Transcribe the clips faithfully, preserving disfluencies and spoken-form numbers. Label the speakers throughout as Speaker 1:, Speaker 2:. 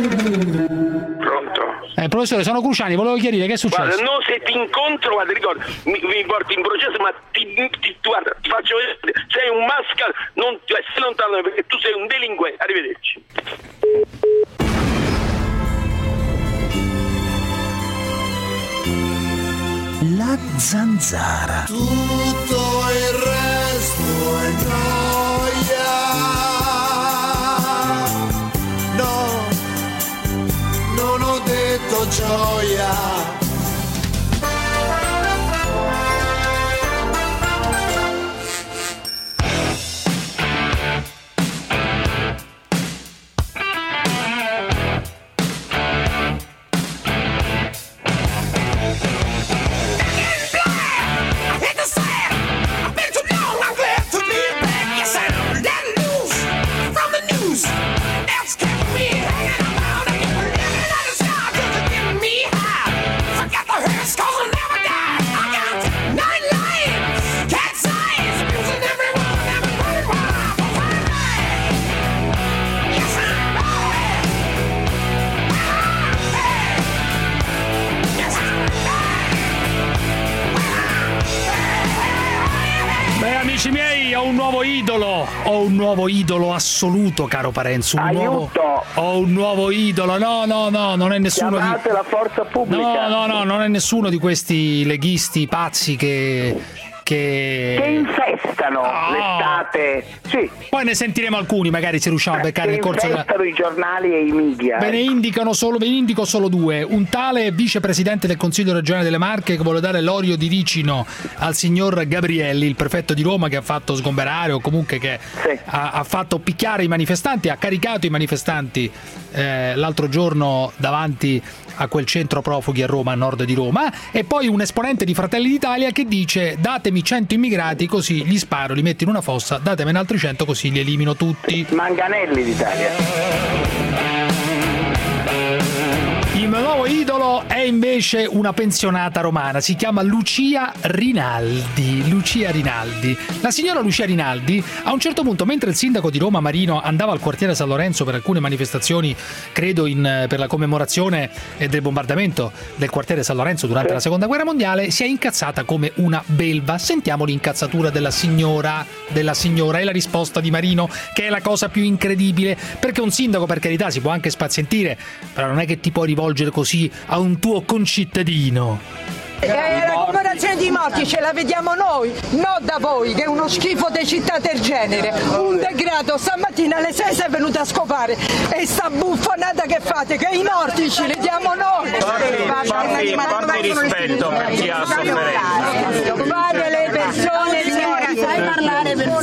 Speaker 1: Pronto?
Speaker 2: Eh, professore, sono Cruciani, volevo chiarire che è successo.
Speaker 1: Guarda, no, se ti incontro, guarda, ricorda, mi, mi porti in processo, ma ti, ti, guarda, ti faccio vedere, sei un mascal, non stai lontano perché tu sei un delinquente. Arrivederci.
Speaker 3: La zanzara.
Speaker 4: Tutto il resto è noia. No, non ho detto gioia.
Speaker 2: Amici miei, ho un nuovo idolo, ho un nuovo idolo assoluto, caro Parenzo. Un nuovo, ho un nuovo idolo. No, no, no, non è nessuno
Speaker 5: Chiamate
Speaker 2: di
Speaker 5: la forza pubblica.
Speaker 2: No, no, no, non è nessuno di questi leghisti pazzi che che,
Speaker 5: che infestano
Speaker 2: oh.
Speaker 5: l'estate. Sì.
Speaker 2: Poi ne sentiremo alcuni, magari se riusciamo a beccare nel corso della...
Speaker 5: infestano i giornali e i media.
Speaker 2: Ve ne indicano solo, ve ne indico solo due. Un tale vicepresidente del Consiglio regionale delle Marche che vuole dare l'olio di ricino al signor Gabrielli, il prefetto di Roma, che ha fatto sgomberare o comunque che
Speaker 5: sì.
Speaker 2: ha, ha fatto picchiare i manifestanti, ha caricato i manifestanti eh, l'altro giorno davanti a quel centro profughi a Roma, a nord di Roma. E poi un esponente di Fratelli d'Italia che dice: datemi cento immigrati così gli sparo, li metto in una fossa, datemene altri cento così li elimino tutti.
Speaker 5: Manganelli d'Italia.
Speaker 2: Il mio nuovo idolo è invece una pensionata romana, si chiama Lucia Rinaldi. Lucia Rinaldi. La signora Lucia Rinaldi, a un certo punto, mentre il sindaco di Roma Marino andava al quartiere San Lorenzo per alcune manifestazioni, credo in, per la commemorazione del bombardamento del quartiere San Lorenzo durante sì. la seconda guerra mondiale, si è incazzata come una belva. Sentiamo l'incazzatura della signora, della signora e la risposta di Marino, che è la cosa più incredibile, perché un sindaco, per carità, si può anche spazientire, però non è che ti può rivolgere così a un tuo concittadino.
Speaker 6: Eh, la commemorazione di morti ce la vediamo noi, non da voi, che è uno schifo di città del genere. Un degrado stamattina alle sei è venuto a scopare e sta buffonata che fate, che i morti ce li diamo noi.
Speaker 7: Porti, porti rispetto per chi ha sofferenza.
Speaker 6: Fate le persone, signora, sai parlare per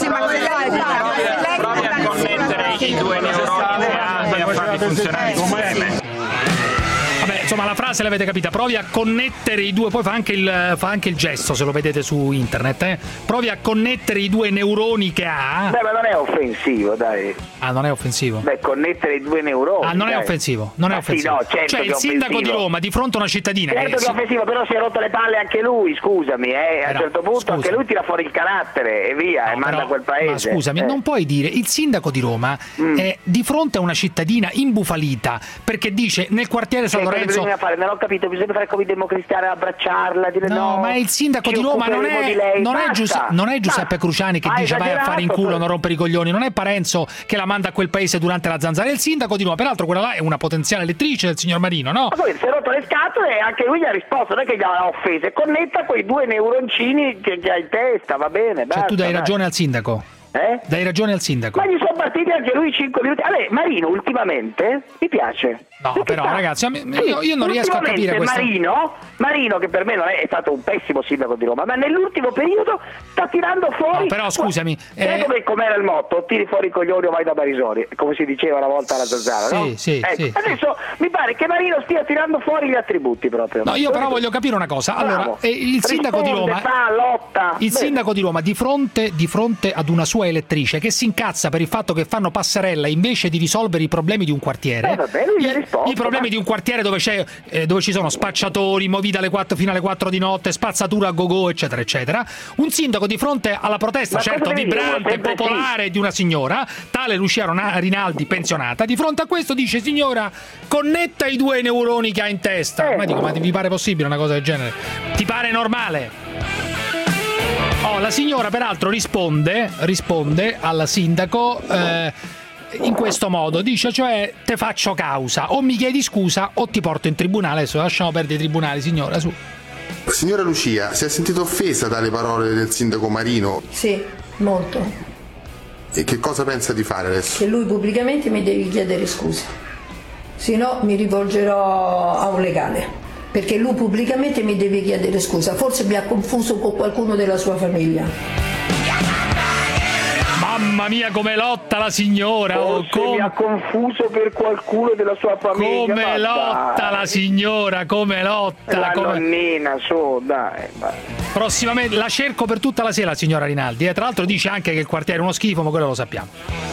Speaker 7: provi a connettere i due neuroni e a farli funzionare insieme.
Speaker 2: Vabbè, insomma, la frase l'avete capita. Provi a connettere i due, poi fa anche il, fa anche il gesto, se lo vedete su internet, eh. Provi a connettere i due neuroni che ha.
Speaker 5: Beh, ma non è offensivo, dai.
Speaker 2: Ah, non è offensivo?
Speaker 5: Beh, connettere i due neuroni.
Speaker 2: Ah, non
Speaker 5: dai.
Speaker 2: è offensivo, non è
Speaker 5: ah,
Speaker 2: offensivo.
Speaker 5: Sì, no, certo
Speaker 2: cioè, il sindaco
Speaker 5: offensivo.
Speaker 2: di Roma di fronte a una cittadina
Speaker 5: certo
Speaker 2: che,
Speaker 5: che è
Speaker 2: si...
Speaker 5: offensivo, però si è rotto le palle anche lui, scusami, eh. A un certo punto
Speaker 2: scusa.
Speaker 5: anche lui tira fuori il carattere e via, no, e manda
Speaker 2: però,
Speaker 5: a quel paese.
Speaker 2: Ma scusami,
Speaker 5: eh.
Speaker 2: non puoi dire, il sindaco di Roma mm. è di fronte a una cittadina imbufalita perché dice nel quartiere San
Speaker 5: cioè,
Speaker 2: Lorenzo.
Speaker 5: Bisogna fare, non ho capito, bisogna fare come i democristiani, abbracciarla, dire no.
Speaker 2: No, ma il sindaco di Roma non è,
Speaker 5: lei,
Speaker 2: non, è Giuseppe, non è Giuseppe Cruciani che dice vai a fare in culo, non rompere i coglioni, non è Parenzo che la manda a quel paese durante la zanzara, è il sindaco di Roma. Peraltro quella là è una potenziale lettrice del signor Marino, no?
Speaker 5: Ma poi si è rotto le scatole e anche lui gli ha risposto, non è che gli ha offese, connetta quei due neuroncini che, che ha in testa, va bene,
Speaker 2: cioè
Speaker 5: basta,
Speaker 2: tu dai
Speaker 5: dai.
Speaker 2: ragione al sindaco.
Speaker 5: Eh?
Speaker 2: Dai ragione al sindaco.
Speaker 5: Ma gli sono partiti anche lui cinque minuti. Vabbè, Marino ultimamente mi piace.
Speaker 2: No,
Speaker 5: perché
Speaker 2: però
Speaker 5: sta...
Speaker 2: ragazzi, io,
Speaker 5: sì,
Speaker 2: io non riesco a capire questo.
Speaker 5: Marino, Marino, che per me non è, è stato un pessimo sindaco di Roma, ma nell'ultimo periodo sta tirando fuori.
Speaker 2: No, però scusami,
Speaker 5: eh... come com'era il motto? Tiri fuori i coglioni o vai da Barisori, come si diceva una volta alla zanzara,
Speaker 2: sì,
Speaker 5: no?
Speaker 2: Sì,
Speaker 5: ecco,
Speaker 2: sì.
Speaker 5: Adesso mi pare che Marino stia tirando fuori gli attributi proprio.
Speaker 2: No, io però voglio capire una cosa. Allora, eh, il sindaco
Speaker 5: Risponde,
Speaker 2: di Roma
Speaker 5: fa, lotta.
Speaker 2: Il
Speaker 5: Beh.
Speaker 2: sindaco di Roma di fronte, di fronte ad una sua sua elettrice che si incazza per il fatto che fanno passerella invece di risolvere i problemi di un quartiere.
Speaker 5: Eh, va bene, gli hai
Speaker 2: I,
Speaker 5: risposto,
Speaker 2: i problemi
Speaker 5: ma...
Speaker 2: di un quartiere dove, c'è, eh, dove ci sono spacciatori, movida alle quattro fino alle quattro di notte, spazzatura a go-go, eccetera, eccetera. Un sindaco di fronte alla protesta,
Speaker 5: ma
Speaker 2: certo vibrante, popolare, di una signora, tale Lucia Rinaldi, pensionata, di fronte a questo dice: signora, connetta i due neuroni che ha in testa.
Speaker 5: Eh.
Speaker 2: Ma dico, ma vi pare possibile una cosa del genere? Ti pare normale? Oh, la signora peraltro risponde, risponde al sindaco eh, in questo modo, dice cioè te faccio causa, o mi chiedi scusa o ti porto in tribunale. Adesso lasciamo perdere i tribunali, signora, su.
Speaker 8: Signora Lucia, si è sentita offesa dalle parole del sindaco Marino?
Speaker 9: Sì, molto.
Speaker 8: E che cosa pensa di fare adesso?
Speaker 9: Che lui pubblicamente mi deve chiedere scusa, se no mi rivolgerò a un legale. Perché lui pubblicamente mi deve chiedere scusa, forse mi ha confuso con qualcuno della sua famiglia.
Speaker 2: Mamma mia, come lotta la signora!
Speaker 5: Forse
Speaker 2: com...
Speaker 5: mi ha confuso per qualcuno della sua famiglia.
Speaker 2: Come lotta
Speaker 5: dai.
Speaker 2: la signora, come lotta!
Speaker 5: La
Speaker 2: come...
Speaker 5: nonnina, su, dai. Ma...
Speaker 2: Prossimamente la cerco per tutta la sera, la signora Rinaldi. E tra l'altro dice anche che il quartiere è uno schifo, ma quello lo sappiamo.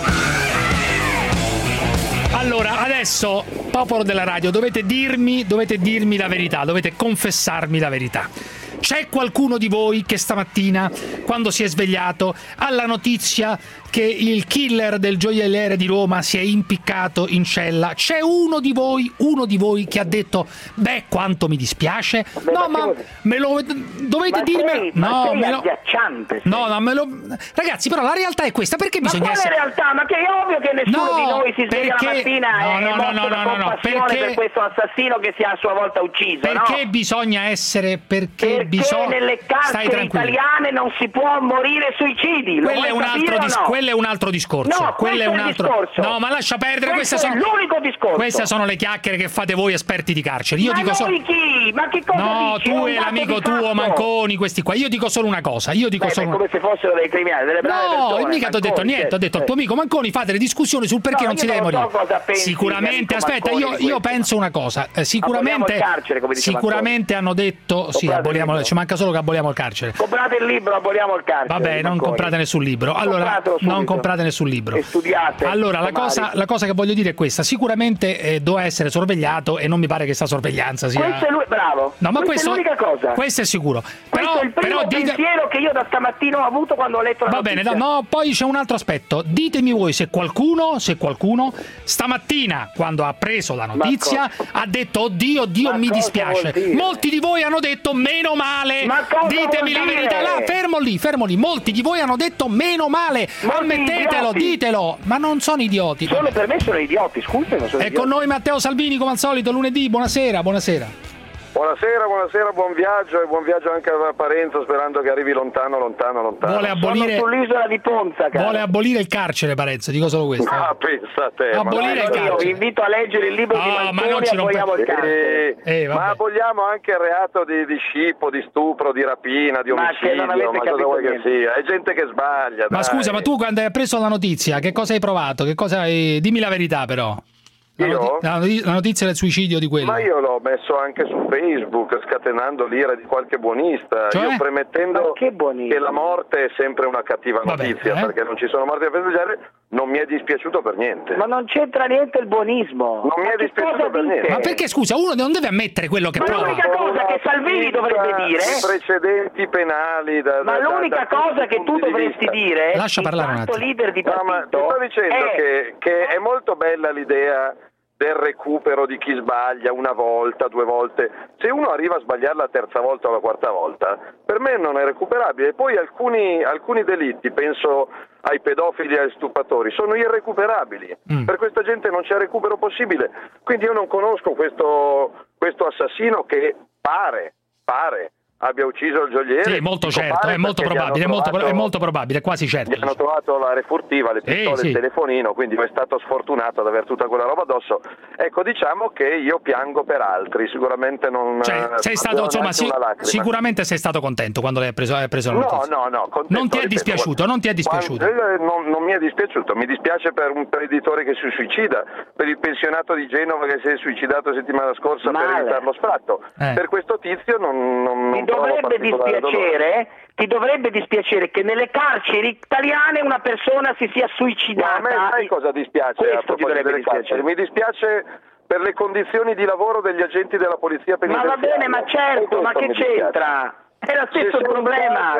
Speaker 2: Allora, adesso, popolo della radio, dovete dirmi, dovete dirmi la verità, dovete confessarmi la verità. C'è qualcuno di voi che stamattina, quando si è svegliato, ha la notizia che il killer del gioielliere di Roma si è impiccato in cella? C'è uno di voi, uno di voi che ha detto: beh, quanto mi dispiace?
Speaker 5: Beh,
Speaker 2: no,
Speaker 5: ma
Speaker 2: ma
Speaker 5: che...
Speaker 2: me lo dovete
Speaker 5: ma
Speaker 2: dirmi.
Speaker 5: sei,
Speaker 2: no,
Speaker 5: ma sei
Speaker 2: me lo...
Speaker 5: agghiacciante.
Speaker 2: No, no, me lo... Ragazzi, però la realtà è questa, perché
Speaker 5: Ma
Speaker 2: bisogna
Speaker 5: quale
Speaker 2: essere...
Speaker 5: realtà? Ma che è ovvio che nessuno
Speaker 2: No,
Speaker 5: di noi si sveglia
Speaker 2: perché-
Speaker 5: la mattina
Speaker 2: no,
Speaker 5: e
Speaker 2: no,
Speaker 5: è
Speaker 2: no,
Speaker 5: morto
Speaker 2: no,
Speaker 5: per
Speaker 2: no, no, no,
Speaker 5: compassione
Speaker 2: perché-
Speaker 5: per questo assassino che si è a sua volta ucciso,
Speaker 2: Perché
Speaker 5: no?
Speaker 2: bisogna essere... Perché,
Speaker 5: Perché
Speaker 2: bisogna...
Speaker 5: nelle
Speaker 2: Stai
Speaker 5: carceri
Speaker 2: tranquillo.
Speaker 5: italiane non si può morire suicidi. Lo
Speaker 2: Quello è,
Speaker 5: vuoi
Speaker 2: un altro
Speaker 5: capire o
Speaker 2: dis-
Speaker 5: no?
Speaker 2: quello è un altro discorso.
Speaker 5: No,
Speaker 2: quello è
Speaker 5: questo
Speaker 2: un
Speaker 5: è il
Speaker 2: altro.
Speaker 5: discorso.
Speaker 2: No, ma lascia perdere.
Speaker 5: Questo
Speaker 2: Queste
Speaker 5: è
Speaker 2: sono
Speaker 5: l'unico discorso.
Speaker 2: Queste sono le chiacchiere che fate voi esperti di carcere. Io
Speaker 5: Ma
Speaker 2: dico solo.
Speaker 5: noi chi? Ma che cosa
Speaker 2: No,
Speaker 5: dici? È
Speaker 2: tu
Speaker 5: un
Speaker 2: e
Speaker 5: dato
Speaker 2: l'amico
Speaker 5: di
Speaker 2: tuo
Speaker 5: fatto.
Speaker 2: Manconi, questi qua. Io dico solo una cosa. Io dico
Speaker 5: Beh,
Speaker 2: solo
Speaker 5: beh,
Speaker 2: una...
Speaker 5: come se fossero dei criminali, delle brave
Speaker 2: No,
Speaker 5: persone.
Speaker 2: mica ti ho detto
Speaker 5: Manconi,
Speaker 2: niente, ho detto al
Speaker 5: eh.
Speaker 2: tuo amico Manconi fate le discussioni sul perché
Speaker 5: No,
Speaker 2: non si
Speaker 5: io
Speaker 2: deve
Speaker 5: non so
Speaker 2: morire.
Speaker 5: cosa pensi
Speaker 2: Sicuramente,
Speaker 5: di amico
Speaker 2: aspetta,
Speaker 5: Manconi
Speaker 2: io,
Speaker 5: di
Speaker 2: io
Speaker 5: questo.
Speaker 2: penso una cosa. Eh, sicuramente,
Speaker 5: Aboliamo il carcere, come dice
Speaker 2: sicuramente hanno detto, sì,
Speaker 5: Comprate
Speaker 2: aboliamo,
Speaker 5: il libro.
Speaker 2: ci manca solo che aboliamo il carcere.
Speaker 5: Comprate il libro, aboliamo il carcere.
Speaker 2: Vabbè,
Speaker 5: di
Speaker 2: non
Speaker 5: Manconi.
Speaker 2: comprate nessun libro. Allora,
Speaker 5: Compratelo subito.
Speaker 2: non comprate nessun libro.
Speaker 5: E studiate.
Speaker 2: Allora, la
Speaker 5: somari.
Speaker 2: cosa, la cosa che voglio dire è questa: sicuramente eh, doveva essere sorvegliato, e non mi pare che sta sorveglianza sia.
Speaker 5: Questo è lui, bravo.
Speaker 2: No, ma
Speaker 5: Questa
Speaker 2: questo,
Speaker 5: è l'unica cosa.
Speaker 2: questo è sicuro.
Speaker 5: Questo
Speaker 2: Però,
Speaker 5: è il primo
Speaker 2: però dite...
Speaker 5: pensiero che io da stamattina ho avuto quando ho letto la
Speaker 2: Va
Speaker 5: notizia.
Speaker 2: bene, no, poi c'è un altro aspetto. Ditemi voi se qualcuno, se qualcuno stamattina, quando ha preso la notizia, ha detto oddio, oddio,
Speaker 5: Ma
Speaker 2: mi
Speaker 5: cosa
Speaker 2: dispiace.
Speaker 5: vuol dire?
Speaker 2: Molti di voi hanno detto meno male.
Speaker 5: Ma cosa
Speaker 2: Ditemi la
Speaker 5: vuol dire?
Speaker 2: verità. Là, fermo lì, fermo lì. Molti di voi hanno detto meno male.
Speaker 5: Molti
Speaker 2: Ammettetelo,
Speaker 5: idioti.
Speaker 2: ditelo. Ma non sono idioti.
Speaker 5: Sono per me sono idioti, scusami, ma sono
Speaker 2: È
Speaker 5: idioti.
Speaker 2: con noi Matteo Salvini come al solito lunedì. Buonasera, buonasera.
Speaker 10: Buonasera, buonasera, buon viaggio e buon viaggio anche a Parenzo, sperando che arrivi lontano, lontano, lontano.
Speaker 2: Vuole abolire,
Speaker 5: Sono sull'isola di Ponza, cara.
Speaker 2: vuole abolire il carcere, Parenzo, dico solo questo.
Speaker 10: Ah, pensa a te.
Speaker 2: Abolire il
Speaker 5: Io vi
Speaker 2: carcere.
Speaker 5: invito a leggere il libro di
Speaker 2: Ah, ma non
Speaker 5: Manconi
Speaker 2: ci
Speaker 5: e aboliamo
Speaker 2: rompe-
Speaker 5: il carcere.
Speaker 10: Eh,
Speaker 2: Eh, vabbè.
Speaker 10: ma aboliamo anche il reato di, di scippo, di stupro, di rapina, di
Speaker 5: Ma che
Speaker 10: omicidio,
Speaker 5: non avete
Speaker 10: ma cosa
Speaker 5: capito
Speaker 10: vuoi che
Speaker 5: niente.
Speaker 10: sia? È gente che sbaglia.
Speaker 2: Ma
Speaker 10: dai.
Speaker 2: scusa, ma tu quando hai preso la notizia, che cosa hai provato? Che cosa hai... Dimmi la verità, però. La,
Speaker 10: Io?
Speaker 2: noti- la noti- la notizia del suicidio di quello.
Speaker 10: Ma io l'ho messo anche su Facebook, scatenando l'ira di qualche buonista,
Speaker 2: Cioè?
Speaker 10: io premettendo
Speaker 5: Ma che buonista?
Speaker 10: che la morte è sempre una cattiva
Speaker 2: Vabbè,
Speaker 10: notizia,
Speaker 2: eh?
Speaker 10: perché non ci sono morti da festeggiare, non mi è dispiaciuto per niente.
Speaker 5: Ma non c'entra niente il buonismo.
Speaker 10: Non mi
Speaker 5: Ma
Speaker 10: è
Speaker 5: che
Speaker 10: dispiaciuto
Speaker 5: cosa
Speaker 10: per
Speaker 5: dite?
Speaker 10: niente.
Speaker 2: Ma perché, scusa, uno non deve ammettere quello che
Speaker 5: Ma
Speaker 2: prova.
Speaker 5: l'unica cosa che Salvini dovrebbe dire-
Speaker 10: I precedenti penali da,
Speaker 5: Ma
Speaker 10: da-
Speaker 5: l'unica
Speaker 10: da- da
Speaker 5: cosa
Speaker 10: tutti
Speaker 5: che
Speaker 10: i
Speaker 5: tu
Speaker 10: punti di
Speaker 5: dovresti
Speaker 10: vista.
Speaker 5: dire,
Speaker 2: Lascia
Speaker 5: in
Speaker 2: parlare un
Speaker 5: quanto
Speaker 2: attimo.
Speaker 5: leader di
Speaker 10: No,
Speaker 5: partito,
Speaker 10: ma ti sto dicendo
Speaker 5: è...
Speaker 10: che, che è molto bella l'idea del recupero di chi sbaglia una volta, due volte. Se uno arriva a sbagliare la terza volta o la quarta volta, per me non è recuperabile. Poi alcuni, alcuni delitti, penso ai pedofili e ai stupratori, sono irrecuperabili.
Speaker 2: Mm.
Speaker 10: Per questa gente non c'è recupero possibile. Quindi io non conosco questo, questo assassino che pare, pare abbia ucciso il gioielliere.
Speaker 2: Sì, molto
Speaker 10: Dico
Speaker 2: certo,
Speaker 10: pare
Speaker 2: è molto
Speaker 10: perché gli
Speaker 2: probabile, è
Speaker 10: hanno
Speaker 2: molto,
Speaker 10: trovato-
Speaker 2: è molto probabile, è quasi certo.
Speaker 10: Gli hanno
Speaker 2: diciamo.
Speaker 10: trovato la refurtiva, le
Speaker 2: Sì,
Speaker 10: pistole,
Speaker 2: sì.
Speaker 10: il telefonino, quindi è stato sfortunato ad avere tutta quella roba addosso. Ecco, diciamo che io piango per altri, sicuramente non...
Speaker 2: Cioè, sei
Speaker 10: eh,
Speaker 2: stato,
Speaker 10: non
Speaker 2: insomma,
Speaker 10: neanche
Speaker 2: sì,
Speaker 10: una lacrima.
Speaker 2: sicuramente sei stato contento quando l'hai preso, hai preso la
Speaker 10: No,
Speaker 2: notizia.
Speaker 10: no, no. contento,
Speaker 2: Non ti è
Speaker 10: ripeto,
Speaker 2: dispiaciuto,
Speaker 10: guarda,
Speaker 2: non ti è dispiaciuto.
Speaker 10: quando- eh, non, non mi è dispiaciuto, mi dispiace per un imprenditore che si suicida, per il pensionato di Genova che si è suicidato settimana scorsa
Speaker 5: Male.
Speaker 10: per evitare lo sfratto.
Speaker 2: Eh.
Speaker 10: Per questo tizio non, non, non
Speaker 5: Mi dovrebbe dispiacere, ti dovrebbe dispiacere che nelle carceri italiane una persona si sia suicidata.
Speaker 10: Ma a me sai cosa dispiace?
Speaker 5: Questo
Speaker 10: a proposito
Speaker 5: ti
Speaker 10: delle carceri? Mi dispiace per le condizioni di lavoro degli agenti della polizia
Speaker 5: Ma
Speaker 10: penitenziaria.
Speaker 5: va bene, ma certo, ma che c'entra? È lo stesso problema.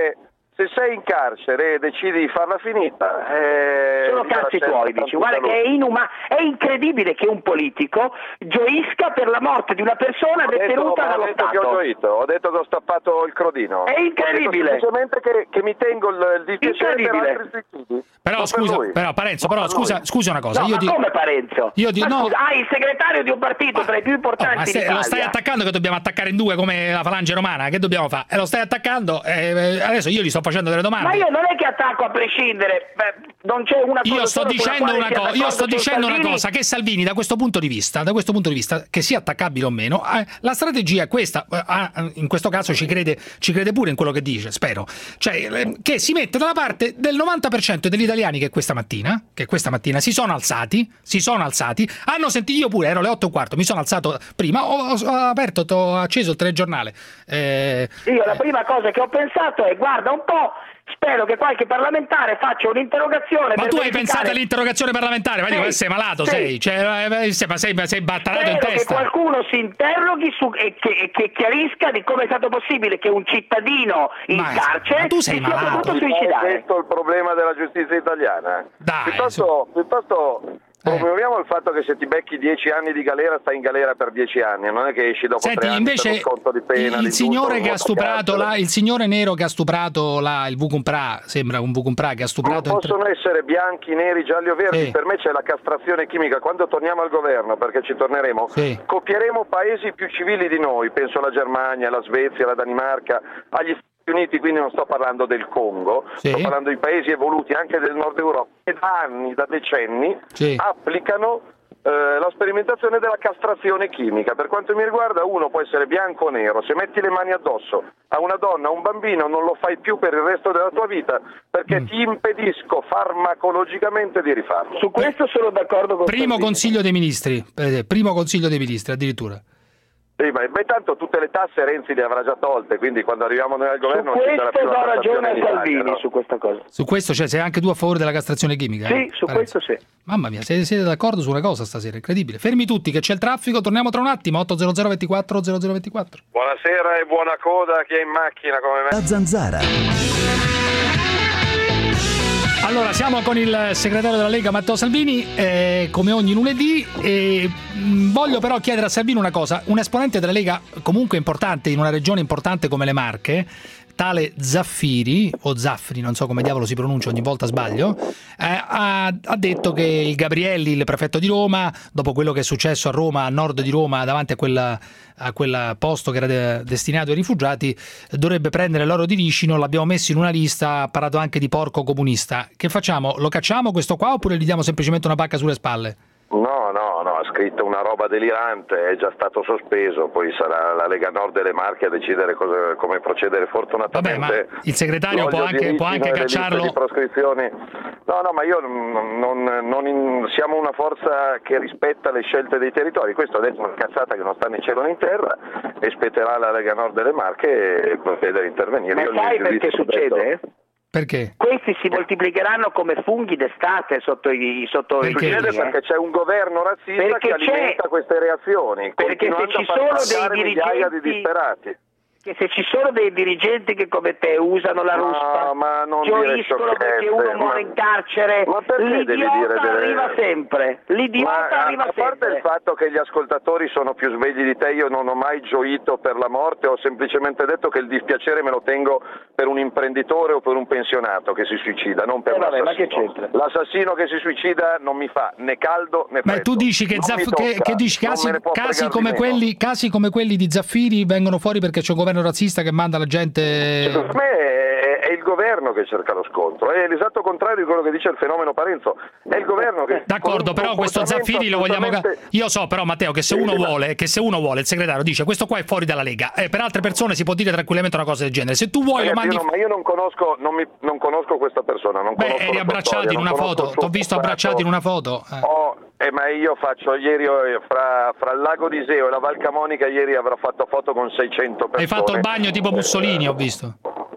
Speaker 10: Se sei in carcere e decidi di farla finita, eh,
Speaker 5: sono cazzi tuoi, dici. Guarda che è inumano, è incredibile che un politico gioisca per la morte di una persona
Speaker 10: ho detto,
Speaker 5: detenuta dallo
Speaker 10: ho detto
Speaker 5: Stato.
Speaker 10: Che ho gioito, ho detto che ho stappato il crodino.
Speaker 5: È incredibile.
Speaker 10: Ho detto semplicemente che, che mi tengo il, il dispiacere per altri suicidi.
Speaker 2: Però
Speaker 10: non
Speaker 2: scusa,
Speaker 10: per
Speaker 2: però Parenzo, però scusa, scusa una cosa.
Speaker 5: No,
Speaker 2: io
Speaker 5: ma
Speaker 2: dico,
Speaker 5: come Parenzo?
Speaker 2: Io dico,
Speaker 5: ma
Speaker 2: no,
Speaker 5: scusa, hai il segretario di un partito
Speaker 2: ma,
Speaker 5: tra i più importanti
Speaker 2: oh, ma se,
Speaker 5: d'Italia.
Speaker 2: Lo stai attaccando che dobbiamo attaccare in due come la falange romana? Che dobbiamo fare? E lo stai attaccando? Eh, adesso io gli sto facendo delle domande.
Speaker 5: Ma io non è che attacco a prescindere, beh, non c'è una cosa.
Speaker 2: Io sto dicendo una cosa, io sto dicendo una cosa che Salvini da questo punto di vista, da questo punto di vista, che sia attaccabile o meno, eh, la strategia è questa, eh, in questo caso ci crede, ci crede pure in quello che dice, spero. Cioè eh, che si mette dalla parte del novanta per cento degli italiani che questa mattina, che questa mattina si sono alzati, si sono alzati, hanno sentito, io pure ero alle otto e un quarto, mi sono alzato prima, ho, ho aperto, ho acceso il telegiornale. Eh,
Speaker 5: io la prima cosa che ho pensato è guarda un po', spero che qualche parlamentare faccia un'interrogazione.
Speaker 2: Ma
Speaker 5: per
Speaker 2: tu
Speaker 5: verificare...
Speaker 2: hai pensato all'interrogazione parlamentare? Ma sì, dico, sei malato, sì. sei? Cioè, sei, sei, sei battanato in testa.
Speaker 5: Che qualcuno si interroghi su, e, che, e che chiarisca di come è stato possibile che un cittadino in
Speaker 2: ma,
Speaker 5: carcere
Speaker 2: ma tu sei
Speaker 5: si sia
Speaker 2: malato.
Speaker 5: potuto suicidare.
Speaker 10: È questo il problema della giustizia italiana.
Speaker 2: Dai,
Speaker 10: piuttosto,
Speaker 2: su...
Speaker 10: piuttosto
Speaker 2: Eh.
Speaker 10: promuoviamo il fatto che se ti becchi dieci anni di galera stai in galera per dieci anni, non è che esci dopo
Speaker 2: Senti,
Speaker 10: tre anni
Speaker 2: invece,
Speaker 10: per lo sconto di pena.
Speaker 2: il signore che ha stuprato la, il signore nero che ha stuprato la, il Vukumpra, sembra un Vukumpra che ha stuprato.
Speaker 10: Non possono
Speaker 2: tre...
Speaker 10: essere bianchi, neri, gialli o verdi,
Speaker 2: sì.
Speaker 10: Per me c'è la castrazione chimica. Quando torniamo al governo, perché ci torneremo,
Speaker 2: sì.
Speaker 10: Copieremo paesi più civili di noi, penso alla Germania, alla Svezia, alla Danimarca, agli Stati Uniti, quindi non sto parlando del Congo, sì. Sto parlando di paesi evoluti anche del nord Europa che da anni, da decenni sì. applicano eh, la sperimentazione della castrazione chimica. Per quanto mi riguarda uno può essere bianco o nero, se metti le mani addosso a una donna, a un bambino, non lo fai più per il resto della tua vita perché mm. ti impedisco farmacologicamente di rifarlo.
Speaker 5: Su questo sono d'accordo con
Speaker 2: Primo
Speaker 5: Salvini.
Speaker 2: Consiglio dei Ministri, eh, primo Consiglio dei Ministri addirittura.
Speaker 10: Sì, ma beh, tanto tutte le tasse Renzi le avrà già tolte, quindi quando arriviamo noi al governo
Speaker 5: su
Speaker 10: non ci sarà più
Speaker 5: questo do
Speaker 10: la
Speaker 5: ragione a Salvini,
Speaker 10: Italia, no?
Speaker 5: su questa cosa.
Speaker 2: Su questo cioè, sei anche tu a favore della castrazione chimica?
Speaker 5: Sì,
Speaker 2: eh?
Speaker 5: su
Speaker 2: Parenzo.
Speaker 5: questo sì.
Speaker 2: Mamma mia, siete, siete d'accordo su una cosa stasera, incredibile. Fermi tutti che c'è il traffico, torniamo tra un attimo, otto zero zero ventiquattro zero zero ventiquattro.
Speaker 10: Buonasera e buona coda a chi è in macchina come me.
Speaker 3: La Zanzara.
Speaker 2: Allora, siamo con il segretario della Lega Matteo Salvini, eh, come ogni lunedì, e mh, voglio però chiedere a Salvini una cosa. Un esponente della Lega comunque importante, in una regione importante come le Marche, tale Zaffiri, o Zaffri, non so come diavolo si pronuncia, ogni volta sbaglio, eh, ha, ha detto che il Gabrielli, il prefetto di Roma, dopo quello che è successo a Roma, a nord di Roma, davanti a quella a quel posto che era de- destinato ai rifugiati, dovrebbe prendere l'oro di ricino. L'abbiamo messo in una lista, ha parlato anche di porco comunista. Che facciamo? Lo cacciamo questo qua oppure gli diamo semplicemente una pacca sulle spalle?
Speaker 10: No, no, no, ha scritto una roba delirante, è già stato sospeso, poi sarà la Lega Nord delle Marche a decidere cosa, come procedere. Fortunatamente
Speaker 2: vabbè, ma il segretario può anche, può anche cacciarlo.
Speaker 10: Di proscrizioni. No, no, ma io non, non, non in, siamo una forza che rispetta le scelte dei territori. Questo adesso è una cazzata che non sta né in cielo né in terra e spetterà la Lega Nord delle Marche procedere a intervenire.
Speaker 5: Ma
Speaker 10: io
Speaker 5: sai perché succede?
Speaker 2: Perché?
Speaker 5: Questi si moltiplicheranno come funghi d'estate sotto i sotto
Speaker 10: perché?
Speaker 5: i
Speaker 10: Succede
Speaker 5: eh?
Speaker 10: perché c'è un governo razzista
Speaker 5: perché
Speaker 10: che alimenta queste reazioni,
Speaker 5: perché se ci sono dei
Speaker 10: migliaia
Speaker 5: dirigenti
Speaker 10: di disperati.
Speaker 5: Che se ci sono dei dirigenti che come te usano la
Speaker 10: no,
Speaker 5: ruspa,
Speaker 10: ma non
Speaker 5: gioiscono perché uno
Speaker 10: ma...
Speaker 5: muore in carcere,
Speaker 10: ma
Speaker 5: l'idiota
Speaker 10: delle...
Speaker 5: arriva sempre, l'idiota
Speaker 10: ma,
Speaker 5: arriva
Speaker 10: a
Speaker 5: sempre.
Speaker 10: A parte il fatto che gli ascoltatori sono più svegli di te, io non ho mai gioito per la morte, ho semplicemente detto che il dispiacere me lo tengo per un imprenditore o per un pensionato che si suicida, non per
Speaker 5: eh vabbè,
Speaker 10: l'assassino.
Speaker 5: Ma che c'entra?
Speaker 10: L'assassino che si suicida non mi fa né caldo né freddo.
Speaker 2: Ma tu dici che, Zaff-
Speaker 10: tocca,
Speaker 2: che, che dici casi, casi, come quelli, casi come quelli di Zaffiri vengono fuori perché c'è un governo razzista che manda la gente.
Speaker 10: Secondo me è, è il governo che cerca lo scontro, è l'esatto contrario di quello che dice il fenomeno Parenzo. È il governo che.
Speaker 2: D'accordo, però questo Zaffiri lo vogliamo. Io so, però, Matteo, che se uno vuole, che se uno vuole, il segretario dice questo qua è fuori dalla Lega, eh, per altre persone si può dire tranquillamente una cosa del genere. Se tu vuoi,
Speaker 10: Ragazzi,
Speaker 2: lo mandi.
Speaker 10: Io non, ma io non conosco, non, mi, non conosco questa persona. Non
Speaker 2: Beh,
Speaker 10: conosco
Speaker 2: eri abbracciato in una foto. Ti ho visto abbracciato in una foto. Eh.
Speaker 10: Oh, Eh, ma io faccio ieri fra, fra il lago di Iseo e la Val Camonica ieri avrò fatto foto con seicento persone.
Speaker 2: Hai fatto il bagno tipo Mussolini, ho visto.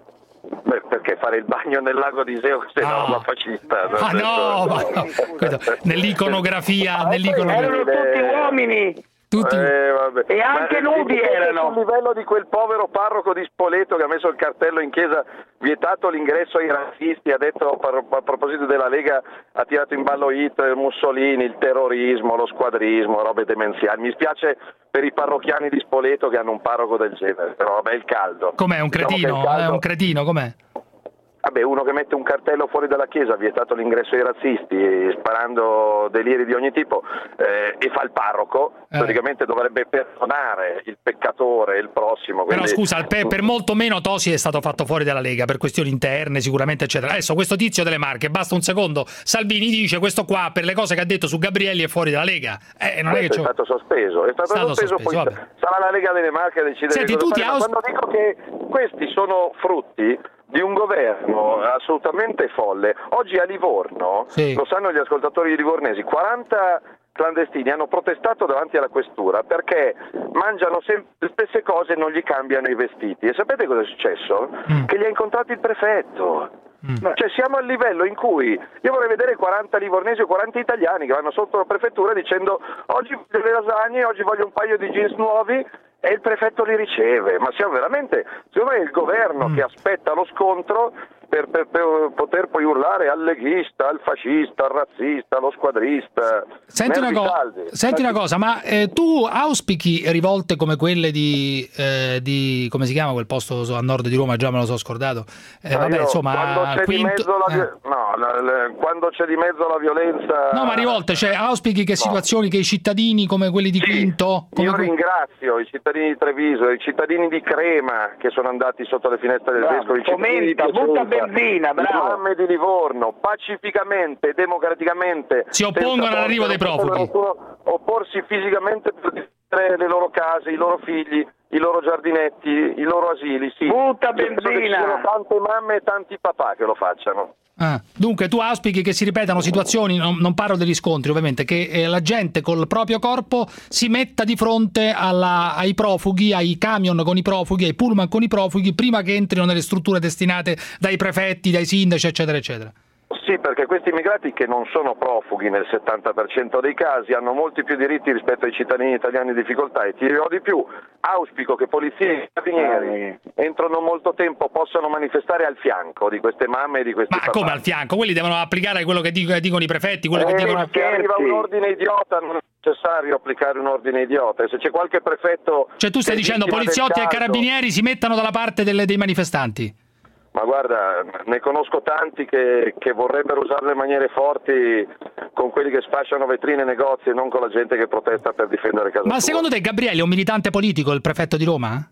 Speaker 10: Beh, perché fare il bagno nel lago di Iseo se no
Speaker 2: Ah.
Speaker 10: la fascista.
Speaker 2: Ah no, ma no. Nell'iconografia, nell'iconografia.
Speaker 5: Erano tutti uomini.
Speaker 2: Tutti...
Speaker 10: Eh, vabbè.
Speaker 5: E anche
Speaker 10: Ma,
Speaker 5: nudi erano.
Speaker 10: Sul livello di quel povero parroco di Spoleto che ha messo il cartello in chiesa, vietato l'ingresso ai razzisti, ha detto a proposito della Lega, ha tirato in ballo Hitler, Mussolini, il terrorismo, lo squadrismo, robe demenziali. Mi spiace per i parrocchiani di Spoleto che hanno un parroco del genere, però vabbè, il caldo.
Speaker 2: Com'è, un
Speaker 10: Diciamo
Speaker 2: cretino?
Speaker 10: che il caldo...
Speaker 2: È un cretino, com'è?
Speaker 10: Vabbè, uno che mette un cartello fuori dalla chiesa, ha vietato l'ingresso ai razzisti, sparando deliri di ogni tipo, eh, e fa il parroco,
Speaker 2: eh.
Speaker 10: praticamente dovrebbe perdonare il peccatore, il prossimo. Quindi...
Speaker 2: Però scusa, per, per molto meno Tosi è stato fatto fuori dalla Lega, per questioni interne sicuramente, eccetera. Adesso questo tizio delle Marche, basta un secondo, Salvini dice questo qua per le cose che ha detto su Gabrielli è fuori dalla Lega. Eh, non è che
Speaker 10: è stato sospeso, è stato,
Speaker 2: stato
Speaker 10: sospeso,
Speaker 2: sospeso
Speaker 10: poi
Speaker 2: vabbè.
Speaker 10: sarà la Lega delle Marche a decidere.
Speaker 2: Senti, tu ti
Speaker 10: fare,
Speaker 2: aus...
Speaker 10: ma quando dico che questi sono frutti di un governo assolutamente folle. Oggi a Livorno,
Speaker 2: sì.
Speaker 10: lo sanno gli ascoltatori livornesi, quaranta clandestini hanno protestato davanti alla questura perché mangiano sempre le stesse cose e non gli cambiano i vestiti. E sapete cosa è successo? Mm. Che li ha incontrati il prefetto. Mm. Cioè siamo al livello in cui io vorrei vedere quaranta livornesi o quaranta italiani che vanno sotto la prefettura dicendo oggi voglio le lasagne, oggi voglio un paio di jeans nuovi, e il prefetto li riceve. Ma siamo veramente, secondo me è il governo mm. che aspetta lo scontro per, per, per poter poi urlare al leghista, al fascista, al razzista, allo squadrista.
Speaker 2: Senti una, co senti una cosa, ma eh, tu auspichi rivolte come quelle di, eh, di come si chiama quel posto a nord di Roma, già me lo so scordato. Eh,
Speaker 10: no,
Speaker 2: vabbè,
Speaker 10: io,
Speaker 2: insomma,
Speaker 10: quando c'è
Speaker 2: quinto...
Speaker 10: di mezzo la,
Speaker 2: eh.
Speaker 10: no, la, la, quando c'è di mezzo la violenza.
Speaker 2: No, ma rivolte, cioè auspichi che situazioni, no. che i cittadini come quelli di
Speaker 10: sì,
Speaker 2: Quinto. Come
Speaker 10: io
Speaker 2: que...
Speaker 10: ringrazio i cittadini di Treviso, i cittadini di Crema che sono andati sotto le finestre del
Speaker 5: bravo,
Speaker 10: vescovo, i cittadini
Speaker 5: commenta,
Speaker 10: di
Speaker 5: butta benzina, bravo.
Speaker 10: le mamme di Livorno, pacificamente, democraticamente
Speaker 2: si oppongono all'arrivo dei profughi,
Speaker 10: opporsi fisicamente per difendere le loro case, i loro figli, i loro giardinetti, i loro asili, sì.
Speaker 5: Butta
Speaker 10: benzina. Ci sono tante mamme e tanti papà che lo facciano.
Speaker 2: Ah, dunque tu auspichi che si ripetano situazioni, non, non parlo degli scontri ovviamente, che eh, la gente col proprio corpo si metta di fronte alla, ai profughi, ai camion con i profughi, ai pullman con i profughi, prima che entrino nelle strutture destinate dai prefetti, dai sindaci, eccetera, eccetera.
Speaker 10: Sì, perché questi immigrati che non sono profughi nel settanta per cento dei casi hanno molti più diritti rispetto ai cittadini italiani in difficoltà, e ti dirò di più, auspico che polizia e carabinieri entro non molto tempo possano manifestare al fianco di queste mamme e di questi
Speaker 2: Ma
Speaker 10: papà.
Speaker 2: come al fianco? Quelli devono applicare quello che dicono, dicono i prefetti, quello
Speaker 10: eh,
Speaker 2: che dicono...
Speaker 10: ma se arriva un ordine idiota non è necessario applicare un ordine idiota, e se c'è qualche prefetto...
Speaker 2: Cioè tu stai dicendo poliziotti e carabinieri si mettano dalla parte delle, dei manifestanti?
Speaker 10: Ma guarda, ne conosco tanti che, che vorrebbero usare le maniere forti con quelli che sfasciano vetrine e negozi e non con la gente che protesta per difendere casa
Speaker 2: Ma
Speaker 10: sua.
Speaker 2: secondo te Gabrielli è un militante politico, il prefetto di Roma?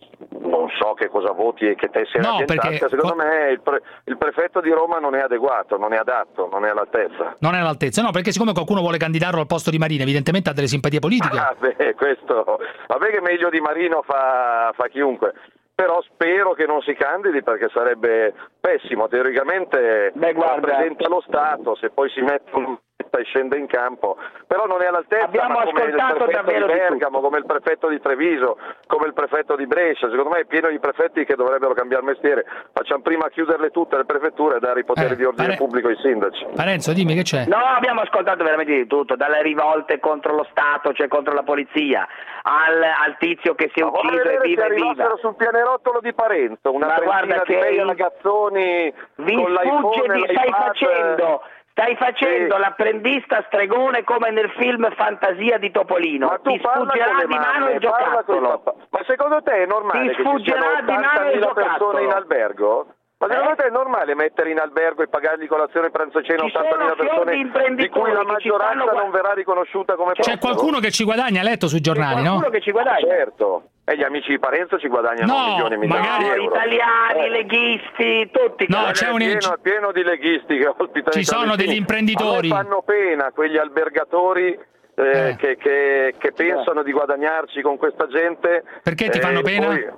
Speaker 10: Non so che cosa voti e che te sia
Speaker 2: no, perché...
Speaker 10: secondo me il, pre il prefetto di Roma non è adeguato, non è adatto, non è all'altezza.
Speaker 2: Non è all'altezza, no, perché siccome qualcuno vuole candidarlo al posto di Marino, evidentemente ha delle simpatie politiche.
Speaker 10: Ah, beh, questo... Vabbè che meglio di Marino fa, fa chiunque. Però spero che non si candidi perché sarebbe pessimo, teoricamente
Speaker 5: Beh, guarda,
Speaker 10: rappresenta lo Stato, se poi si mette un e scende in campo, però non è all'altezza.
Speaker 5: Abbiamo
Speaker 10: ma come il
Speaker 5: ascoltato
Speaker 10: prefetto
Speaker 5: davvero
Speaker 10: di
Speaker 5: di
Speaker 10: Bergamo, come il prefetto di Treviso, come il prefetto di Brescia, secondo me è pieno di prefetti che dovrebbero cambiare mestiere. Facciamo prima chiuderle tutte le prefetture e dare i poteri
Speaker 2: eh,
Speaker 10: di ordine
Speaker 2: pare...
Speaker 10: pubblico ai sindaci.
Speaker 2: Parenzo, dimmi che c'è.
Speaker 5: No, abbiamo ascoltato veramente di tutto, dalle rivolte contro lo Stato, cioè contro la polizia, al, al tizio che si è
Speaker 10: ma
Speaker 5: ucciso e vive
Speaker 10: se
Speaker 5: viva.
Speaker 10: arrivassero sul pianerottolo di Parenzo, una
Speaker 5: ma
Speaker 10: trentina di bei ragazzoni
Speaker 5: vi
Speaker 10: con l'iPhone,
Speaker 5: di, stai facendo Stai facendo
Speaker 10: sì.
Speaker 5: l'apprendista stregone come nel film Fantasia di Topolino.
Speaker 10: Ma tu
Speaker 5: ti sfuggerà di mano il giocattolo.
Speaker 10: Ma secondo te è normale
Speaker 5: ti
Speaker 10: che ci siano ottantamila persone in albergo? Ma secondo
Speaker 5: eh?
Speaker 10: te è normale mettere in albergo e pagargli colazione, pranzo e cena ottantamila persone di cui la maggioranza non verrà riconosciuta come
Speaker 2: C'è qualcuno che ci guadagna, ha letto sui giornali, no?
Speaker 5: Qualcuno che ci guadagna.
Speaker 10: Certo. E gli amici di Parenzo ci guadagnano
Speaker 2: no,
Speaker 10: milioni e milioni
Speaker 2: magari...
Speaker 10: di euro.
Speaker 5: Italiani,
Speaker 10: eh.
Speaker 5: leghisti, tutti.
Speaker 2: No, c'è un...
Speaker 10: È pieno, pieno di leghisti che ospitano.
Speaker 2: Ci sono degli imprenditori.
Speaker 10: A me fanno pena quegli albergatori eh, eh. Che, che, che pensano eh. di guadagnarci con questa gente.
Speaker 2: Perché ti fanno
Speaker 10: eh,
Speaker 2: pena?
Speaker 10: Poi...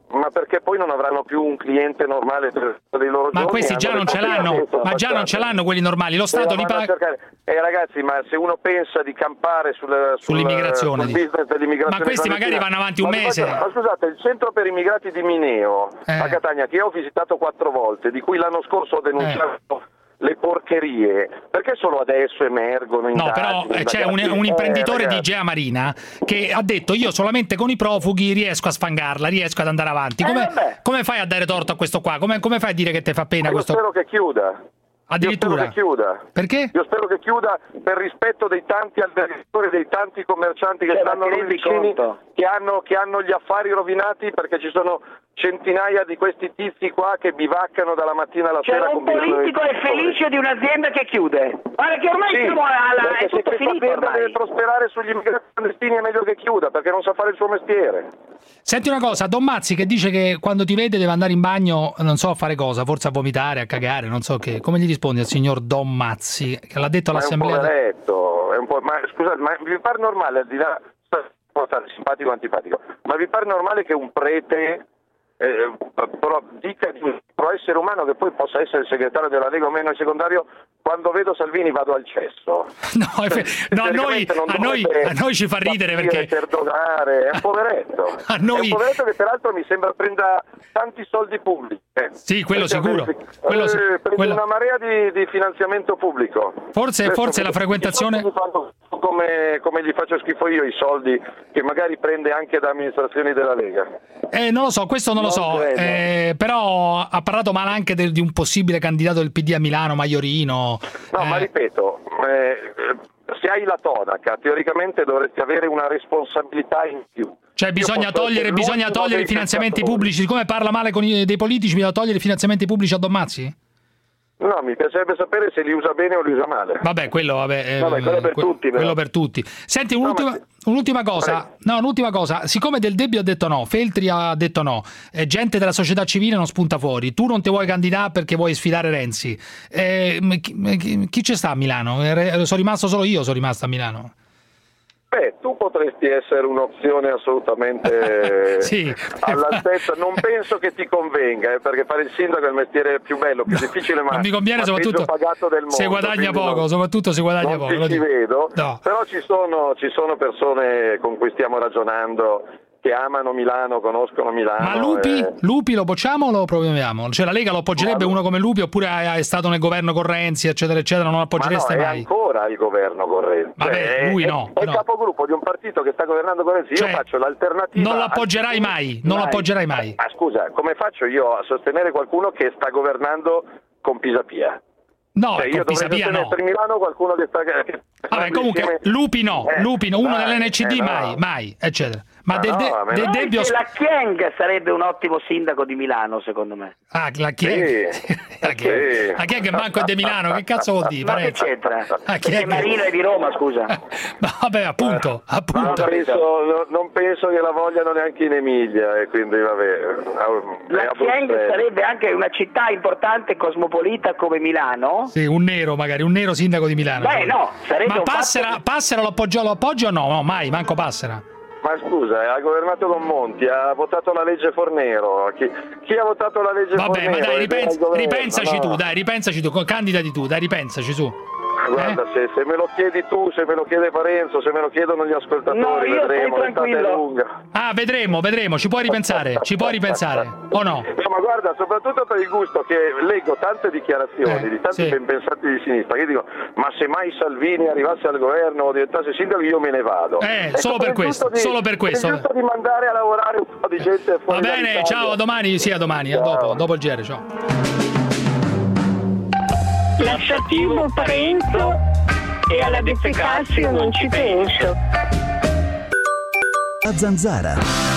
Speaker 10: Ma perché poi non avranno più un cliente normale per dei loro
Speaker 2: ma
Speaker 10: giorni,
Speaker 2: questi già non ce l'hanno, ma già non ce l'hanno quelli normali, lo Stato li paga.
Speaker 10: Eh ragazzi, ma se uno pensa di campare sul,
Speaker 2: sull'immigrazione,
Speaker 10: sul business dell'immigrazione,
Speaker 2: ma questi magari vanno avanti un
Speaker 10: ma
Speaker 2: mese.
Speaker 10: Ma scusate, il centro per immigrati di Mineo
Speaker 2: eh.
Speaker 10: a Catania, che ho visitato quattro volte, di cui l'anno scorso ho denunciato eh. le porcherie, perché solo adesso emergono indagini?
Speaker 2: No, però eh, c'è un, un imprenditore eh, di Igea Marina che ha detto io solamente con i profughi riesco a sfangarla, riesco ad andare avanti. Come, eh, come fai a dare torto a questo qua? Come, come fai a dire che ti fa pena
Speaker 10: io
Speaker 2: questo?
Speaker 10: Io spero che chiuda.
Speaker 2: Addirittura?
Speaker 10: Io spero che chiuda.
Speaker 2: Perché?
Speaker 10: Io spero che chiuda per rispetto dei tanti albergatori, dei tanti commercianti che
Speaker 5: eh,
Speaker 10: stanno lì vicini, che hanno, che hanno gli affari rovinati perché ci sono centinaia di questi tizi qua che bivaccano dalla mattina alla
Speaker 5: cioè,
Speaker 10: sera.
Speaker 5: Cioè un politico è felice di un'azienda che chiude. Guarda che ormai
Speaker 10: sì,
Speaker 5: siamo alla... è tutto
Speaker 10: se
Speaker 5: finito
Speaker 10: l'azienda deve prosperare sugli immigrati clandestini è meglio che chiuda perché non sa fare il suo mestiere.
Speaker 2: Senti una cosa, Don Mazzi che dice che quando ti vede deve andare in bagno, non so a fare cosa, forse a vomitare, a cagare, non so che. Come gli rispondi al signor Don Mazzi che l'ha detto all'assemblea?
Speaker 10: Ma è un poveretto, è un po', ma scusate, ma vi pare normale, al di là, può stare simpatico o antipatico, ma vi pare normale che un prete eh, però dica di un essere umano che poi possa essere il segretario della Lega o meno il secondario? Quando vedo Salvini vado al cesso.
Speaker 2: No, cioè, no a, noi, a, noi, a noi ci fa ridere perché
Speaker 10: perdonare, è un poveretto.
Speaker 2: A noi...
Speaker 10: È un poveretto che peraltro mi sembra prenda tanti soldi pubblici.
Speaker 2: Sì, quello
Speaker 10: perché
Speaker 2: sicuro.
Speaker 10: Avere,
Speaker 2: quello,
Speaker 10: eh, prende
Speaker 2: quello...
Speaker 10: una marea di, di finanziamento pubblico.
Speaker 2: Forse, forse la frequentazione...
Speaker 10: Come, come gli faccio schifo io i soldi che magari prende anche da amministrazioni della Lega.
Speaker 2: Eh, non lo so, questo non, non lo so, eh, però ha parlato male anche de, di un possibile candidato del P D a Milano, Maiorino.
Speaker 10: No,
Speaker 2: eh.
Speaker 10: ma ripeto, eh, se hai la tonaca, teoricamente dovresti avere una responsabilità in più.
Speaker 2: Cioè bisogna togliere, bisogna togliere i finanziamenti pubblici, siccome parla male con i, dei politici, bisogna togliere i finanziamenti pubblici a Don Mazzi?
Speaker 10: No, mi piacerebbe sapere se li usa bene o li usa male.
Speaker 2: Vabbè, quello, vabbè, eh,
Speaker 10: vabbè, quello per
Speaker 2: que-
Speaker 10: tutti. Però.
Speaker 2: Quello per tutti. Senti, un'ultima,
Speaker 10: no, ma...
Speaker 2: un'ultima cosa. No, un'ultima cosa. Siccome Del Debbio ha detto no, Feltri ha detto no, eh, gente della società civile non spunta fuori. Tu non ti vuoi candidare perché vuoi sfidare Renzi. Eh, chi, chi, chi ci sta a Milano? Eh, sono rimasto solo io, sono rimasto a Milano.
Speaker 10: Beh, tu potresti essere un'opzione assolutamente
Speaker 2: sì.
Speaker 10: all'altezza, non penso che ti convenga, eh, perché fare il sindaco è il mestiere più bello, più difficile, ma,
Speaker 2: non mi conviene,
Speaker 10: ma
Speaker 2: soprattutto
Speaker 10: pagato del mondo,
Speaker 2: se guadagna poco,
Speaker 10: non,
Speaker 2: soprattutto se guadagna
Speaker 10: non
Speaker 2: poco.
Speaker 10: Non ci vedo,
Speaker 2: no.
Speaker 10: Però ci sono, ci sono persone con cui stiamo ragionando che amano Milano, conoscono Milano.
Speaker 2: Ma Lupi?
Speaker 10: E...
Speaker 2: Lupi lo bocciamo o lo proviamo? Cioè la Lega lo appoggerebbe uno come Lupi oppure è stato nel governo con Renzi, eccetera, eccetera, non lo appoggereste
Speaker 10: ma no,
Speaker 2: mai?
Speaker 10: È ancora il governo con Renzi.
Speaker 2: Vabbè, lui no.
Speaker 10: È, è
Speaker 2: no.
Speaker 10: il capogruppo di un partito che sta governando con Renzi. Io
Speaker 2: cioè,
Speaker 10: faccio l'alternativa.
Speaker 2: Non lo appoggerai
Speaker 10: al...
Speaker 2: mai, non
Speaker 10: mai.
Speaker 2: lo appoggerai mai.
Speaker 10: Ma scusa, come faccio io a sostenere qualcuno che sta governando con Pisapia?
Speaker 2: No,
Speaker 10: cioè, io dovrei sostenere
Speaker 2: no.
Speaker 10: per Milano qualcuno che sta... Che
Speaker 2: Vabbè, comunque, insieme... Lupi no,
Speaker 10: eh,
Speaker 2: Lupi no, uno
Speaker 10: dai,
Speaker 2: dell'N C D
Speaker 10: eh,
Speaker 2: mai,
Speaker 10: no.
Speaker 2: mai, eccetera. Ma
Speaker 10: ah,
Speaker 2: del, de-
Speaker 10: no,
Speaker 2: del
Speaker 10: no.
Speaker 2: Debbio...
Speaker 5: La Chieng sarebbe un ottimo sindaco di Milano, secondo me.
Speaker 2: Ah, la Chieng?
Speaker 10: Sì.
Speaker 2: la Chieng
Speaker 10: sì.
Speaker 2: La Chieng manco è di Milano, che cazzo vuol dire?
Speaker 5: Ma che c'entra? Perché Marino è di Roma, scusa.
Speaker 2: Vabbè, appunto,
Speaker 10: eh,
Speaker 2: appunto.
Speaker 10: Non penso, no, non penso che la vogliano neanche in Emilia, e quindi vabbè.
Speaker 5: La Chieng sarebbe anche una città importante, cosmopolita come Milano.
Speaker 2: Sì, un nero magari, un nero sindaco di Milano.
Speaker 5: Beh, no, sarebbe
Speaker 2: Ma
Speaker 5: un
Speaker 2: Passera,
Speaker 5: fatto...
Speaker 2: Passera lo appoggio, lo appoggio o no? No, mai, manco Passera.
Speaker 10: Ma scusa, ha governato con Monti, ha votato la legge Fornero. Chi, chi ha votato la legge
Speaker 2: Vabbè,
Speaker 10: Fornero?
Speaker 2: Vabbè, ma dai, ripens- ripensaci
Speaker 10: no.
Speaker 2: tu, dai, ripensaci tu, candidati tu, dai, ripensaci su.
Speaker 10: Guarda,
Speaker 2: eh?
Speaker 10: se, se me lo chiedi tu, se me lo chiede Parenzo, se me lo chiedono gli ascoltatori,
Speaker 5: no, io
Speaker 10: vedremo,
Speaker 5: sei tranquillo.
Speaker 2: Ah, vedremo, vedremo, ci puoi ripensare, ci puoi ripensare, o no?
Speaker 10: No, ma guarda, soprattutto per il gusto che leggo tante dichiarazioni
Speaker 2: eh,
Speaker 10: di tanti
Speaker 2: sì.
Speaker 10: ben pensati di sinistra, che dico, ma se mai Salvini arrivasse al governo o diventasse sindaco io me ne vado.
Speaker 2: Eh,
Speaker 10: ecco,
Speaker 2: solo per questo,
Speaker 10: di,
Speaker 2: solo per questo.
Speaker 10: È giusto di mandare a lavorare un po' di gente fuori.
Speaker 2: Va bene, ciao, a domani, sì, a domani, a dopo, dopo il G R, ciao.
Speaker 11: Lasciativo Parenzo e alla defecazione non ci penso.
Speaker 3: La Zanzara.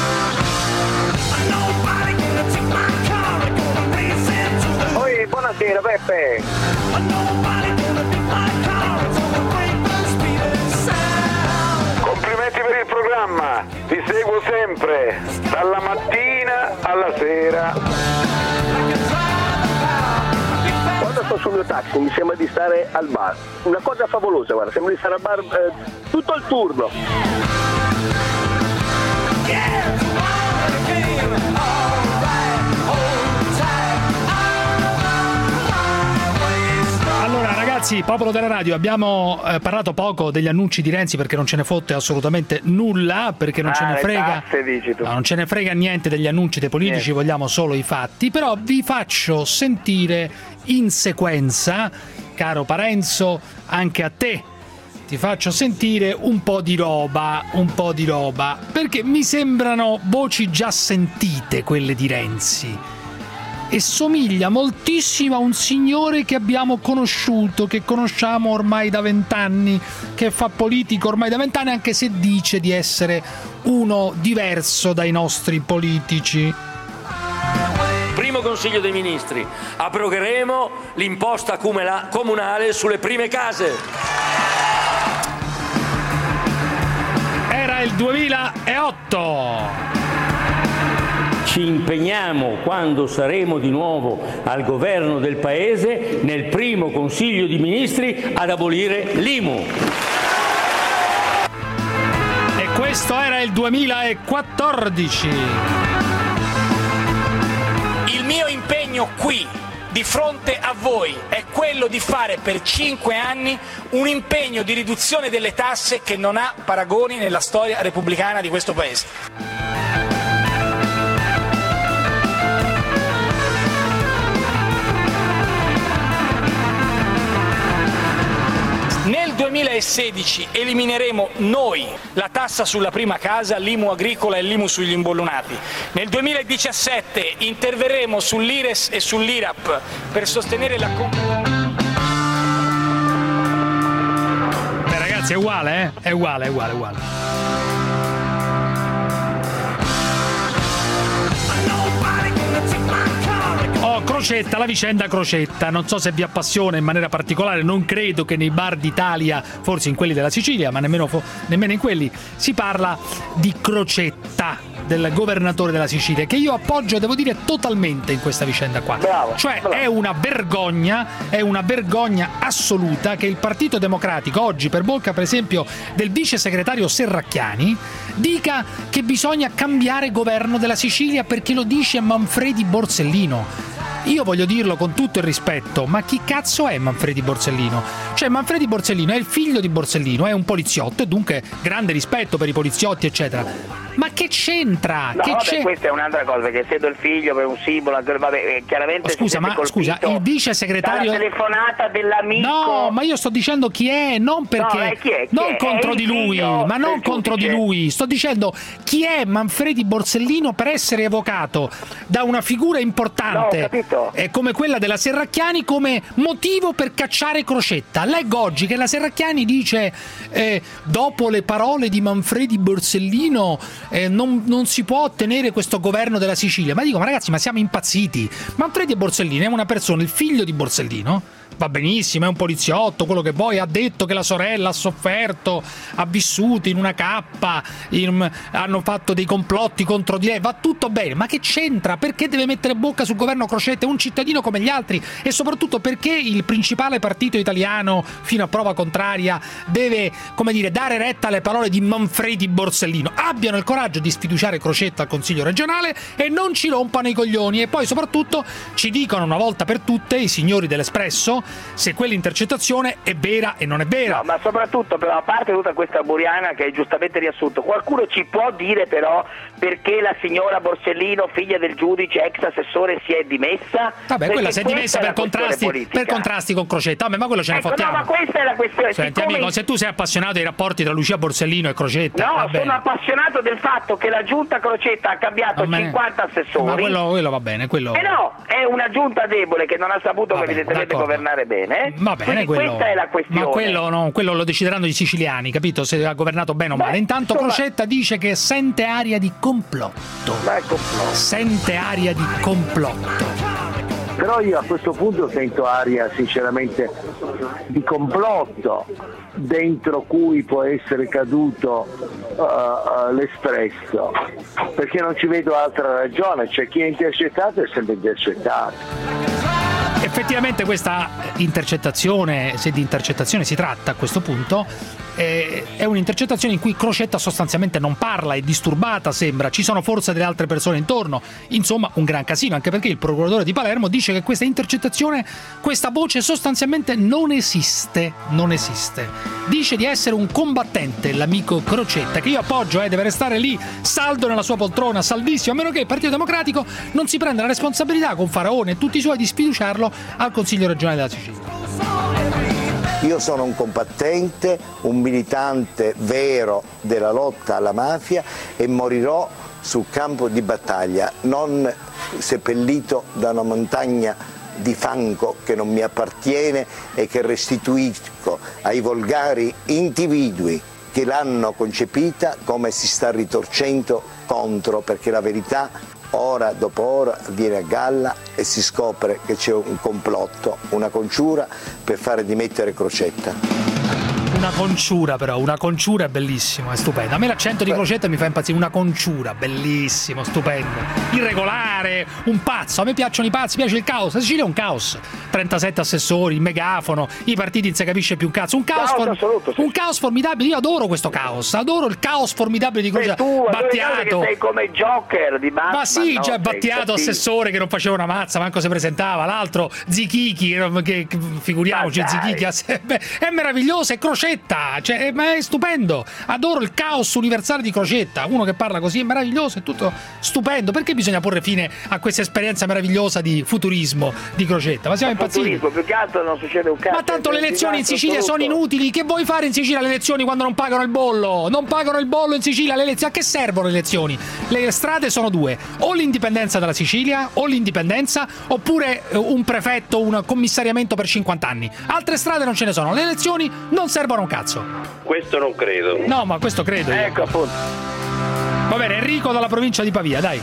Speaker 5: Oi, buonasera Peppe.
Speaker 10: Complimenti per il programma, ti seguo sempre, dalla mattina alla sera.
Speaker 5: Quando sto sul mio taxi mi sembra di stare al bar. Una cosa favolosa, guarda, sembra di stare al bar eh, tutto il turno.
Speaker 2: Ragazzi, popolo della radio, abbiamo eh, parlato poco degli annunci di Renzi perché non ce ne fotte assolutamente nulla, perché non
Speaker 5: ah,
Speaker 2: ce ne frega
Speaker 5: tasse, dici tu.
Speaker 2: no, non ce ne frega niente degli annunci dei politici, niente. Vogliamo solo i fatti, però vi faccio sentire in sequenza, caro Parenzo, anche a te ti faccio sentire un po' di roba, un po' di roba, perché mi sembrano voci già sentite quelle di Renzi. E somiglia moltissimo a un signore che abbiamo conosciuto, che conosciamo ormai da vent'anni, che fa politico ormai da vent'anni, anche se dice di essere uno diverso dai nostri politici.
Speaker 12: Primo Consiglio dei Ministri, abrogheremo l'imposta comunale sulle prime case.
Speaker 2: Era il duemilaotto.
Speaker 13: Ci impegniamo, quando saremo di nuovo al governo del Paese, nel primo Consiglio di Ministri ad abolire l'I M U.
Speaker 2: E questo era il duemilaquattordici.
Speaker 14: Il mio impegno qui, di fronte a voi, è quello di fare per cinque anni un impegno di riduzione delle tasse che non ha paragoni nella storia repubblicana di questo Paese. Nel duemilasedici elimineremo noi la tassa sulla prima casa, l'I M U agricola e l'I M U sugli imbollonati. Nel duemiladiciassette interverremo sull'I R E S e sull'I R A P per sostenere la...
Speaker 2: Beh ragazzi, è uguale, eh? È uguale, è uguale, è uguale. Oh, Crocetta, la vicenda Crocetta, non so se vi appassiona in maniera particolare, non credo che nei bar d'Italia, forse in quelli della Sicilia, ma nemmeno, nemmeno in quelli, si parla di Crocetta, del governatore della Sicilia, che io appoggio, devo dire, totalmente in questa vicenda qua.
Speaker 5: Bravo,
Speaker 2: cioè
Speaker 5: bravo.
Speaker 2: è una vergogna, è una vergogna assoluta che il Partito Democratico oggi, per bocca per esempio del vice segretario Serracchiani, dica che bisogna cambiare governo della Sicilia perché lo dice Manfredi Borsellino. Io voglio dirlo con tutto il rispetto, ma chi cazzo è Manfredi Borsellino? Cioè Manfredi Borsellino è il figlio di Borsellino, è un poliziotto e dunque grande rispetto per i poliziotti eccetera. Ma che c'entra?
Speaker 5: No,
Speaker 2: che
Speaker 5: vabbè,
Speaker 2: c'è...
Speaker 5: questa è un'altra cosa, perché essendo il figlio per un simbolo, vabbè, chiaramente
Speaker 2: scusa, ma scusa, il vice segretario
Speaker 5: dalla telefonata dell'amico.
Speaker 2: No, ma io sto dicendo chi è, non perché
Speaker 5: no, chi è, chi
Speaker 2: non
Speaker 5: è?
Speaker 2: contro
Speaker 5: è
Speaker 2: di lui, ma non contro
Speaker 5: giudice.
Speaker 2: di lui. Sto dicendo chi è Manfredi Borsellino per essere evocato da una figura importante
Speaker 5: no,
Speaker 2: eh, come quella della Serracchiani come motivo per cacciare Crocetta. Leggo oggi che la Serracchiani dice eh, dopo le parole di Manfredi Borsellino eh, non, non si può ottenere questo governo della Sicilia. Ma dico, ma ragazzi, ma siamo impazziti. Manfredi Borsellino è una persona, il figlio di Borsellino, va benissimo, è un poliziotto, quello che vuoi, ha detto che la sorella ha sofferto, ha vissuto in una cappa, in, hanno fatto dei complotti contro di lei, va tutto bene, ma che c'entra? Perché deve mettere bocca sul governo Crocetta? È un cittadino come gli altri, e soprattutto perché il principale partito italiano, fino a prova contraria, deve, come dire, dare retta alle parole di Manfredi Borsellino? Abbiano il coraggio di sfiduciare Crocetta al Consiglio regionale e non ci rompano i coglioni, e poi soprattutto ci dicono una volta per tutte i signori dell'Espresso se quell'intercettazione è vera e non è vera.
Speaker 5: No, ma soprattutto, però, a parte tutta questa buriana che è giustamente riassunto, qualcuno ci può dire però perché la signora Borsellino, figlia del giudice, ex assessore, si è dimessa?
Speaker 2: Vabbè,
Speaker 5: perché
Speaker 2: quella si è dimessa per contrasti, per contrasti con Crocetta. Vabbè, ma quello ce ne
Speaker 5: ecco,
Speaker 2: fottiamo.
Speaker 5: No, ma questa è la questione.
Speaker 2: Senti,
Speaker 5: siccome...
Speaker 2: amico, se tu sei appassionato dei rapporti tra Lucia Borsellino e Crocetta,
Speaker 5: no,
Speaker 2: va
Speaker 5: sono
Speaker 2: bene.
Speaker 5: appassionato del fatto che la giunta Crocetta ha cambiato
Speaker 2: me...
Speaker 5: cinquanta assessori.
Speaker 2: Ma quello, quello va bene, quello.
Speaker 5: Eh no, è una giunta debole che non ha saputo
Speaker 2: Vabbè,
Speaker 5: evidentemente
Speaker 2: d'accordo.
Speaker 5: governare bene.
Speaker 2: Va bene, quello,
Speaker 5: questa è la questione.
Speaker 2: Ma quello no, quello lo decideranno i siciliani, capito? Se ha governato bene o male.
Speaker 5: Beh,
Speaker 2: Intanto
Speaker 5: insomma...
Speaker 2: Crocetta dice che sente aria di complotto.
Speaker 5: Ma è complotto.
Speaker 2: Sente aria di complotto.
Speaker 15: Però io a questo punto sento aria sinceramente di complotto dentro cui può essere caduto uh, uh, l'Espresso, perché non ci vedo altra ragione, cioè chi è intercettato è sempre intercettato.
Speaker 2: E effettivamente questa intercettazione, se di intercettazione si tratta a questo punto, eh, è un'intercettazione in cui Crocetta sostanzialmente non parla, è disturbata, sembra, ci sono forse delle altre persone intorno, insomma un gran casino, anche perché il procuratore di Palermo dice che questa intercettazione, questa voce sostanzialmente non esiste, non esiste. Dice di essere un combattente l'amico Crocetta, che io appoggio, eh, deve restare lì saldo nella sua poltrona, saldissimo, a meno che il Partito Democratico non si prenda la responsabilità con Faraone e tutti i suoi di sfiduciarlo al Consiglio regionale della Sicilia.
Speaker 16: Io sono un combattente, un militante vero della lotta alla mafia e morirò sul campo di battaglia, non seppellito da una montagna di fango che non mi appartiene e che restituisco ai volgari individui che l'hanno concepita, come si sta ritorcendo contro, perché la verità ora dopo ora viene a galla e si scopre che c'è un complotto, una conciura per fare dimettere Crocetta.
Speaker 2: Una conciura però, una conciura è bellissimo, è stupendo. A me l'accento di Crocetta mi fa impazzire, una conciura, bellissimo, stupendo. Irregolare, un pazzo, a me piacciono i pazzi, piace il caos. La Sicilia è un caos. trentasette assessori, il megafono, i partiti non si capisce più un cazzo. Un caos,
Speaker 5: caos
Speaker 2: for-
Speaker 5: assoluto, sì.
Speaker 2: Un caos formidabile, io adoro questo caos, adoro il caos formidabile di Crocetta.
Speaker 5: Tu,
Speaker 2: Battiato.
Speaker 5: Che sei come Joker di Batman.
Speaker 2: Ma sì,
Speaker 5: no?
Speaker 2: già
Speaker 5: Sei
Speaker 2: Battiato,
Speaker 5: cattivo.
Speaker 2: assessore che non faceva una mazza, manco si presentava. L'altro Zichichi, che, che figuriamoci,
Speaker 5: Ma dai.
Speaker 2: Zichichi è meraviglioso, è Crocetta. Cioè, ma è stupendo, adoro il caos universale di Crocetta, uno che parla così è meraviglioso, è tutto stupendo. Perché bisogna porre fine a questa esperienza meravigliosa di futurismo di Crocetta? Ma siamo impazziti.
Speaker 5: Più che altro non succede un cazzo.
Speaker 2: Ma tanto le elezioni in Sicilia sono inutili. Che vuoi fare in Sicilia le elezioni quando non pagano il bollo? Non pagano il bollo in Sicilia le elezioni. A che servono le elezioni? Le strade sono due: o l'indipendenza della Sicilia, o l'indipendenza, oppure un prefetto, un commissariamento per cinquanta anni. Altre strade non ce ne sono. Le elezioni non servono un cazzo.
Speaker 17: Questo non credo.
Speaker 2: No, ma questo credo io.
Speaker 5: Ecco appunto.
Speaker 2: Va bene, Enrico dalla provincia di Pavia, dai.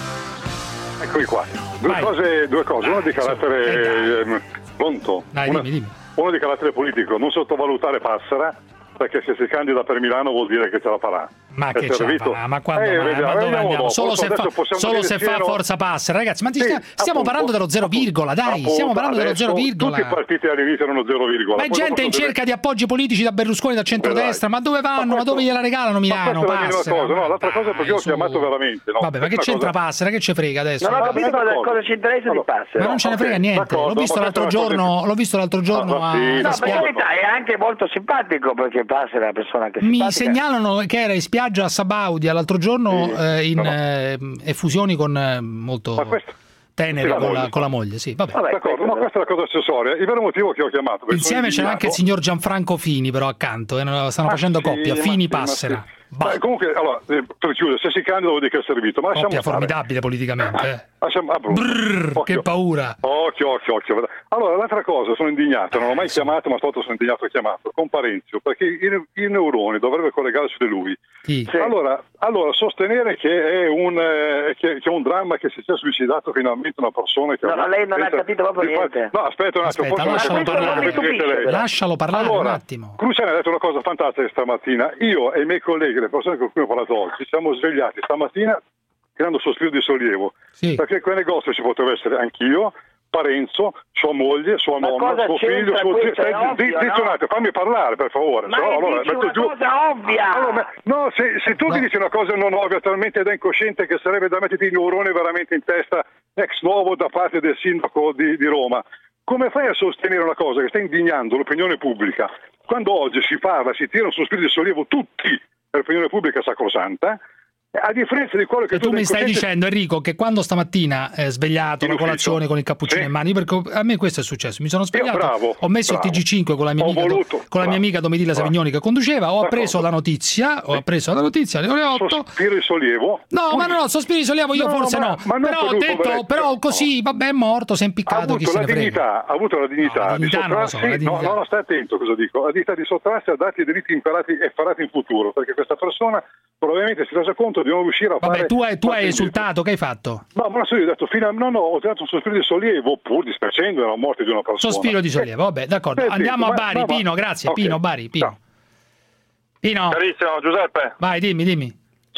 Speaker 18: Eccomi qua. Due
Speaker 2: Vai.
Speaker 18: cose, due cose, una di carattere eh, pronto.
Speaker 2: Dai,
Speaker 18: una,
Speaker 2: dimmi, dimmi.
Speaker 18: Una di carattere politico, non sottovalutare Passera, perché se si candida per Milano vuol dire che ce la farà.
Speaker 2: Ma
Speaker 18: È
Speaker 2: che ce la
Speaker 18: servito.
Speaker 2: farà? Ma quando
Speaker 18: Eh,
Speaker 2: ma,
Speaker 18: vediamo,
Speaker 2: ma dove
Speaker 18: vediamo
Speaker 2: andiamo?
Speaker 18: dopo.
Speaker 2: Solo se
Speaker 18: Adesso
Speaker 2: fa,
Speaker 18: possiamo
Speaker 2: solo
Speaker 18: dire
Speaker 2: se fa
Speaker 18: siano-
Speaker 2: forza Passera, ragazzi. Ma ti
Speaker 18: Sì,
Speaker 2: stia- stiamo
Speaker 18: appunto,
Speaker 2: parlando dello zero virgola, dai.
Speaker 18: Appunto,
Speaker 2: stiamo parlando dello
Speaker 18: adesso
Speaker 2: zero virgola.
Speaker 18: Tutti i partiti all'inizio erano zero virgola.
Speaker 2: Ma è
Speaker 18: Poi
Speaker 2: gente
Speaker 18: dopo
Speaker 2: in
Speaker 18: sono
Speaker 2: cerca di appoggi politici da Berlusconi, da centrodestra. Ma dove vanno? Ma,
Speaker 18: questo-
Speaker 2: dove gliela regalano Milano?
Speaker 18: Ma questa è la minima
Speaker 2: Passera?
Speaker 18: cosa, no, l'altra cosa è perché io ho
Speaker 2: su.
Speaker 18: chiamato veramente. No,
Speaker 2: Vabbè, ma che
Speaker 18: Una
Speaker 2: c'entra
Speaker 18: cosa-
Speaker 2: Passera? Che ci frega adesso?
Speaker 5: Non ho capito cosa,
Speaker 18: d'accordo.
Speaker 5: cosa ci interessa di Passera.
Speaker 2: Ma non ce ne
Speaker 18: ok,
Speaker 2: frega niente.
Speaker 18: d'accordo,
Speaker 2: L'ho visto
Speaker 18: ma
Speaker 2: l'altro
Speaker 18: questa è una cosa
Speaker 2: giorno,
Speaker 18: che-
Speaker 2: l'ho visto l'altro giorno
Speaker 18: Ah,
Speaker 2: a
Speaker 18: sì,
Speaker 2: a
Speaker 5: No, per
Speaker 2: spiaggia.
Speaker 5: carità, è anche molto simpatico perché Passera è una persona anche
Speaker 2: Mi
Speaker 5: simpatica.
Speaker 2: segnalano che era in spiaggia a Sabaudia l'altro giorno,
Speaker 18: Sì,
Speaker 2: eh, in
Speaker 18: no, no.
Speaker 2: eh, effusioni con eh, molto
Speaker 18: Ma questo-
Speaker 2: tenere
Speaker 18: Sì, la
Speaker 2: con la,
Speaker 18: moglie.
Speaker 2: con la moglie. Sì, vabbè.
Speaker 5: Vabbè,
Speaker 18: D'accordo, ma questa è la cosa accessoria. Il vero motivo che ho chiamato. perché
Speaker 2: Insieme
Speaker 18: sono
Speaker 2: c'era anche il
Speaker 18: indignato-
Speaker 2: signor Gianfranco Fini, però accanto, eh, stanno
Speaker 18: Ma
Speaker 2: facendo
Speaker 18: sì,
Speaker 2: coppia.
Speaker 18: ma
Speaker 2: Fini
Speaker 18: sì, ma
Speaker 2: Passera.
Speaker 18: sì.
Speaker 2: Bah,
Speaker 18: Beh, comunque, allora, eh, per chiudere, se si candida vuol dire che è servito, ma lasciamo
Speaker 2: coppia
Speaker 18: stare.
Speaker 2: formidabile politicamente. Eh.
Speaker 18: Lasciamo, ah, brutto.
Speaker 2: Brrr,
Speaker 18: Occhio.
Speaker 2: che paura.
Speaker 18: Occhio, occhio, occhio. Allora, l'altra cosa, sono indignato, non l'ho mai chiamato, ma stavolta sono indignato e chiamato, con Parenzio, perché i, i neuroni dovrebbero collegarsi di lui.
Speaker 2: Chi?
Speaker 18: Allora, allora, sostenere che è, un, eh, che, che è un dramma che si sia suicidato finalmente una persona che...
Speaker 5: No,
Speaker 18: ha
Speaker 5: no, lei non ha
Speaker 18: senza-
Speaker 5: capito proprio
Speaker 18: di fa-
Speaker 5: niente.
Speaker 18: No, aspetta un attimo,
Speaker 2: Aspetta,
Speaker 18: forse
Speaker 2: lascialo
Speaker 18: non ha
Speaker 2: parlare.
Speaker 18: capito niente lei.
Speaker 2: Lascialo parlare
Speaker 18: allora,
Speaker 2: un attimo.
Speaker 18: Cruciani ha detto una cosa fantastica stamattina. Io e i miei colleghi, le persone con cui ho parlato oggi, siamo svegliati stamattina tirando sospiro di sollievo.
Speaker 2: Sì.
Speaker 18: Perché quel negozio ci poteva essere anch'io, Parenzo, sua moglie, sua
Speaker 5: Ma
Speaker 18: nonna,
Speaker 5: cosa
Speaker 18: suo figlio,
Speaker 5: c'entra
Speaker 18: suo zio.
Speaker 5: questo? È
Speaker 18: Dai,
Speaker 5: ovvio,
Speaker 18: di- dici
Speaker 5: no?
Speaker 18: un attimo, fammi parlare per favore.
Speaker 5: Ma
Speaker 18: se no,
Speaker 5: è
Speaker 18: allora,
Speaker 5: dici
Speaker 18: metto
Speaker 5: una
Speaker 18: giù.
Speaker 5: cosa ovvia!
Speaker 18: Allora, me- no, se, se tu
Speaker 2: No.
Speaker 18: mi dici una cosa non ovvia, talmente da incosciente che sarebbe da metterti i neuroni veramente in testa ex novo da parte del sindaco di, di Roma. Come fai a sostenere una cosa che sta indignando l'opinione pubblica quando oggi si parla, si tira un sospiro di sollievo tutti l'opinione pubblica sacrosanta, a differenza di quello che
Speaker 2: E tu
Speaker 18: da
Speaker 2: mi stai
Speaker 18: incosciente-
Speaker 2: dicendo, Enrico, che quando stamattina è svegliato,
Speaker 18: In
Speaker 2: una
Speaker 18: ufficio.
Speaker 2: colazione con il cappuccino
Speaker 18: Sì.
Speaker 2: in mano, io perché a me questo è successo, mi sono svegliato,
Speaker 18: bravo,
Speaker 2: ho messo
Speaker 18: bravo.
Speaker 2: il T G cinque con la mia
Speaker 18: Ho
Speaker 2: amica,
Speaker 18: voluto,
Speaker 2: con la mia
Speaker 18: bravo,
Speaker 2: amica Domitilla
Speaker 18: bravo.
Speaker 2: Savignoni che conduceva, ho
Speaker 18: D'accordo.
Speaker 2: appreso la notizia, ho appreso la notizia alle ore otto.
Speaker 18: Sospiro di sollievo.
Speaker 2: No,
Speaker 18: Tu-
Speaker 2: ma no, sospiri di sollievo io
Speaker 18: No,
Speaker 2: forse
Speaker 18: ma-
Speaker 2: no,
Speaker 18: ma non
Speaker 2: però ho
Speaker 18: per un
Speaker 2: detto,
Speaker 18: poveretto.
Speaker 2: però così, vabbè, è morto, si è
Speaker 18: ha
Speaker 2: impiccato, chi
Speaker 18: avuto
Speaker 2: se
Speaker 18: la
Speaker 2: ne frega.
Speaker 18: dignità, ha avuto la dignità,
Speaker 2: No, la
Speaker 18: di
Speaker 2: dignità non lo so,
Speaker 18: sottrarsi,
Speaker 2: la
Speaker 18: no,
Speaker 2: dignità.
Speaker 18: no, stai attento cosa dico, la dignità di sottrarsi a dati e diritti imparati e farati in futuro, perché questa persona probabilmente si è resa conto di non riuscire a
Speaker 2: Vabbè,
Speaker 18: fare...
Speaker 2: tu hai, tu hai
Speaker 18: passi
Speaker 2: esultato, che hai fatto?
Speaker 18: indietro. No, ma io ho detto, fino a, no, no, ho tirato un sospiro di sollievo, pur dispiacendo della morte di una persona.
Speaker 2: Sospiro di sollievo, vabbè, d'accordo.
Speaker 18: Senti,
Speaker 2: Andiamo a
Speaker 18: ma-
Speaker 2: Bari,
Speaker 18: ma-
Speaker 2: Pino, grazie,
Speaker 18: ok.
Speaker 2: Pino, Bari, Pino.
Speaker 18: Ciao.
Speaker 2: Pino,
Speaker 17: Carissimo Giuseppe,
Speaker 2: vai, dimmi, dimmi.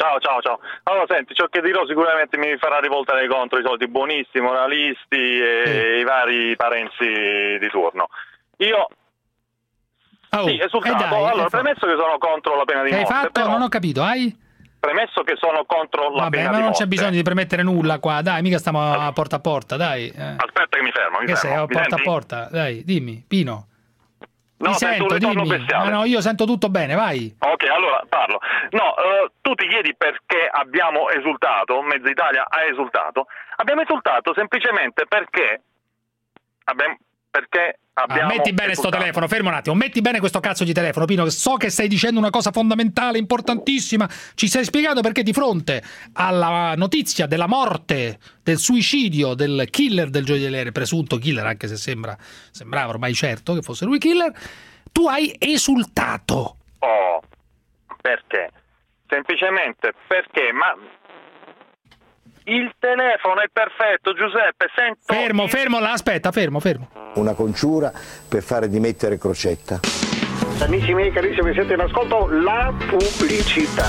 Speaker 17: Ciao, ciao, ciao. Allora, senti, ciò che dirò sicuramente mi farà rivoltare contro i soliti buonisti, moralisti e mm. i vari parenzi di turno. Io...
Speaker 2: Oh,
Speaker 17: sì, esultato.
Speaker 2: eh dai,
Speaker 17: allora,
Speaker 2: eh,
Speaker 17: premesso che sono contro la pena di
Speaker 2: che
Speaker 17: morte...
Speaker 2: hai fatto?
Speaker 17: Però,
Speaker 2: non ho capito, hai?
Speaker 17: Premesso che sono contro la
Speaker 2: Vabbè,
Speaker 17: pena
Speaker 2: ma
Speaker 17: di
Speaker 2: non
Speaker 17: morte...
Speaker 2: c'è bisogno di premettere nulla qua, dai, mica stiamo a porta a porta, dai. Eh.
Speaker 17: Aspetta che mi fermo, mi
Speaker 2: che
Speaker 17: fermo.
Speaker 2: sei a
Speaker 17: Mi
Speaker 2: porta
Speaker 17: senti?
Speaker 2: a porta? Dai, dimmi, Pino.
Speaker 17: No,
Speaker 2: Ti
Speaker 17: sento un
Speaker 2: sento,
Speaker 17: ritorno
Speaker 2: dimmi.
Speaker 17: bestiale.
Speaker 2: Ma no, io sento tutto bene, vai.
Speaker 17: Ok, allora parlo. No, uh, tu ti chiedi perché abbiamo esultato, Mezza Italia ha esultato. Abbiamo esultato semplicemente perché abbiamo, perché abbiamo
Speaker 2: Ah, metti bene
Speaker 17: esultato.
Speaker 2: sto telefono, fermo un attimo, metti bene questo cazzo di telefono, Pino, che so che stai dicendo una cosa fondamentale, importantissima. Ci stai spiegando perché di fronte alla notizia della morte, del suicidio del killer del gioielliere, presunto killer, anche se sembra sembrava ormai certo che fosse lui killer, tu hai esultato.
Speaker 17: Oh, perché? Semplicemente perché, ma il telefono è perfetto, Giuseppe, sento...
Speaker 2: Fermo, fermo, là, aspetta, fermo, fermo.
Speaker 16: Una conciura per fare dimettere Crocetta.
Speaker 19: Amici miei carissimi, siete in ascolto la pubblicità.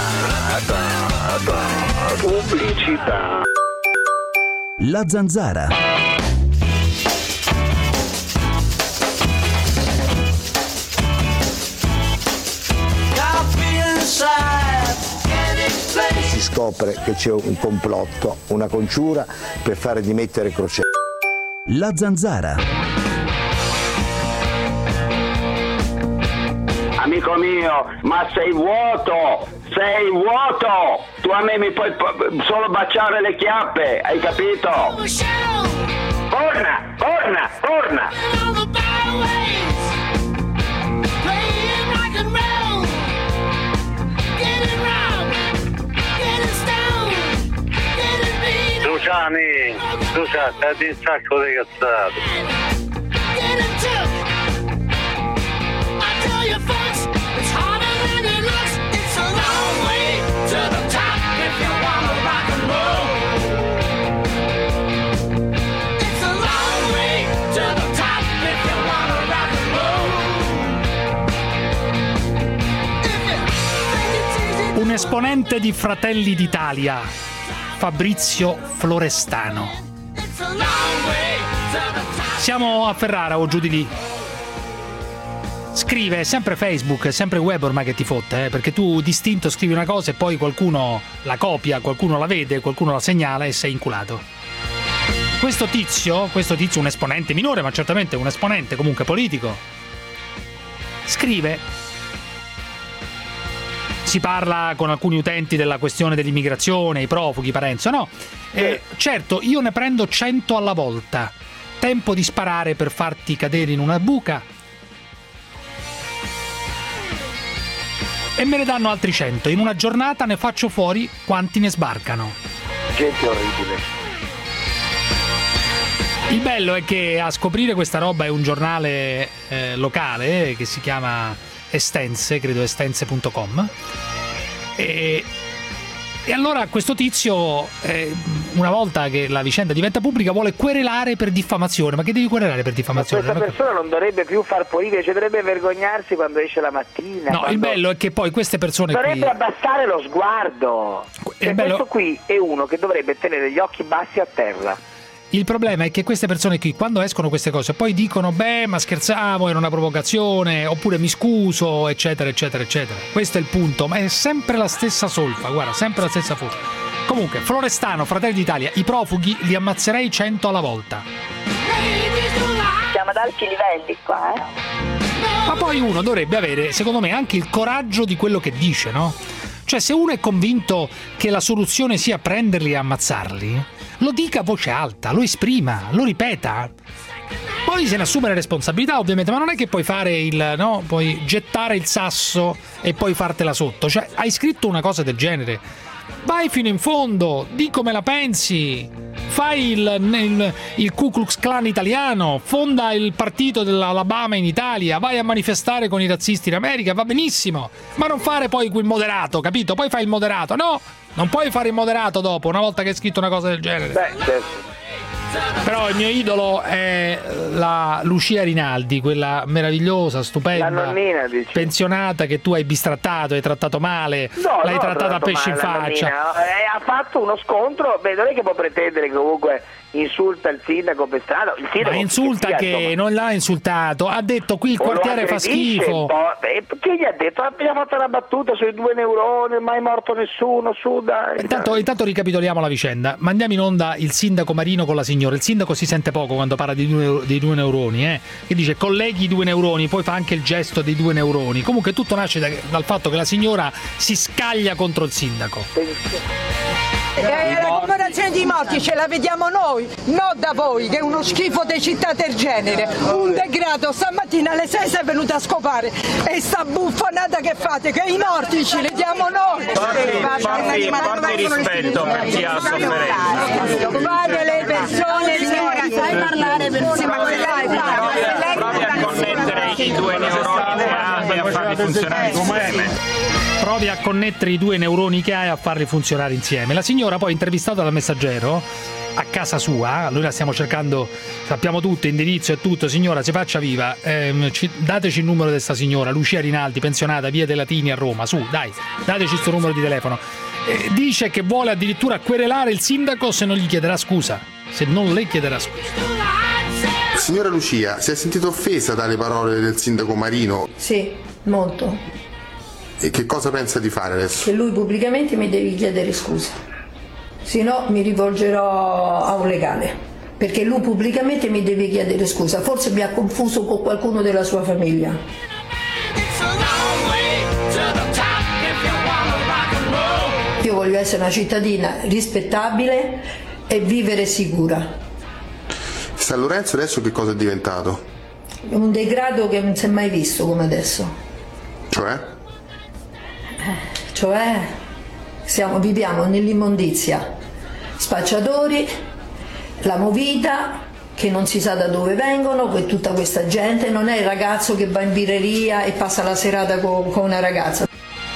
Speaker 19: Pubblicità.
Speaker 3: La Zanzara.
Speaker 16: Si scopre che c'è un complotto, una conciura per fare dimettere Crocetta.
Speaker 3: La Zanzara.
Speaker 19: Amico mio, ma sei vuoto! Sei vuoto! Tu a me mi puoi solo baciare le chiappe, hai capito? Corna! Corna! Corna!
Speaker 20: Luciani, Luciani, stai un sacco di cazzate.
Speaker 2: Un esponente di Fratelli d'Italia, Fabrizio Florestano. Siamo a Ferrara o giù di lì. Scrive, è sempre Facebook, è sempre web ormai che ti fotte, eh, perché tu distinto scrivi una cosa e poi qualcuno la copia, qualcuno la vede, qualcuno la segnala e sei inculato. Questo tizio, questo tizio un esponente minore, ma certamente un esponente comunque politico, scrive... Si parla con alcuni utenti della questione dell'immigrazione, i profughi, Parenzo, no? Eh, certo, io ne prendo cento alla volta. Tempo di sparare per farti cadere in una buca. E me ne danno altri cento. In una giornata ne faccio fuori quanti ne sbarcano.
Speaker 19: Gente orribile.
Speaker 2: Il bello è che a scoprire questa roba è un giornale eh, locale eh, che si chiama Estense, credo estense punto com. E, e allora questo tizio, eh, una volta che la vicenda diventa pubblica, vuole querelare per diffamazione. Ma che devi querelare per diffamazione?
Speaker 5: Ma questa persona non dovrebbe più far politica, cioè dovrebbe vergognarsi quando esce la mattina.
Speaker 2: No,
Speaker 5: quando...
Speaker 2: il bello è che poi queste persone
Speaker 5: dovrebbe
Speaker 2: qui...
Speaker 5: abbassare lo sguardo. Cioè,
Speaker 2: bello...
Speaker 5: Questo qui è uno che dovrebbe tenere gli occhi bassi a terra.
Speaker 2: Il problema è che queste persone qui, quando escono queste cose, poi dicono beh, ma scherzavo, era una provocazione, oppure mi scuso, eccetera, eccetera, eccetera. Questo è il punto, ma è sempre la stessa solfa, guarda, sempre la stessa solfa. Comunque, Florestano, Fratelli d'Italia, i profughi li ammazzerei cento alla volta.
Speaker 11: Siamo ad alti livelli qua, eh?
Speaker 2: Ma poi uno dovrebbe avere, secondo me, anche il coraggio di quello che dice, no? Cioè, se uno è convinto che la soluzione sia prenderli e ammazzarli, lo dica a voce alta, lo esprima, lo ripeta. Poi se ne assume le responsabilità, ovviamente, ma non è che puoi fare il, no? Puoi gettare il sasso e poi fartela sotto. Cioè, hai scritto una cosa del genere, vai fino in fondo, di come la pensi, fai il, il, il Ku Klux Klan italiano, fonda il partito dell'Alabama in Italia, vai a manifestare con i razzisti in America, va benissimo, ma non fare poi quel moderato, capito? Poi fai il moderato, no, non puoi fare il moderato dopo, una volta che hai scritto una cosa del genere.
Speaker 5: Beh, certo.
Speaker 2: Però il mio idolo è la Lucia Rinaldi, quella meravigliosa, stupenda,
Speaker 5: la nonnina, dici.
Speaker 2: pensionata che tu hai bistrattato, hai trattato male,
Speaker 5: No,
Speaker 2: l'hai
Speaker 5: no,
Speaker 2: trattata a pesce in
Speaker 5: male la
Speaker 2: faccia.
Speaker 5: nonnina. Eh, ha fatto uno scontro, beh, non è che può pretendere che comunque insulta il sindaco per strada. Il sindaco
Speaker 2: Ma insulta
Speaker 5: sia,
Speaker 2: che
Speaker 5: insomma.
Speaker 2: non l'ha insultato, ha detto qui il
Speaker 5: O lo
Speaker 2: quartiere fa
Speaker 5: aggredisce
Speaker 2: schifo.
Speaker 5: un po'. Eh, chi gli ha detto? Abbiamo fatto una battuta sui due neuroni, mai morto nessuno, su dai.
Speaker 2: Intanto, intanto ricapitoliamo la vicenda. Mandiamo in onda il sindaco Marino con la signora. Il sindaco si sente poco quando parla di due, dei due neuroni, eh? Che dice colleghi i due neuroni, poi fa anche il gesto dei due neuroni. Comunque tutto nasce da, dal fatto che la signora si scaglia contro il sindaco.
Speaker 6: E la commemorazione di morti ce la vediamo noi, non da voi, che è uno schifo di città del genere. Un degrado stamattina alle sei si è venuta a scopare e sta buffonata che fate, che i morti ce li diamo noi.
Speaker 7: Porti, porti rispetto per chi ha sofferenza.
Speaker 6: Fate le persone, signora, sai parlare per
Speaker 7: Provi a connettere i due neuroni che ha e a farli funzionare insieme.
Speaker 2: Provi a connettere i due neuroni che hai e a farli funzionare insieme. La signora poi intervistata dal Messaggero a casa sua, noi la stiamo cercando, sappiamo tutto, indirizzo e tutto, signora si faccia viva, ehm, ci, dateci il numero di questa signora, Lucia Rinaldi, pensionata, via dei Latini a Roma, su dai, dateci questo numero di telefono. Eh, dice che vuole addirittura querelare il sindaco se non gli chiederà scusa, se non le chiederà scusa.
Speaker 8: Signora Lucia, si è sentita offesa dalle parole del sindaco Marino?
Speaker 9: Sì, molto.
Speaker 8: E che cosa pensa di fare adesso?
Speaker 9: Che lui pubblicamente mi deve chiedere scusa, se no mi rivolgerò a un legale, perché lui pubblicamente mi deve chiedere scusa, forse mi ha confuso con qualcuno della sua famiglia. Io voglio essere una cittadina rispettabile e vivere sicura.
Speaker 8: San Lorenzo adesso che cosa è diventato?
Speaker 9: Un degrado che non si è mai visto come adesso.
Speaker 8: Cioè?
Speaker 9: Cioè siamo, viviamo nell'immondizia, spacciatori, la movida che non si sa da dove vengono, que- tutta questa gente, non è il ragazzo che va in birreria e passa la serata con, con una ragazza.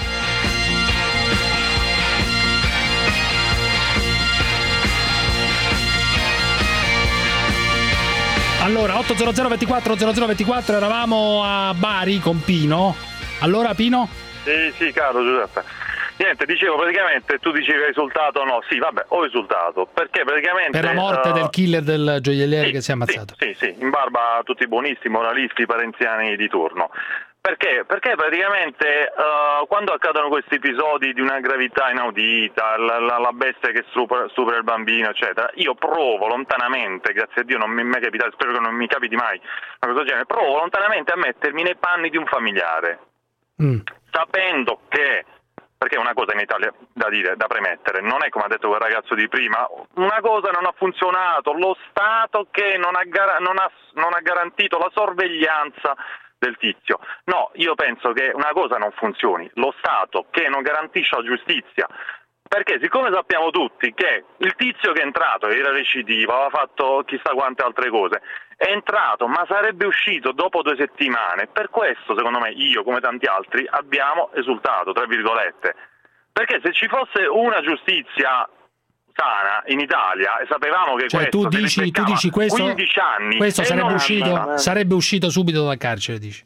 Speaker 2: Allora, otto zero zero ventiquattro zero zero ventiquattro, eravamo a Bari con Pino. Allora Pino?
Speaker 17: Sì, sì, caro Giuseppe. Niente, dicevo praticamente, tu dicevi hai esultato o no? Sì, vabbè, ho esultato, perché praticamente...
Speaker 2: Per la morte uh, del killer del gioielliere
Speaker 17: sì,
Speaker 2: che si è ammazzato.
Speaker 17: Sì, sì, sì, in barba a tutti i buonisti, moralisti, parenziani di turno. Perché? Perché praticamente uh, quando accadono questi episodi di una gravità inaudita, la, la, la bestia che stupra, stupra il bambino, eccetera, io provo lontanamente, grazie a Dio non mi è mai capitato, spero che non mi capiti mai una cosa del genere, provo lontanamente a mettermi nei panni di un familiare.
Speaker 2: Mm.
Speaker 17: Sapendo che, perché una cosa in Italia da dire, da premettere, non è come ha detto quel ragazzo di prima, una cosa non ha funzionato, lo Stato che non ha, gar- non ha, non ha garantito la sorveglianza del tizio. No, io penso che una cosa non funzioni, lo Stato che non garantisce la giustizia. Perché siccome sappiamo tutti che il tizio che è entrato era recidivo, aveva fatto chissà quante altre cose, è entrato ma sarebbe uscito dopo due settimane, per questo secondo me io come tanti altri abbiamo esultato, tra virgolette, perché se ci fosse una giustizia sana in Italia e sapevamo che
Speaker 2: cioè,
Speaker 17: questo
Speaker 2: tu dici, tu dici questo,
Speaker 17: quindici anni
Speaker 2: questo sarebbe uscito,
Speaker 17: non...
Speaker 2: sarebbe uscito subito dal carcere, dici?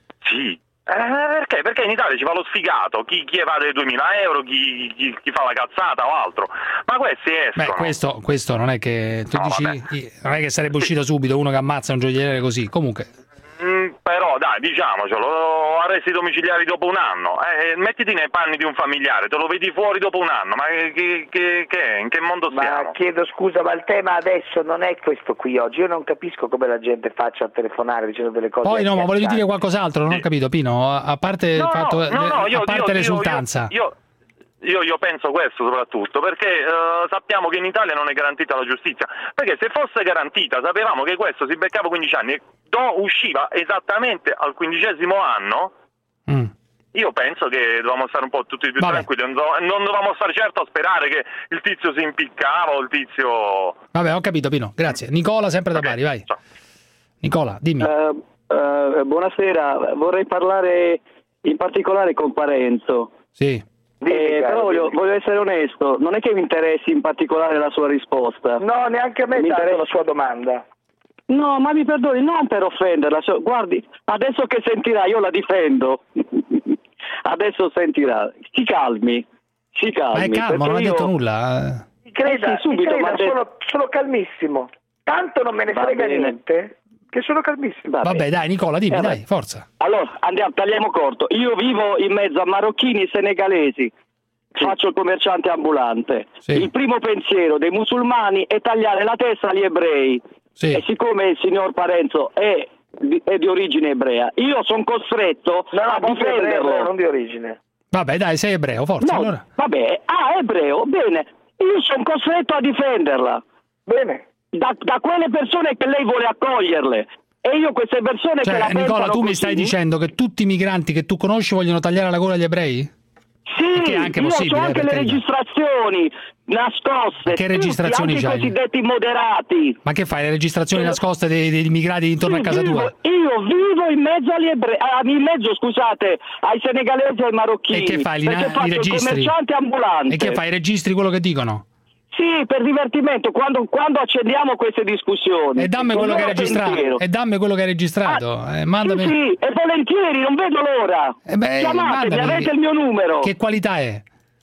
Speaker 17: Sì. Eh, perché? Perché in Italia ci fa lo sfigato, chi, chi evade duemila euro, chi, chi, chi fa la cazzata o altro, ma questi escono.
Speaker 2: Beh, questo, questo non è che tu
Speaker 17: no,
Speaker 2: dici,
Speaker 17: vabbè.
Speaker 2: non è che sarebbe uscito subito uno che ammazza un gioielliere così, comunque.
Speaker 17: Mm, però dai, diciamocelo, arresti domiciliari dopo un anno, eh, mettiti nei panni di un familiare, te lo vedi fuori dopo un anno, ma che, che, che è? In che mondo stiamo?
Speaker 5: Ma chiedo scusa, ma il tema adesso non è questo qui oggi, io non capisco come la gente faccia a telefonare dicendo delle cose.
Speaker 2: Poi no, ma volevi dire qualcos'altro, non ho capito Pino, a parte
Speaker 17: no,
Speaker 2: il fatto,
Speaker 17: no, no, io,
Speaker 2: a parte
Speaker 17: io,
Speaker 2: l'esultanza.
Speaker 17: Io, io, io, io penso questo soprattutto, perché uh, sappiamo che in Italia non è garantita la giustizia, perché se fosse garantita sapevamo che questo si beccava quindici anni e usciva esattamente al quindicesimo anno.
Speaker 2: Mm.
Speaker 17: Io penso che dovevamo stare un po' tutti più
Speaker 2: Vabbè.
Speaker 17: tranquilli, non dovevamo stare certo a sperare che il tizio si impiccava o il tizio...
Speaker 2: Vabbè, ho capito Pino, grazie. Nicola sempre da Bari, vai.
Speaker 17: Ciao.
Speaker 2: Nicola, dimmi.
Speaker 21: Uh, uh, buonasera, vorrei parlare in particolare con Parenzo.
Speaker 2: Sì.
Speaker 19: Eh, però voglio, voglio essere onesto, non è che mi interessi in particolare la sua risposta.
Speaker 5: No, neanche a me
Speaker 19: Mi
Speaker 5: tanto
Speaker 19: interessa-
Speaker 5: la sua domanda.
Speaker 19: No, ma mi perdoni, non per offenderla, so- guardi, adesso che sentirà, io la difendo. Adesso sentirà, si calmi, si calmi.
Speaker 2: Ma è calmo,
Speaker 19: perché
Speaker 2: non ha
Speaker 19: io-
Speaker 2: detto nulla.
Speaker 5: Mi creda,
Speaker 19: Eh sì, subito,
Speaker 5: mi creda,
Speaker 19: ma de-
Speaker 5: sono, sono calmissimo. Tanto non me ne
Speaker 19: Va
Speaker 5: frega
Speaker 19: bene.
Speaker 5: niente, che sono calmissimo.
Speaker 19: Va
Speaker 2: Vabbè,
Speaker 19: bene.
Speaker 2: dai, Nicola, dimmi,
Speaker 19: Eh,
Speaker 2: dai,
Speaker 19: beh.
Speaker 2: forza.
Speaker 19: Allora, andiamo, tagliamo corto. Io vivo in mezzo a marocchini e senegalesi, faccio il commerciante ambulante.
Speaker 2: Sì.
Speaker 19: Il primo pensiero dei musulmani è tagliare la testa agli ebrei.
Speaker 2: Sì.
Speaker 19: E siccome il signor Parenzo è di, è di origine ebrea, io sono costretto
Speaker 5: No, no,
Speaker 19: a
Speaker 5: proprio ebreo,
Speaker 19: difenderlo.
Speaker 5: non di origine.
Speaker 2: Vabbè, dai, sei ebreo, forza.
Speaker 19: No,
Speaker 2: Allora.
Speaker 19: vabbè, ah, ebreo, bene. Io sono costretto a difenderla.
Speaker 5: Bene.
Speaker 19: Da, da quelle persone che lei vuole accoglierle. E io queste persone che la
Speaker 2: Cioè, Nicola,
Speaker 19: pensano
Speaker 2: tu mi
Speaker 19: così-
Speaker 2: stai dicendo che tutti i migranti che tu conosci vogliono tagliare la gola agli ebrei?
Speaker 19: Sì,
Speaker 2: Che è anche
Speaker 19: io
Speaker 2: possibile,
Speaker 19: ho anche
Speaker 2: per
Speaker 19: le
Speaker 2: carità.
Speaker 19: registrazioni nascoste.
Speaker 2: Che registrazioni
Speaker 19: tutti,
Speaker 2: c'hai?
Speaker 19: anche i cosiddetti moderati.
Speaker 2: Ma che fai, le registrazioni nascoste dei, degli immigrati intorno
Speaker 19: Sì,
Speaker 2: a casa
Speaker 19: vivo-
Speaker 2: tua?
Speaker 19: Io vivo in mezzo agli ebrei, ah, in mezzo, scusate, ai senegalesi e ai marocchini.
Speaker 2: E che fai, li,
Speaker 19: perché
Speaker 2: li
Speaker 19: faccio il
Speaker 2: registri?
Speaker 19: commerciante ambulante.
Speaker 2: E che fai, registri quello che dicono?
Speaker 19: Sì, per divertimento, quando, quando accendiamo queste discussioni.
Speaker 2: E dammi quello che hai
Speaker 19: Con loro
Speaker 2: registrato.
Speaker 19: pensiero.
Speaker 2: E dammi quello che hai registrato. Eh, mandami.
Speaker 19: Sì, sì, e volentieri, non vedo l'ora.
Speaker 2: Eh beh,
Speaker 19: Chiamatemi,
Speaker 2: mandami.
Speaker 19: avete il mio numero.
Speaker 2: Che qualità è?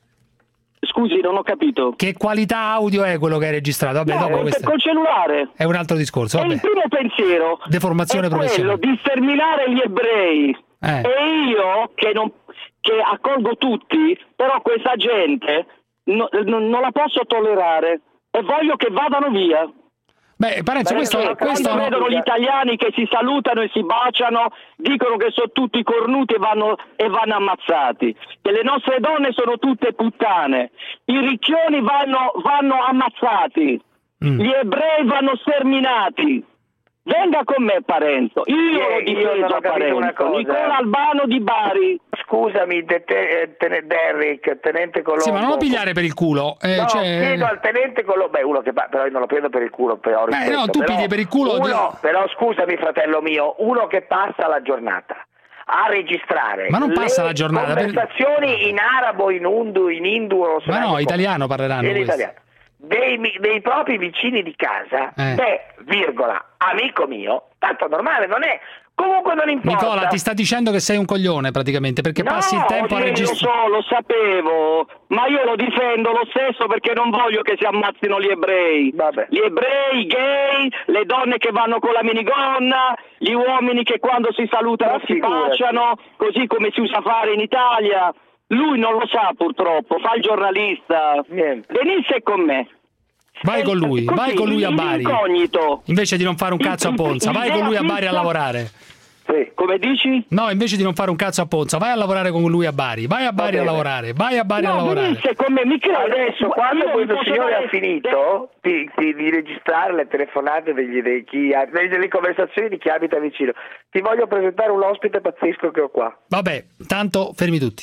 Speaker 19: Scusi, non ho capito.
Speaker 2: Che qualità audio è quello che hai registrato? Vabbè,
Speaker 19: No,
Speaker 2: dopo
Speaker 19: col-
Speaker 2: questo
Speaker 19: col cellulare.
Speaker 2: è un altro discorso.
Speaker 19: E
Speaker 2: Vabbè.
Speaker 19: il primo pensiero
Speaker 2: Deformazione
Speaker 19: è quello
Speaker 2: professionale.
Speaker 19: di sterminare gli ebrei.
Speaker 2: Eh.
Speaker 19: E io, che, non, che accolgo tutti, però questa gente no- non non la posso tollerare e voglio che vadano via.
Speaker 2: Beh, Parenzo,
Speaker 19: Perché
Speaker 2: questo,
Speaker 19: quando
Speaker 2: questo
Speaker 19: vedono gli italiani che si salutano e si baciano, dicono che sono tutti cornuti e vanno, e vanno ammazzati, che le nostre donne sono tutte puttane, i ricchioni vanno, vanno ammazzati,
Speaker 2: Mm.
Speaker 19: gli ebrei vanno sterminati. Venga con me, Parenzo. Io
Speaker 5: Io-
Speaker 19: l'ho
Speaker 5: io
Speaker 19: difeso
Speaker 5: non ho capito una
Speaker 19: Parenzo.
Speaker 5: cosa.
Speaker 19: Nicola Albano di Bari.
Speaker 5: Scusami, de- te- eh, tene- Derrick, tenente Colombo.
Speaker 2: Sì, ma non lo pigliare per il culo. Eh,
Speaker 5: No,
Speaker 2: cioè-
Speaker 5: chiedo al tenente Colombo, beh, uno che va- però io non lo prendo per il culo, però rispetto,
Speaker 2: no, tu
Speaker 5: però
Speaker 2: pigli per il culo di-
Speaker 5: Uno, però scusami, fratello mio, uno che passa la giornata a registrare
Speaker 2: Ma non passa
Speaker 5: le
Speaker 2: la giornata, per-
Speaker 5: conversazioni in arabo, in undu, in indu, non so
Speaker 2: Ma no,
Speaker 5: neanche
Speaker 2: italiano
Speaker 5: come.
Speaker 2: parleranno
Speaker 5: In
Speaker 2: questi.
Speaker 5: italiano. Dei, mi- dei propri vicini di casa,
Speaker 2: Eh.
Speaker 5: beh, virgola, amico mio, tanto normale non è, comunque non importa.
Speaker 2: Nicola, ti sta dicendo che sei un coglione praticamente perché
Speaker 19: No,
Speaker 2: passi il tempo a
Speaker 19: sì,
Speaker 2: registrare.
Speaker 19: Lo so, lo sapevo, ma io lo difendo lo stesso perché non voglio che si ammazzino gli ebrei.
Speaker 5: Vabbè.
Speaker 19: Gli ebrei, i gay, le donne che vanno con la minigonna, gli uomini che quando si salutano
Speaker 5: Ma
Speaker 19: si
Speaker 5: figurati.
Speaker 19: baciano, così come si usa fare in Italia. Lui non lo sa purtroppo, fa il giornalista.
Speaker 5: Niente.
Speaker 19: Venisse con me.
Speaker 2: Vai con lui,
Speaker 19: Così,
Speaker 2: vai con lui a
Speaker 19: in
Speaker 2: Bari.
Speaker 19: incognito.
Speaker 2: Invece di non fare un cazzo a Ponza, vai con lui a Bari a lavorare.
Speaker 5: Sì.
Speaker 19: Come dici?
Speaker 2: No, invece di non fare un cazzo a Ponza, vai a lavorare con lui a Bari. Vai a Bari a
Speaker 5: bene.
Speaker 2: lavorare. Vai a Bari a
Speaker 19: No,
Speaker 2: lavorare.
Speaker 19: venisse con me, mi crede.
Speaker 5: Adesso, quando
Speaker 19: Io
Speaker 5: questo
Speaker 19: posso
Speaker 5: signore
Speaker 19: dare-
Speaker 5: ha finito di, di- di registrare le telefonate degli, dei chi, delle, delle conversazioni di chi abita vicino, ti voglio presentare un ospite pazzesco che ho qua.
Speaker 2: Vabbè, tanto fermi tutti.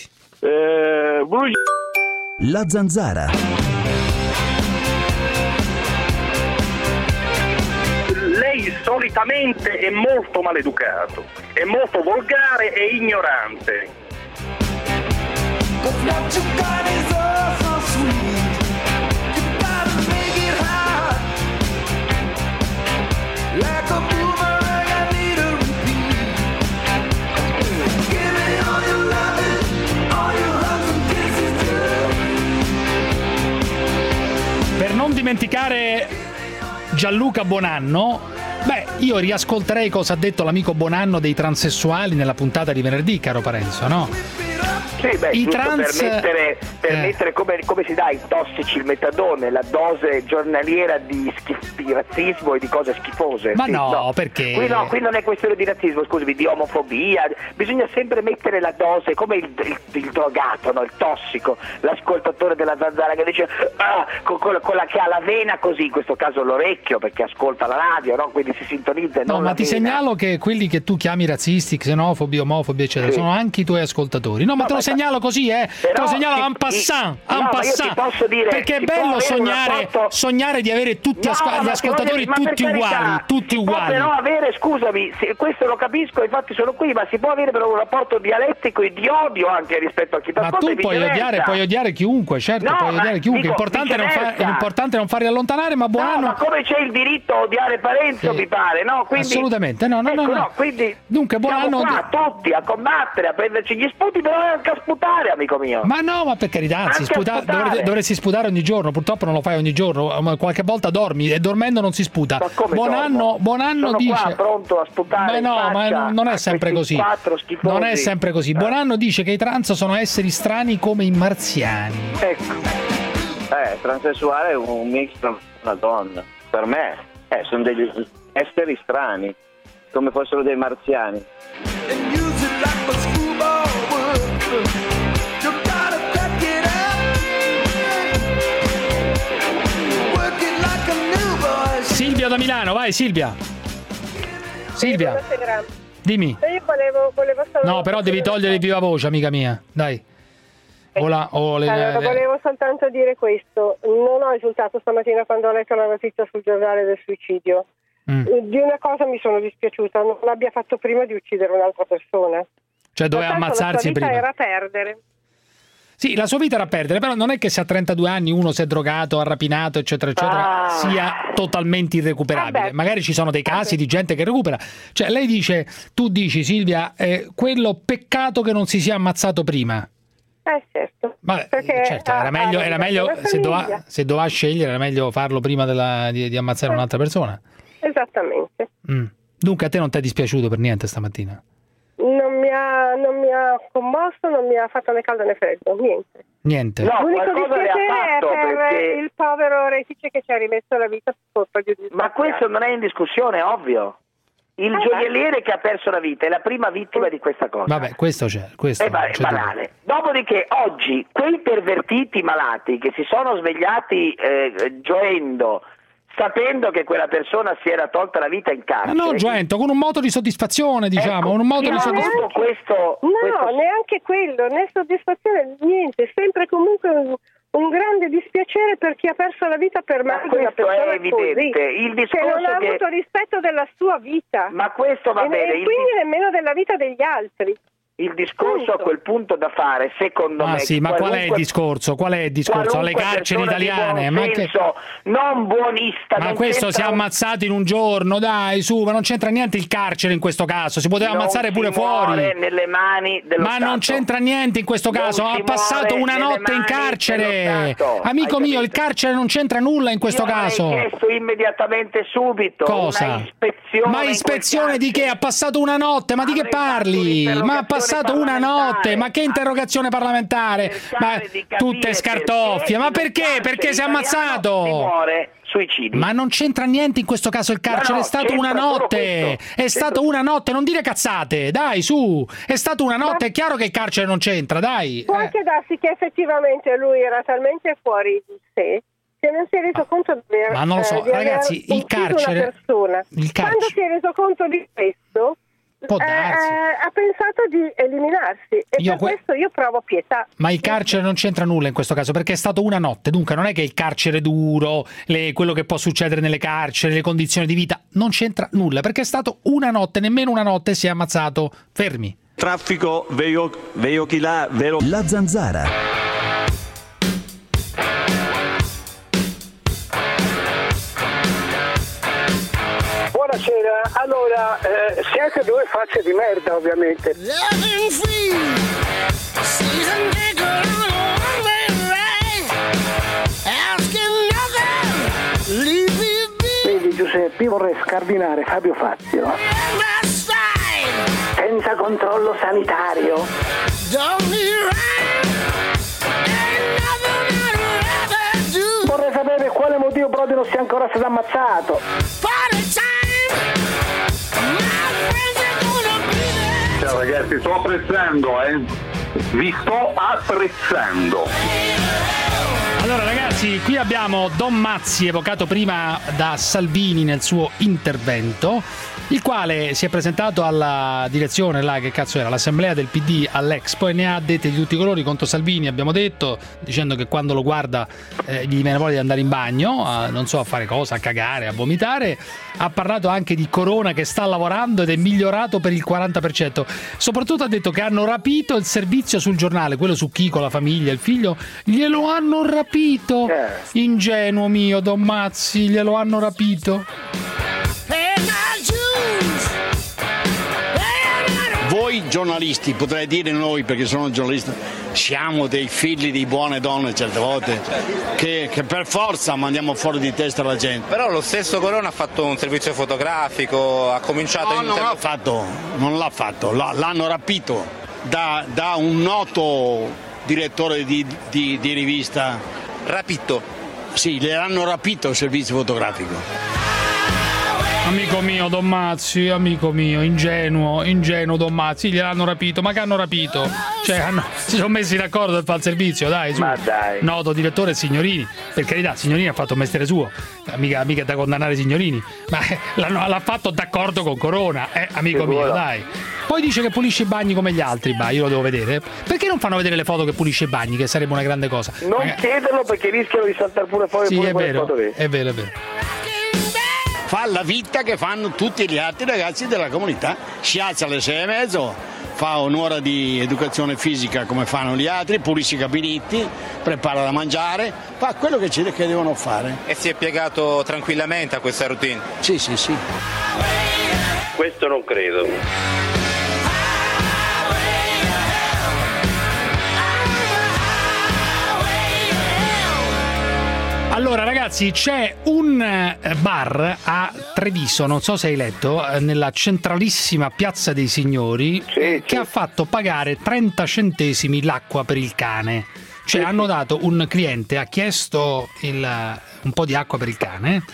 Speaker 5: Eh, Brugi-
Speaker 3: La Zanzara.
Speaker 21: Lei solitamente è molto maleducato, è molto volgare e ignorante.
Speaker 2: Per non dimenticare Gianluca Bonanno, beh, io riascolterei cosa ha detto l'amico Bonanno dei transessuali nella puntata di venerdì, caro Parenzo, no?
Speaker 5: Sì, beh,
Speaker 2: I
Speaker 5: giusto
Speaker 2: trans-
Speaker 5: per mettere, per
Speaker 2: eh.
Speaker 5: mettere come, come si dà ai tossici il metadone, la dose giornaliera di, schif- di razzismo e di cose schifose.
Speaker 2: Ma
Speaker 5: Sì,
Speaker 2: no, perché?
Speaker 5: Qui no, qui non è questione di razzismo, scusami, di omofobia, bisogna sempre mettere la dose, come il, il, il drogato, no? Il tossico, l'ascoltatore della zanzara che dice ah, con quella, quella che ha la vena così, in questo caso l'orecchio perché ascolta la radio, no? Quindi si sintonizza e
Speaker 2: No,
Speaker 5: non
Speaker 2: ma
Speaker 5: la
Speaker 2: ti
Speaker 5: vena.
Speaker 2: segnalo che quelli che tu chiami razzisti, xenofobi, omofobi, eccetera,
Speaker 5: Sì.
Speaker 2: sono anche i tuoi ascoltatori. No, ma
Speaker 5: No,
Speaker 2: te lo
Speaker 5: ma infatti
Speaker 2: segnalo così, eh. Te lo segnalo en passant, en passant. Perché è bello sognare, sognare di avere tutti
Speaker 5: No,
Speaker 2: asco- gli
Speaker 5: ma
Speaker 2: ascoltatori
Speaker 5: ma per
Speaker 2: tutti
Speaker 5: carità,
Speaker 2: uguali, tutti
Speaker 5: si
Speaker 2: uguali.
Speaker 5: può però avere, scusami, se- questo lo capisco, infatti sono qui, ma si può avere però un rapporto dialettico e di odio anche rispetto a chi ti
Speaker 2: Ma
Speaker 5: ascolta
Speaker 2: tu
Speaker 5: e
Speaker 2: puoi
Speaker 5: viceversa.
Speaker 2: odiare, puoi odiare chiunque, certo,
Speaker 5: No,
Speaker 2: puoi
Speaker 5: ma
Speaker 2: odiare chiunque.
Speaker 5: dico,
Speaker 2: L'importante è non, fa-
Speaker 5: viceversa.
Speaker 2: l'importante è non farli allontanare, ma buon
Speaker 5: No,
Speaker 2: anno.
Speaker 5: ma come c'è il diritto a odiare Parenzo,
Speaker 2: Sì.
Speaker 5: mi pare, no? Quindi,
Speaker 2: Assolutamente, no, no,
Speaker 5: ecco,
Speaker 2: no, no.
Speaker 5: quindi
Speaker 2: Dunque, buon
Speaker 5: siamo
Speaker 2: anno.
Speaker 5: qua tutti a combattere, a prenderci gli sputi, però anche a sputare, amico mio.
Speaker 2: Ma no, ma per carità, anzi,
Speaker 5: Anche a
Speaker 2: sputa-
Speaker 5: sputare.
Speaker 2: dovresti, dovresti sputare ogni giorno, purtroppo non lo fai ogni giorno, ma qualche volta dormi e dormendo non si sputa.
Speaker 5: come
Speaker 2: Buon
Speaker 5: dormo?
Speaker 2: anno, buon anno
Speaker 5: Sono
Speaker 2: dice.
Speaker 5: qua pronto a sputare
Speaker 2: Ma
Speaker 5: in
Speaker 2: no, ma
Speaker 5: faccia
Speaker 2: non è
Speaker 5: a
Speaker 2: sempre
Speaker 5: questi
Speaker 2: così.
Speaker 5: quattro schifosi.
Speaker 2: Non è sempre così. Buon anno dice che i trans sono esseri strani come i marziani.
Speaker 5: Ecco.
Speaker 1: Eh, transessuale è un mix tra una donna. Per me, eh, sono degli esseri strani, come fossero dei marziani.
Speaker 2: Silvia da Milano, vai Silvia. Silvia,
Speaker 22: Buonasera.
Speaker 2: dimmi.
Speaker 22: Io volevo, volevo solo
Speaker 2: No, però devi togliere il viva voce, amica mia. Dai. O la- o le-
Speaker 22: Allora,
Speaker 2: le-
Speaker 22: volevo soltanto dire questo. Non ho esultato stamattina quando ho letto la notizia sul giornale del suicidio.
Speaker 2: Mm.
Speaker 22: Di una cosa mi sono dispiaciuta, non l'abbia fatto prima di uccidere un'altra persona.
Speaker 2: Cioè doveva
Speaker 22: Tanto
Speaker 2: ammazzarsi
Speaker 22: la sua vita
Speaker 2: prima.
Speaker 22: era perdere.
Speaker 2: Sì, la sua vita era a perdere, però non è che se a trentadue anni uno si è drogato, ha rapinato, eccetera, eccetera,
Speaker 22: Ah.
Speaker 2: sia totalmente irrecuperabile.
Speaker 22: Vabbè.
Speaker 2: Magari ci sono dei casi di gente che recupera. Cioè, lei dice, tu dici, Silvia, eh, quello peccato che non si sia ammazzato prima.
Speaker 22: Eh certo.
Speaker 2: Vabbè,
Speaker 22: Perché
Speaker 2: certo,
Speaker 22: ha-
Speaker 2: era meglio,
Speaker 22: ha
Speaker 2: era
Speaker 22: una
Speaker 2: meglio se, doveva,
Speaker 22: famiglia.
Speaker 2: se doveva scegliere, era meglio farlo prima della- di, di ammazzare un'altra persona.
Speaker 22: Esattamente.
Speaker 2: Mm. Dunque a te non ti è dispiaciuto per niente stamattina?
Speaker 22: Non mi, ha, non mi ha commosso, non mi ha fatto né caldo né freddo, niente.
Speaker 2: Niente.
Speaker 22: L'unico
Speaker 5: qualcosa le ha
Speaker 22: dispiacere è
Speaker 5: fatto,
Speaker 22: per
Speaker 5: perché-
Speaker 22: il povero Retice che ci ha rimesso la vita per colpa di un
Speaker 5: Ma questo non è in discussione, è ovvio. Il
Speaker 22: Ah,
Speaker 5: gioielliere che ha perso la vita è la prima vittima di questa cosa.
Speaker 2: Vabbè, questo c'è, questo
Speaker 5: È, ba-
Speaker 2: non
Speaker 5: è
Speaker 2: c'è dubbio.
Speaker 5: banale. Dopodiché oggi quei pervertiti malati che si sono svegliati eh, gioendo, sapendo che quella persona si era tolta la vita in
Speaker 2: Ma
Speaker 5: carcere.
Speaker 2: no, Gento, con un moto di soddisfazione, diciamo, con un moto di
Speaker 22: no,
Speaker 2: soddisfazione.
Speaker 22: neanche-
Speaker 5: questo,
Speaker 22: no,
Speaker 5: questo-
Speaker 22: neanche quello, né soddisfazione, niente, sempre comunque un, un grande dispiacere per chi ha perso la vita per mano di una
Speaker 5: questo è
Speaker 22: persona
Speaker 5: evidente.
Speaker 22: così,
Speaker 5: Il
Speaker 22: che
Speaker 5: discorso
Speaker 22: non ha
Speaker 5: che-
Speaker 22: avuto rispetto della sua vita.
Speaker 5: Ma questo va
Speaker 22: e,
Speaker 5: bene,
Speaker 22: e
Speaker 5: il
Speaker 22: quindi nemmeno della vita degli altri.
Speaker 5: Il discorso a quel punto da fare, secondo
Speaker 2: Ah
Speaker 5: me,
Speaker 2: sì, ma qual è il
Speaker 5: qualunque-
Speaker 2: discorso? Qual è il discorso? Alle
Speaker 5: qualunque
Speaker 2: carceri
Speaker 5: persona di
Speaker 2: italiane?
Speaker 5: buon
Speaker 2: Ma, che-
Speaker 5: senso, non buonista,
Speaker 2: ma
Speaker 5: non
Speaker 2: questo si è
Speaker 5: c'entra un-
Speaker 2: ammazzato in un giorno, dai, su, ma non c'entra niente il carcere in questo caso, si poteva
Speaker 5: non
Speaker 2: ammazzare
Speaker 5: si
Speaker 2: pure fuori.
Speaker 5: muore nelle mani dello
Speaker 2: Ma
Speaker 5: Stato.
Speaker 2: non c'entra niente in questo
Speaker 5: Non
Speaker 2: caso,
Speaker 5: si
Speaker 2: ha passato
Speaker 5: muore
Speaker 2: una
Speaker 5: nelle
Speaker 2: notte in
Speaker 5: mani
Speaker 2: carcere.
Speaker 5: dello Stato.
Speaker 2: Amico
Speaker 5: Hai
Speaker 2: mio,
Speaker 5: capito?
Speaker 2: il carcere non c'entra nulla in questo
Speaker 5: Io avrei
Speaker 2: caso.
Speaker 5: chiesto immediatamente subito
Speaker 2: Cosa?
Speaker 5: una ispezione.
Speaker 2: Ma
Speaker 5: in
Speaker 2: ispezione
Speaker 5: quel
Speaker 2: di che? Ha passato una notte, ma di che parli? Ma ha passato una notte, ma che interrogazione parlamentare? Ma tutte scartoffie, ma perché? Perché si è ammazzato?
Speaker 5: Si muore suicidio.
Speaker 2: Ma non c'entra niente in questo caso il carcere,
Speaker 5: No, no,
Speaker 2: è stato una
Speaker 5: c'entra solo
Speaker 2: notte,
Speaker 5: questo.
Speaker 2: è stato una notte, non dire cazzate, dai su, è stato una notte, è chiaro che il carcere non c'entra, dai.
Speaker 22: Può
Speaker 2: Eh.
Speaker 22: anche darsi che effettivamente lui era talmente fuori di sé che non si è reso conto di aver,
Speaker 2: Ma non lo so,
Speaker 22: eh, di aver
Speaker 2: ragazzi, il
Speaker 22: ucciso
Speaker 2: carcere-
Speaker 22: una persona.
Speaker 2: il carcere-
Speaker 22: Quando si è reso conto di questo,
Speaker 2: Può
Speaker 22: eh,
Speaker 2: darsi.
Speaker 22: eh, ha pensato di eliminarsi e
Speaker 2: Io
Speaker 22: per
Speaker 2: que-
Speaker 22: questo io provo pietà.
Speaker 2: Ma il carcere non c'entra nulla in questo caso, perché è stato una notte, dunque non è che il carcere duro, le- quello che può succedere nelle carceri, le condizioni di vita, non c'entra nulla, perché è stato una notte, nemmeno una notte e si è ammazzato. Fermi.
Speaker 3: Traffico veicolare. La Zanzara.
Speaker 23: Buonasera, allora eh, siete due facce di merda ovviamente. Quindi Giuseppe, io vorrei scardinare Fabio Fazio senza controllo sanitario. Vorrei sapere quale motivo Prodi non sia ancora stato ammazzato.
Speaker 17: Ciao ragazzi, sto apprezzando, eh. Vi sto apprezzando.
Speaker 2: Allora ragazzi, qui abbiamo Don Mazzi, evocato prima da Salvini nel suo intervento, il quale si è presentato alla direzione, là che cazzo era, l'assemblea del P D all'Expo, e ne ha dette di tutti i colori contro Salvini, abbiamo detto, dicendo che quando lo guarda eh, gli viene voglia di andare in bagno, a, non so a fare cosa, a cagare, a vomitare. Ha parlato anche di Corona che sta lavorando ed è migliorato per il quaranta per cento. Soprattutto ha detto che hanno rapito il servizio sul giornale, quello su Chico, la famiglia, il figlio, glielo hanno rapito. Ingenuo mio, Don Mazzi, glielo hanno rapito.
Speaker 4: Voi giornalisti, potrei dire noi perché sono giornalista, siamo dei figli di buone donne certe volte, che, che per forza mandiamo fuori di testa la gente.
Speaker 10: Però lo stesso Corona ha fatto un servizio fotografico, ha cominciato...
Speaker 4: No,
Speaker 10: in...
Speaker 4: non l'ha fatto, non l'ha fatto, l'hanno rapito da, da un noto direttore di, di, di rivista.
Speaker 10: Rapito?
Speaker 4: Sì, le hanno rapito il servizio fotografico.
Speaker 2: Amico mio Don Mazzi, amico mio, ingenuo, ingenuo Don Mazzi, gliel'hanno rapito, ma che hanno rapito? Cioè, hanno, si sono messi d'accordo per fare il servizio, dai, su.
Speaker 5: Ma dai.
Speaker 2: Noto direttore Signorini, per carità, Signorini ha fatto un mestiere suo, mica, mica da condannare Signorini, ma l'hanno, l'ha fatto d'accordo con Corona, eh, amico Sicuro. mio, dai. Poi dice che pulisce i bagni come gli altri, bah, io lo devo vedere. Perché non fanno vedere le foto che pulisce i bagni, che sarebbe una grande cosa?
Speaker 5: Non Magari... chiederlo perché rischiano di saltare pure fuori
Speaker 2: sì,
Speaker 5: pure
Speaker 2: è vero,
Speaker 5: foto lì.
Speaker 2: è vero, è vero.
Speaker 4: Fa la vita che fanno tutti gli altri ragazzi della comunità, si alza alle sei e mezzo, fa un'ora di educazione fisica come fanno gli altri, pulisce i gabinetti, prepara da mangiare, fa quello che, c'è, che devono fare.
Speaker 10: E si è piegato tranquillamente a questa routine?
Speaker 4: Sì, sì, sì.
Speaker 20: Questo non credo.
Speaker 2: Allora ragazzi, c'è un bar a Treviso, non so se hai letto, nella centralissima Piazza dei Signori,
Speaker 5: sì,
Speaker 2: che
Speaker 5: sì.
Speaker 2: ha fatto pagare trenta centesimi l'acqua per il cane. Cioè sì, hanno dato, un cliente ha chiesto il, un po' di acqua per il cane,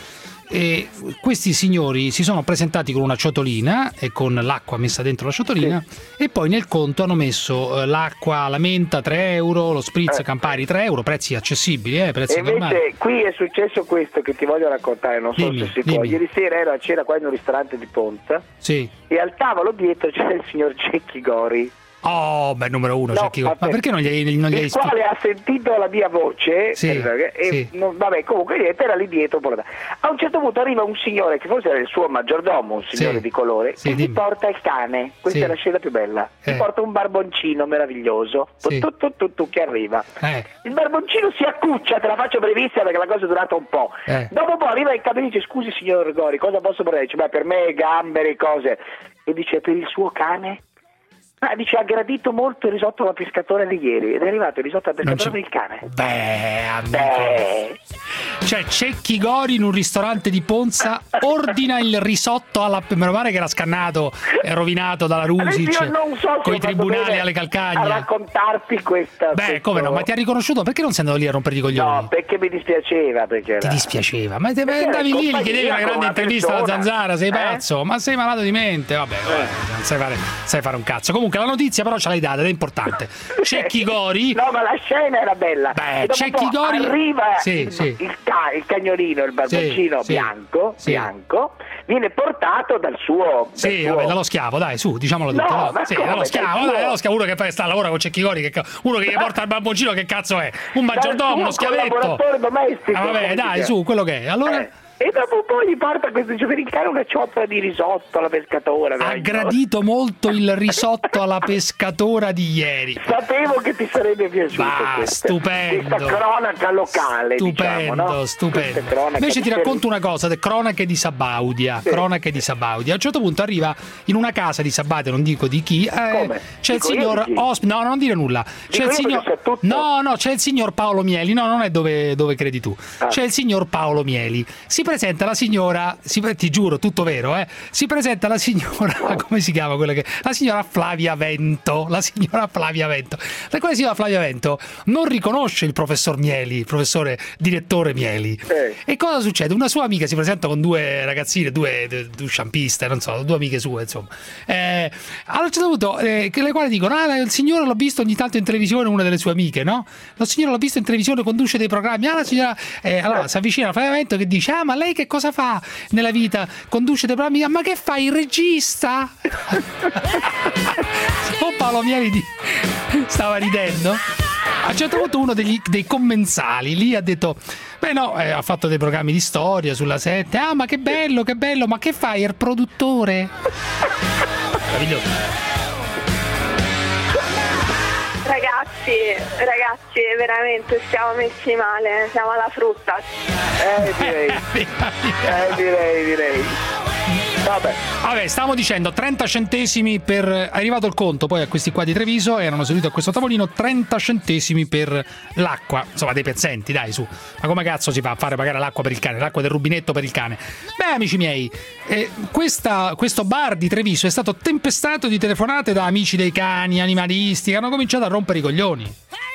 Speaker 2: e questi signori si sono presentati con una ciotolina e con l'acqua messa dentro la ciotolina, sì. E poi nel conto hanno messo l'acqua alla menta tre euro, lo spritz eh. Campari tre euro, prezzi accessibili, eh, prezzi
Speaker 5: e invece
Speaker 2: normali.
Speaker 5: Qui è successo questo che ti voglio raccontare, non so
Speaker 2: dimmi,
Speaker 5: se si
Speaker 2: dimmi.
Speaker 5: può. Ieri sera ero a cena qua in un ristorante di Ponza,
Speaker 2: sì.
Speaker 5: E al tavolo dietro c'era il signor Cecchi Gori.
Speaker 2: Oh, ma numero uno,
Speaker 5: no,
Speaker 2: Cecchi Gori. Ma perché non gli, non gli hai
Speaker 5: il quale ha sentito la mia voce,
Speaker 2: sì,
Speaker 5: e
Speaker 2: sì.
Speaker 5: Non, vabbè, comunque niente, era lì dietro. A un certo punto arriva un signore che forse era il suo maggiordomo, un signore sì. di colore, sì, e dimmi. Gli porta il cane. Questa sì. è la scena più bella. Gli eh. porta un barboncino meraviglioso, sì. tu, tu, tu, tu, che arriva. Eh. Il barboncino si accuccia, te la faccio brevissima perché la cosa è durata un po'. Eh. Dopo un po' arriva il capo e dice: scusi signor Gori, cosa posso prendere? Dice: beh, per me gamberi, cose. E dice: per il suo cane? Ah, dice: ha gradito molto il risotto alla pescatore di ieri, ed è arrivato il risotto alla pescatore per il cane.
Speaker 2: Beh, amico.
Speaker 5: Beh.
Speaker 2: Cioè Cecchi Gori in un ristorante di Ponza ordina il risotto alla... Meno male che era scannato e rovinato dalla Rusic,
Speaker 5: io non so
Speaker 2: con i tribunali alle calcagna.
Speaker 5: A raccontarti questa.
Speaker 2: Beh, questo... come no? Ma ti ha riconosciuto? Perché non sei andato lì a rompere i coglioni?
Speaker 5: No, perché mi dispiaceva. Perché era...
Speaker 2: Ti dispiaceva? Ma te andavi lì, gli chiedevi una grande intervista alla Zanzara, sei pazzo? Eh? Ma sei malato di mente? Vabbè, eh. vabbè non sai fare, sai fare un cazzo. Comunque la notizia però ce l'hai data ed è importante. Cecchi Gori.
Speaker 5: No, ma la scena era bella.
Speaker 2: Beh, Cecchi Gori
Speaker 5: arriva
Speaker 2: sì,
Speaker 5: il,
Speaker 2: sì.
Speaker 5: il, ca- il cagnolino, il barboncino
Speaker 2: sì,
Speaker 5: bianco,
Speaker 2: sì.
Speaker 5: bianco, viene portato dal suo. Dal
Speaker 2: sì,
Speaker 5: suo...
Speaker 2: vabbè, dallo schiavo, dai, su, diciamolo tutto.
Speaker 5: No,
Speaker 2: no. Sì, dallo schiavo, dai, dallo schiavo, uno che poi sta lavora con Cecchi Gori, che, uno che gli porta il barboncino, che cazzo è? Un maggiordomo, uno schiavetto.
Speaker 5: Collaboratore domestico.
Speaker 2: Ah, vabbè, dai, su, quello che è. Allora.
Speaker 5: Eh. E dopo poi gli porta questo giovanile una ciotola di risotto alla pescatora.
Speaker 2: Ha gradito molto il risotto alla pescatora di ieri.
Speaker 5: Sapevo che ti sarebbe piaciuto.
Speaker 2: Bah,
Speaker 5: questa,
Speaker 2: stupendo.
Speaker 5: Questa cronaca locale.
Speaker 2: Stupendo,
Speaker 5: diciamo, no?
Speaker 2: stupendo. Invece ti racconto una cosa, de cronache di Sabaudia. Sì. Cronache di Sabaudia. A un certo punto arriva in una casa di Sabaudia, non dico di chi. Eh, c'è Dico il signor Os- No, non dire nulla. C'è il signor... No, no, c'è il signor Paolo Mieli. No, non è dove, dove credi tu. Ah. C'è il signor Paolo Mieli. Si presenta la signora, si, ti giuro, tutto vero, eh? Si presenta la signora, come si chiama quella che... La signora Flavia Vento, la signora Flavia Vento. La quale signora Flavia Vento non riconosce il professor Mieli, il professore direttore Mieli. Eh. E cosa succede? Una sua amica si presenta con due ragazzine, due, due, due sciampiste, non so, due amiche sue, insomma. Eh, a un certo punto, eh, le quali dicono: ah, il signore l'ho visto ogni tanto in televisione, una delle sue amiche, no? Lo signore l'ho visto in televisione, conduce dei programmi. Ah, la signora... Eh, allora si avvicina a Flavia Vento che dice: ah, ma lei che cosa fa nella vita? Conduce dei programmi? Ma che fai, il regista? Oh, Paolo Mieli di... stava ridendo. A un certo punto uno degli, dei commensali lì ha detto: beh no, eh, ha fatto dei programmi di storia sulla sette. Ah, ma che bello, che bello, ma che fai, il produttore? Meraviglioso.
Speaker 11: Ragazzi, ragazzi, veramente stiamo messi male, siamo alla frutta.
Speaker 1: Eh, direi. eh, direi, direi. Vabbè.
Speaker 2: Vabbè, stavamo dicendo trenta centesimi per... È arrivato il conto poi a questi qua di Treviso, erano seduti a questo tavolino, trenta centesimi per l'acqua, insomma dei pezzenti, dai, su. Ma come cazzo si fa a fare pagare l'acqua per il cane, l'acqua del rubinetto per il cane? Beh, amici miei, eh, questa, questo bar di Treviso è stato tempestato di telefonate da amici dei cani, animalisti, che hanno cominciato a rompere i coglioni.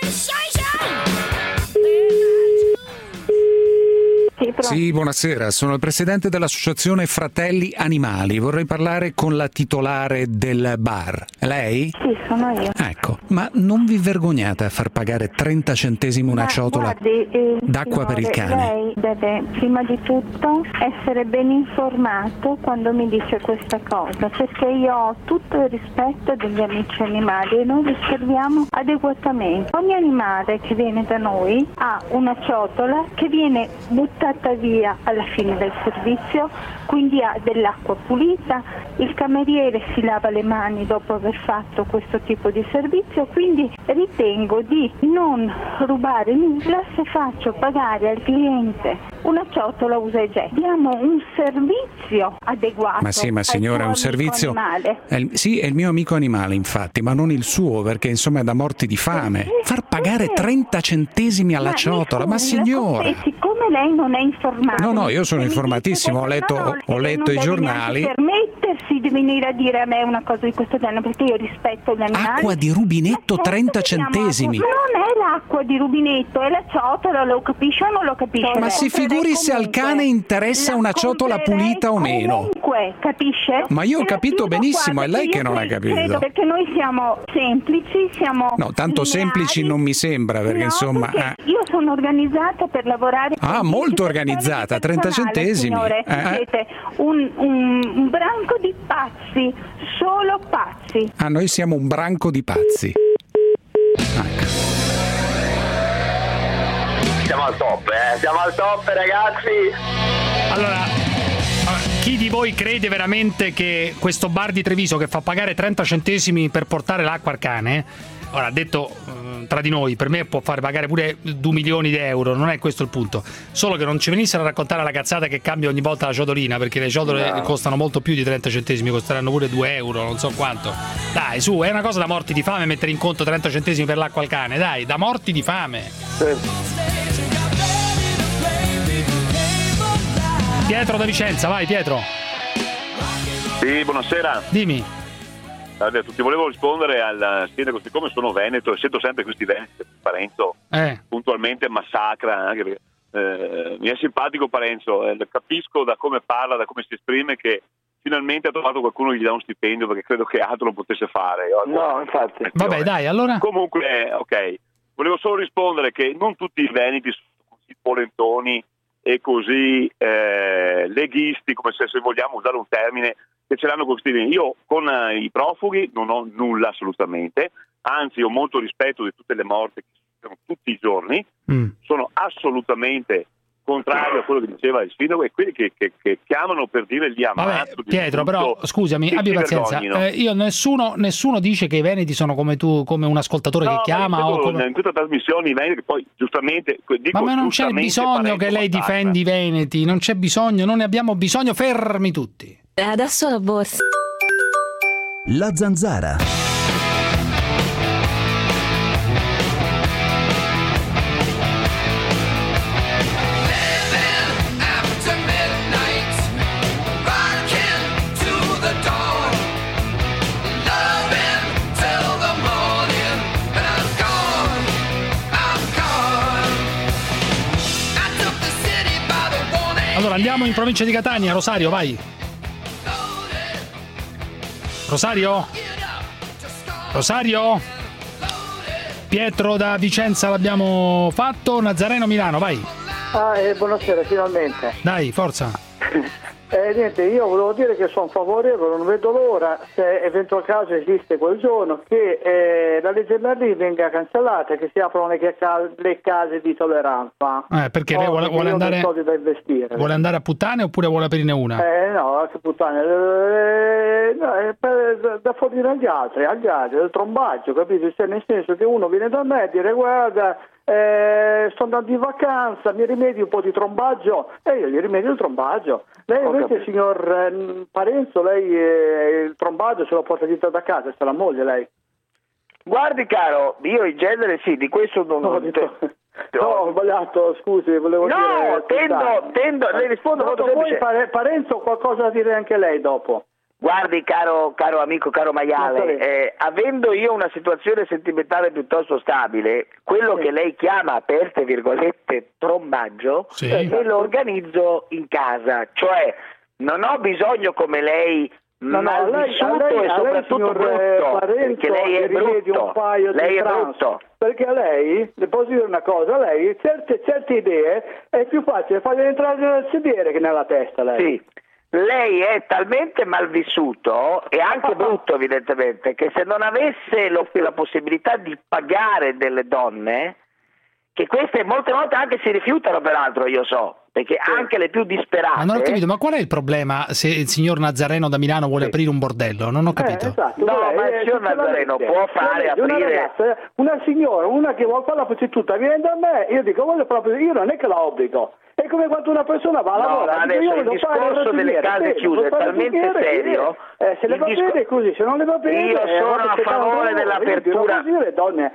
Speaker 12: Sì, buonasera, sono il presidente dell'associazione Fratelli Animali. Vorrei parlare con la titolare del bar. Lei?
Speaker 13: Sì, sono io.
Speaker 12: Ecco, ma non vi vergognate a far pagare trenta centesimi una
Speaker 13: ma
Speaker 12: ciotola
Speaker 13: guardi, eh,
Speaker 12: d'acqua
Speaker 13: signore,
Speaker 12: per il cane?
Speaker 13: Lei deve prima di tutto essere ben informato quando mi dice questa cosa, perché io ho tutto il rispetto degli amici animali e noi li serviamo adeguatamente. Ogni animale che viene da noi ha una ciotola che viene buttata via alla fine del servizio, quindi ha dell'acqua pulita, il cameriere si lava le mani dopo aver fatto questo tipo di servizio, quindi ritengo di non rubare nulla se faccio pagare al cliente una ciotola usa e getta. Diamo un servizio adeguato.
Speaker 12: Ma sì, ma signora, è un servizio. È il, sì, è il mio amico animale, infatti, ma non il suo, perché insomma è da morti di fame. Far pagare trenta centesimi alla ma ciotola, ma signora.
Speaker 13: E siccome lei non è informata.
Speaker 12: No, no, io sono informatissimo, ho letto, ho, ho letto i giornali.
Speaker 13: Permettersi di venire a dire a me una cosa di questo genere, perché io rispetto gli animali.
Speaker 12: Acqua di rubinetto, trenta centesimi.
Speaker 13: Ma non è l'acqua di rubinetto, è la ciotola, lo capisce o non lo capisce?
Speaker 12: Ma si figuri se al cane interessa una ciotola pulita o meno.
Speaker 13: Comunque, capisce?
Speaker 12: Ma io ho capito benissimo, è lei che non ha capito.
Speaker 13: Credo perché noi siamo semplici, siamo
Speaker 12: No, tanto lineari. Semplici non mi sembra, perché
Speaker 13: no,
Speaker 12: insomma
Speaker 13: perché io sono organizzata per lavorare.
Speaker 12: Ah, molto organizzata, trenta centesimi.
Speaker 13: Signore,
Speaker 12: eh.
Speaker 13: siete un, un, un branco di pazzi, solo pazzi.
Speaker 12: Ah, noi siamo un branco di pazzi. Ecco.
Speaker 1: Siamo al top, eh? Siamo al top, ragazzi!
Speaker 2: Allora, chi di voi crede veramente che questo bar di Treviso che fa pagare trenta centesimi per portare l'acqua al cane, ora detto eh, tra di noi, per me può fare pagare pure due milioni di euro, non è questo il punto, solo che non ci venissero a raccontare la cazzata che cambia ogni volta la ciotolina, perché le ciotole no. costano molto più di trenta centesimi, costeranno pure due euro, non so quanto. Dai, su, è una cosa da morti di fame mettere in conto trenta centesimi per l'acqua al cane, dai, da morti di fame. Sì. Pietro da Vicenza, vai Pietro.
Speaker 14: Sì, buonasera.
Speaker 2: Dimmi.
Speaker 14: Allora, ti volevo rispondere al sindaco, siccome sono veneto e sento sempre questi veneti, Parenzo
Speaker 2: eh.
Speaker 14: puntualmente massacra, anche perché eh, mi è simpatico Parenzo, eh, capisco da come parla, da come si esprime che finalmente ha trovato qualcuno che gli dà un stipendio, perché credo che altro non potesse fare.
Speaker 1: No, infatti.
Speaker 2: Vabbè, dai, allora.
Speaker 14: Comunque, ok, volevo solo rispondere che non tutti i veneti sono così polentoni e così eh, leghisti, come se, se vogliamo usare un termine, che ce l'hanno con questi vini. Io con eh, i profughi non ho nulla assolutamente, anzi ho molto rispetto di tutte le morti che succedono tutti i giorni, mm. sono assolutamente contrario a quello che diceva il sindaco e quelli che, che, che chiamano per dire gli ammazzo.
Speaker 2: Pietro, però scusami, abbi pazienza, eh, io nessuno, nessuno dice che i veneti sono come tu, come un ascoltatore
Speaker 14: no,
Speaker 2: che chiama o come...
Speaker 14: in questa trasmissione i veneti poi giustamente dico,
Speaker 2: ma, ma non c'è bisogno che lei massacra. Difendi i veneti, non c'è bisogno, non ne abbiamo bisogno, fermi tutti.
Speaker 24: Adesso la borsa.
Speaker 3: La Zanzara.
Speaker 2: Allora andiamo in provincia di Catania, Rosario, vai. Rosario? Rosario? Pietro da Vicenza l'abbiamo fatto, Nazareno Milano, vai.
Speaker 23: Ah, eh, buonasera, finalmente.
Speaker 2: Dai, forza.
Speaker 23: Eh, niente, io volevo dire che sono favorevole, non vedo l'ora, se eventual caso esiste quel giorno, che eh, la legge Merlin venga cancellata e che si aprono le, le case di tolleranza.
Speaker 2: Eh, perché lei vuole, vuole andare
Speaker 23: soldi da investire.
Speaker 2: Vuole andare a puttane oppure vuole aprirne una?
Speaker 23: Eh no, che puttane, eh, no, è per, da fornire agli altri, agli altri, del trombaggio, capito? Cioè, nel senso che uno viene da me e dire guarda, eh, sto andando in vacanza, mi rimedi un po' di trombaggio e io gli rimedio il trombaggio. Lei invece, signor eh, Parenzo, lei eh, il trombaggio se lo porta dietro da casa, se la moglie lei.
Speaker 5: Guardi caro, io in genere sì, di questo non...
Speaker 23: No,
Speaker 5: non
Speaker 23: te... no ho sbagliato, scusi, volevo
Speaker 5: no,
Speaker 23: dire...
Speaker 5: No, tendo, tendo, le rispondo molto semplice.
Speaker 23: Poi Parenzo qualcosa da dire anche lei dopo.
Speaker 5: Guardi caro, caro amico, caro maiale, eh, avendo io una situazione sentimentale piuttosto stabile, quello sì. che lei chiama, aperte virgolette, trombaggio, sì. me lo organizzo in casa, cioè non ho bisogno come lei
Speaker 23: no,
Speaker 5: mal
Speaker 23: no,
Speaker 5: vissuto
Speaker 23: lei,
Speaker 5: e soprattutto
Speaker 23: signor,
Speaker 5: brutto,
Speaker 23: Parenzo,
Speaker 5: perché lei è brutto,
Speaker 23: un paio
Speaker 5: lei
Speaker 23: di
Speaker 5: è
Speaker 23: trans,
Speaker 5: brutto.
Speaker 23: Perché a lei, le posso dire una cosa, a lei certe, certe idee è più facile farle entrare nel sedere che nella testa, lei.
Speaker 5: Sì. Lei è talmente malvissuto e anche brutto evidentemente che se non avesse lo, la possibilità di pagare delle donne, che queste molte volte anche si rifiutano peraltro, io so, perché sì. anche le più disperate...
Speaker 2: Ma non ho capito, ma qual è il problema se il signor Nazareno da Milano vuole sì. aprire un bordello? Non ho capito.
Speaker 23: Eh, esatto,
Speaker 5: no,
Speaker 23: lei,
Speaker 5: ma il signor Nazareno può fare aprire...
Speaker 23: Una ragazza, una signora, una che vuole fare la prostituta, viene da me, io dico, voglio proprio, io non è che la obbligo. È come quando una persona va a
Speaker 5: no,
Speaker 23: lavorare.
Speaker 5: Ma adesso
Speaker 23: io
Speaker 5: il discorso delle case chiuse è talmente serio.
Speaker 23: Eh, se le va
Speaker 5: discor-
Speaker 23: bene così, se non le va bene...
Speaker 5: Io sono a favore dell'apertura...
Speaker 23: le donne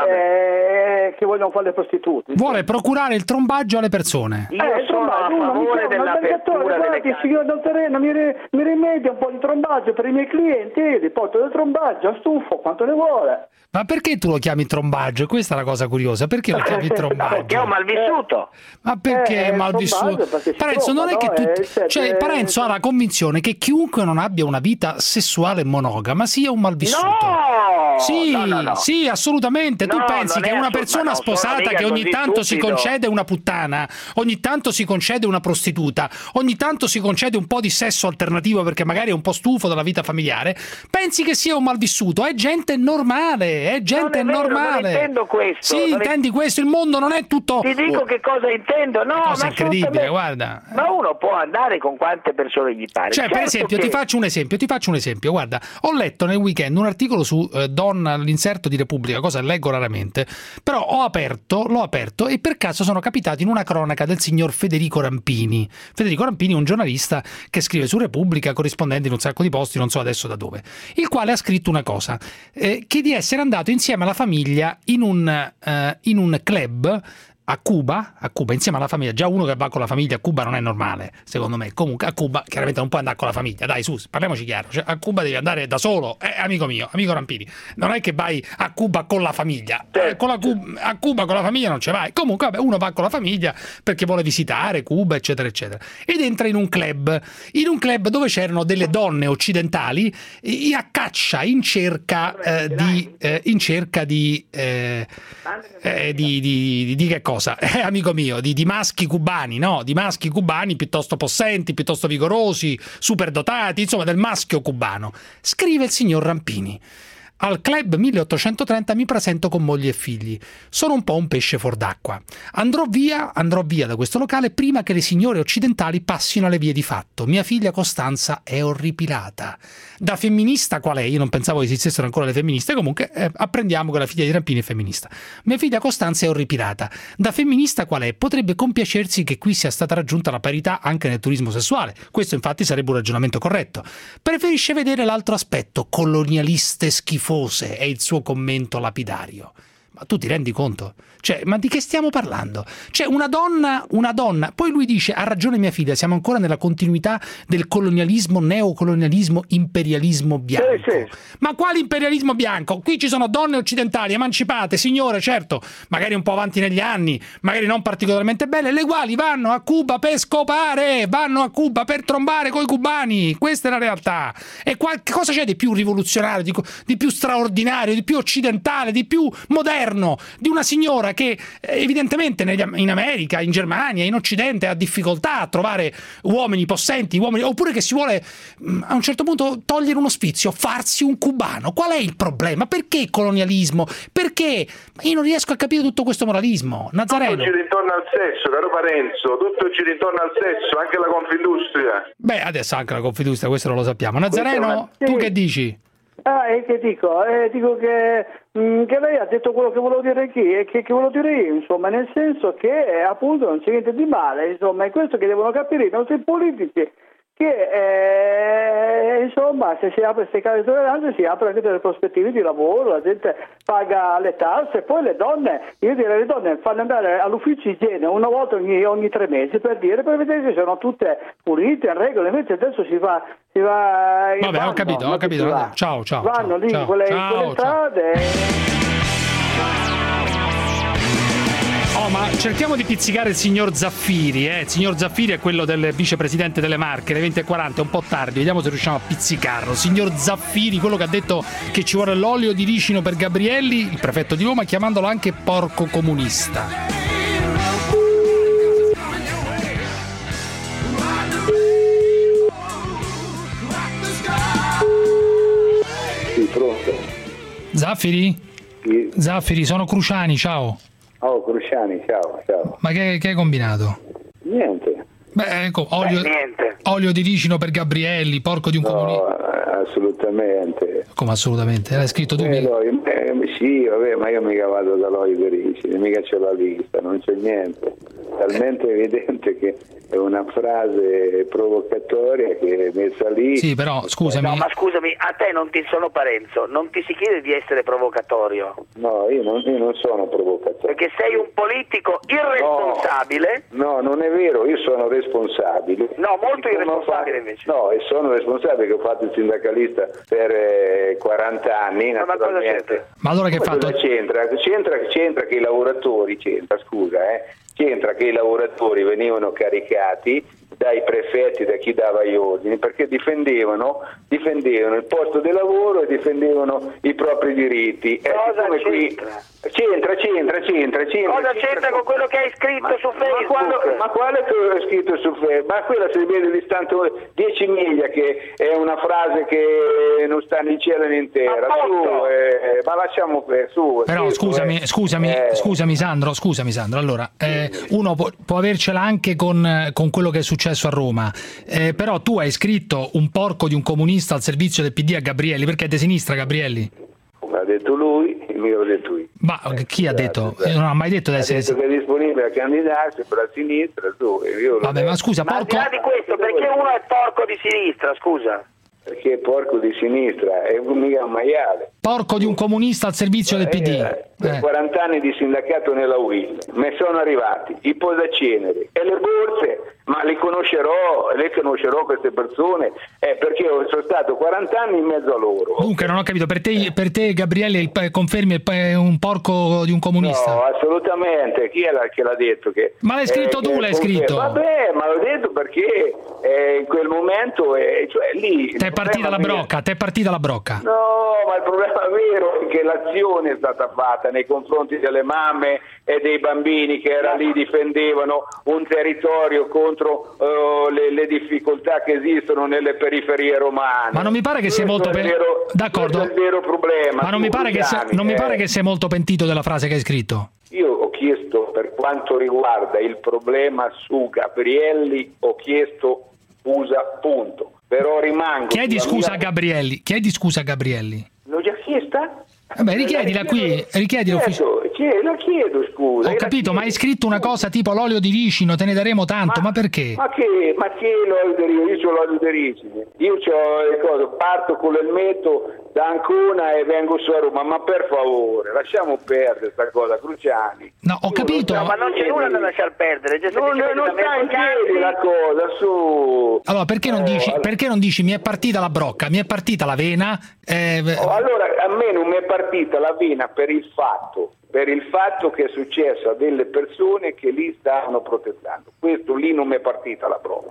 Speaker 23: eh, che vogliono fare le prostitute.
Speaker 2: Vuole procurare il trombaggio alle persone.
Speaker 5: Io eh, sono a favore dell'apertura delle case.
Speaker 23: Signor Nazareno, mi, mi rimedia un po' di trombaggio per i miei clienti, io gli porto del trombaggio a stufo, quanto ne vuole.
Speaker 2: Ma perché tu lo chiami trombaggio? Questa è la cosa curiosa. Perché lo chiami trombaggio?
Speaker 5: Perché è un malvissuto.
Speaker 2: Ma perché
Speaker 23: eh,
Speaker 2: è malvissuto? Parenzo, non è che tu...
Speaker 23: Eh,
Speaker 2: cioè, Parenzo ha la convinzione che chiunque non abbia una vita sessuale monogama sia un malvissuto.
Speaker 5: No!
Speaker 2: Sì,
Speaker 5: no, no, no.
Speaker 2: sì, assolutamente. Tu
Speaker 5: no,
Speaker 2: pensi che una
Speaker 5: assolut-
Speaker 2: persona
Speaker 5: no,
Speaker 2: sposata che ogni tanto
Speaker 5: stupido.
Speaker 2: si concede una puttana, ogni tanto si concede una prostituta, ogni tanto si concede un po' di sesso alternativo perché magari è un po' stufo dalla vita familiare, pensi che sia un malvissuto? È gente normale, è gente
Speaker 5: non è vero,
Speaker 2: normale.
Speaker 5: Non intendo questo.
Speaker 2: Sì,
Speaker 5: non
Speaker 2: intendi è... questo, il mondo non è tutto...
Speaker 5: Ti dico
Speaker 2: oh.
Speaker 5: che cosa intendo, no,
Speaker 2: cosa
Speaker 5: ma
Speaker 2: incredibile, guarda.
Speaker 5: Ma uno può andare con quante persone gli pare.
Speaker 2: Cioè,
Speaker 5: certo
Speaker 2: per esempio,
Speaker 5: che...
Speaker 2: ti faccio un esempio, ti faccio un esempio, guarda, ho letto nel weekend un articolo su eh, Donna all'inserto di Repubblica, cosa leggo raramente, però ho aperto, l'ho aperto e per caso sono capitato in una cronaca del signor Federico Rampini. Federico Rampini è un giornalista che scrive su Repubblica, corrispondente in un sacco di posti, non so adesso da dove, il quale ha scritto una cosa, eh, che di essere andato insieme alla famiglia in un, eh, in un club a Cuba, a Cuba, insieme alla famiglia. Già uno che va con la famiglia a Cuba non è normale, secondo me. Comunque a Cuba chiaramente non puoi andare con la famiglia, dai, su, parliamoci chiaro, cioè, a Cuba devi andare da solo, eh, amico mio, amico Rampini, non è che vai a Cuba con la famiglia, eh, con la Cuba, a Cuba con la famiglia non ci vai. Comunque vabbè, uno va con la famiglia perché vuole visitare Cuba, eccetera eccetera, ed entra in un club in un club dove c'erano delle donne occidentali a caccia, in cerca eh, di eh, in cerca di eh, eh, di, di, di, di che cosa? Eh, amico mio, di, di maschi cubani, no? Di maschi cubani piuttosto possenti, piuttosto vigorosi, superdotati, insomma del maschio cubano. Scrive il signor Rampini. Al club milleottocentotrenta mi presento con moglie e figli. Sono un po' un pesce fuor d'acqua. Andrò via, andrò via da questo locale prima che le signore occidentali passino alle vie di fatto. Mia figlia Costanza è orripilata. Da femminista qual è? Io non pensavo esistessero ancora le femministe, comunque eh, apprendiamo che la figlia di Rampini è femminista. Mia figlia Costanza è orripilata. Da femminista qual è? Potrebbe compiacersi che qui sia stata raggiunta la parità anche nel turismo sessuale. Questo infatti sarebbe un ragionamento corretto. Preferisce vedere l'altro aspetto, colonialiste schifose, è il suo commento lapidario. Ma tu ti rendi conto? Cioè, ma di che stiamo parlando? Cioè, una donna, una donna, poi lui dice, ha ragione mia figlia, siamo ancora nella continuità del colonialismo, neocolonialismo, imperialismo bianco. Sì, sì. Ma quale imperialismo bianco? Qui ci sono donne occidentali, emancipate, signore, certo, magari un po' avanti negli anni, magari non particolarmente belle, le quali vanno a Cuba per scopare, vanno a Cuba per trombare coi cubani, questa è la realtà. E qual- cosa c'è di più rivoluzionario, di, di più straordinario, di più occidentale, di più moderno governo di una signora che eh, evidentemente negli, in America, in Germania, in Occidente ha difficoltà a trovare uomini possenti, uomini, oppure che si vuole mh, a un certo punto togliere un ospizio, farsi un cubano. Qual è il problema? Perché colonialismo? Perché? Io non riesco a capire tutto questo moralismo. Nazareno.
Speaker 15: Tutto gira intorno al sesso, caro Parenzo, tutto gira intorno al sesso, anche la Confindustria.
Speaker 2: Beh, adesso anche la Confindustria, questo non lo sappiamo. Nazareno,
Speaker 23: sì.
Speaker 2: Tu che dici?
Speaker 23: Ah, e che dico? Eh, dico che, mh, che lei ha detto quello che volevo dire chi e che, che volevo dire io, insomma, nel senso che appunto non c'è niente di male, insomma, è questo che devono capire i nostri politici, che eh, insomma se si apre queste case di tolleranza si apre anche delle prospettive di lavoro, la gente paga le tasse, poi le donne, io direi le donne fanno andare all'ufficio igiene una volta ogni, ogni tre mesi per dire, per vedere se sono tutte pulite, in regola, invece adesso si va si va
Speaker 2: vabbè
Speaker 23: vanno,
Speaker 2: ho capito, ho capito, ciao ciao
Speaker 23: vanno
Speaker 2: ciao,
Speaker 23: lì
Speaker 2: ciao,
Speaker 23: in quelle,
Speaker 2: ciao,
Speaker 23: in quelle strade
Speaker 2: ciao. Oh, ma cerchiamo di pizzicare il signor Zaffiri, eh? Il signor Zaffiri è quello del vicepresidente delle Marche, alle venti e quaranta, è un po' tardi, vediamo se riusciamo a pizzicarlo. Signor Zaffiri, quello che ha detto che ci vuole l'olio di ricino per Gabrielli, il prefetto di Roma, chiamandolo anche porco comunista.
Speaker 16: Sì, pronto.
Speaker 2: Zaffiri?
Speaker 16: Sì.
Speaker 2: Zaffiri, sono Cruciani, ciao.
Speaker 16: Oh, Cruciani, ciao, ciao.
Speaker 2: Ma che, che hai combinato?
Speaker 16: Niente.
Speaker 2: Beh, ecco, olio,
Speaker 16: Beh, niente.
Speaker 2: olio di ricino per Gabrielli, porco di un
Speaker 16: no,
Speaker 2: comunista.
Speaker 16: Assolutamente.
Speaker 2: Come assolutamente? L'hai scritto tu?
Speaker 16: Eh, no, io, eh, sì, vabbè, ma io mica vado dall'olio di ricino, mica c'ho la lista, non c'è niente. Talmente evidente che è una frase provocatoria che è messa lì.
Speaker 2: Sì, però scusami.
Speaker 5: No, ma scusami, a te non ti sono Parenzo, non ti si chiede di essere provocatorio.
Speaker 16: No, io non, io non sono provocatorio.
Speaker 5: Perché sei un politico irresponsabile.
Speaker 16: No, no, non è vero, io sono responsabile.
Speaker 5: No, molto irresponsabile
Speaker 16: fa...
Speaker 5: invece.
Speaker 16: No, e sono responsabile che ho fatto il sindacalista per eh, quaranta anni.
Speaker 5: No, ma cosa c'entra?
Speaker 2: Ma allora che
Speaker 16: Come
Speaker 2: fatto?
Speaker 16: C'entra? C'entra, c'entra che i lavoratori, c'entra, scusa, eh, c'entra che i lavoratori venivano caricati dai prefetti, da chi dava gli ordini, perché difendevano, difendevano il posto di lavoro e difendevano i propri diritti.
Speaker 5: Cosa
Speaker 16: eh, qui c'entra, c'entra, c'entra, c'entra.
Speaker 5: Cosa c'entra,
Speaker 16: c'entra
Speaker 5: con quello che hai scritto
Speaker 16: ma,
Speaker 5: su Facebook?
Speaker 16: Ma, quando, ma quale che ho scritto su Facebook? Ma quella si vede distante dieci miglia, che è una frase che non sta né in cielo né in terra. Su, eh, ma lasciamo per su.
Speaker 2: Però
Speaker 16: sì,
Speaker 2: scusami,
Speaker 16: eh,
Speaker 2: scusami,
Speaker 16: eh.
Speaker 2: scusami Sandro, scusami Sandro. Allora, eh, uno può, può avercela anche con, con quello che è successo a Roma, eh, però tu hai scritto un porco di un comunista al servizio del P D a Gabrielli, perché è di sinistra Gabrielli?
Speaker 16: Come ha detto lui, io l'ho detto io.
Speaker 2: Ma chi ha detto? Io non ho mai detto di essere...
Speaker 16: Ha detto che è disponibile a candidarsi per la sinistra, tu, io
Speaker 2: Vabbè, ma scusa,
Speaker 5: ma
Speaker 2: porco...
Speaker 5: al di là di questo, perché uno è porco di sinistra, scusa?
Speaker 16: Perché è porco di sinistra, è mica un maiale.
Speaker 2: Porco di un comunista al servizio del P D.
Speaker 16: Eh, per quaranta anni di sindacato nella U I L, mi sono arrivati i posaceneri e le borse, ma le conoscerò, le conoscerò queste persone, eh, perché sono stato quaranta anni in mezzo a loro.
Speaker 2: Dunque, non ho capito, per te, per te Gabriele, il, confermi è un porco di un comunista?
Speaker 16: No, assolutamente, chi è la, che l'ha detto? Che,
Speaker 2: ma l'hai scritto eh, tu, l'hai scritto?
Speaker 16: Vabbè, ma l'ho detto perché eh, in quel momento, eh, cioè lì...
Speaker 2: T'è partita la brocca, t'è partita la brocca.
Speaker 16: No, ma il problema vero è che l'azione è stata fatta nei confronti delle mamme e dei bambini che erano lì, difendevano un territorio contro uh, le, le difficoltà che esistono nelle periferie romane.
Speaker 2: Ma non mi pare che sia molto
Speaker 16: pe-
Speaker 2: vero... d'accordo.
Speaker 16: Questo è il vero problema.
Speaker 2: Ma non, mi pare, che sia, non eh. mi pare che sia molto pentito della frase che hai scritto.
Speaker 16: Io ho chiesto, per quanto riguarda il problema su Gabrielli, ho chiesto scusa, punto. Però rimango...
Speaker 2: Chiedi scusa
Speaker 16: mia...
Speaker 2: a Gabrielli, chiedi scusa a Gabrielli.
Speaker 16: L'ho già chiesta?
Speaker 2: Vabbè, richiedila qui, richiedila
Speaker 16: ufficio. La chiedo, scusa.
Speaker 2: Ho capito, ma hai scritto una cosa tipo l'olio di ricino, te ne daremo tanto, ma, ma perché?
Speaker 16: Ma che, ma che l'olio di ricino? Io ho l'olio di ricino. Io c'ho, parto con l'elmetto da Ancona e vengo su a Roma, ma per favore, lasciamo perdere questa cosa, Cruciani.
Speaker 2: No, ho capito.
Speaker 5: No, ma non c'è nulla da lasciar perdere. Cioè,
Speaker 16: non non sta in piedi la cosa, su.
Speaker 2: Allora, perché non,
Speaker 16: oh,
Speaker 2: dici,
Speaker 16: allora...
Speaker 2: perché non dici mi è partita la brocca, mi è partita la vena? Eh...
Speaker 16: Oh, allora, a me non mi è partita la vena per il fatto per il fatto che è successo a delle persone che lì stavano protestando. Questo lì non mi è partita la brocca.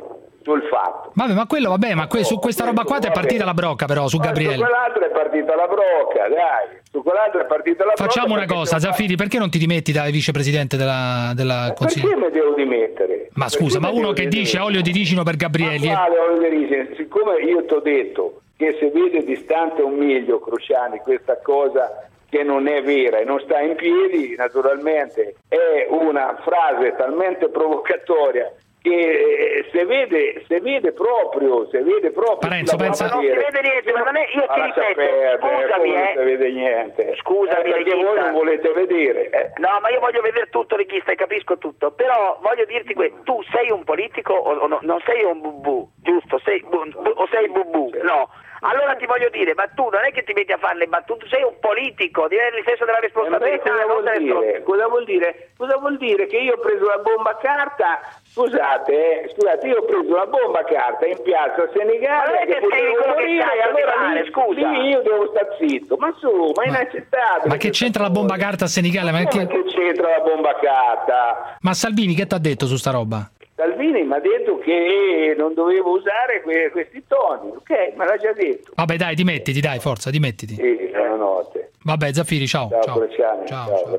Speaker 16: sul fatto.
Speaker 2: Vabbè, ma quello, vabbè, ma que- su questa roba qua è partita la brocca, però, su
Speaker 16: Ma
Speaker 2: Gabriele.
Speaker 16: Su quell'altro è partita la brocca, dai. Su quell'altro è partita la brocca.
Speaker 2: Facciamo una cosa, Zaffiri, perché non ti dimetti da vicepresidente della, della Consiglio?
Speaker 16: Perché mi devo dimettere?
Speaker 2: Ma scusa, ma uno che dice olio di ricino per Gabrielli...
Speaker 16: Ma quale olio di ricino? Siccome io ti ho detto che se vede distante un miglio, Cruciani, questa cosa che non è vera e non sta in piedi, naturalmente è una frase talmente provocatoria che se vede, se vede proprio, se vede proprio
Speaker 2: Parenzo, pensa...
Speaker 5: non si vede niente, ma non è, io ti ripeto, scusami, eh.
Speaker 16: non si vede niente.
Speaker 5: Scusami,
Speaker 16: eh, perché voi non volete vedere. Eh.
Speaker 5: No, ma io voglio vedere tutto, Righista, e capisco tutto, però voglio dirti questo, tu sei un politico o, o no, non sei un bubù, giusto? Sei bu, bu, o sei bubù? No. Allora ti voglio dire, ma tu non è che ti metti a fare le battute, tu sei un politico, devi avere il senso della responsabilità.
Speaker 16: Eh, cosa, vuol dire? cosa vuol dire? Cosa vuol dire? Che io ho preso la bomba a carta, scusate, eh, scusate, io ho preso la bomba a carta in piazza Senigallia, che, che potevo morire, e allora lì, scusa. lì io devo stare zitto, ma su, ma è inaccettabile.
Speaker 2: Ma che c'entra la bomba a carta a Senigallia? Ma che...
Speaker 16: che c'entra la bomba a carta?
Speaker 2: Ma Salvini che ti ha detto su sta roba?
Speaker 16: Salvini mi ha detto che non dovevo usare que- questi toni, ok? Me l'ha già detto.
Speaker 2: Vabbè, dai, dimettiti, dai, forza, dimettiti.
Speaker 16: Sì, buonanotte.
Speaker 2: Vabbè, Zaffiri, ciao.
Speaker 16: Ciao,
Speaker 2: ciao.
Speaker 16: ciao.
Speaker 2: ciao, ciao.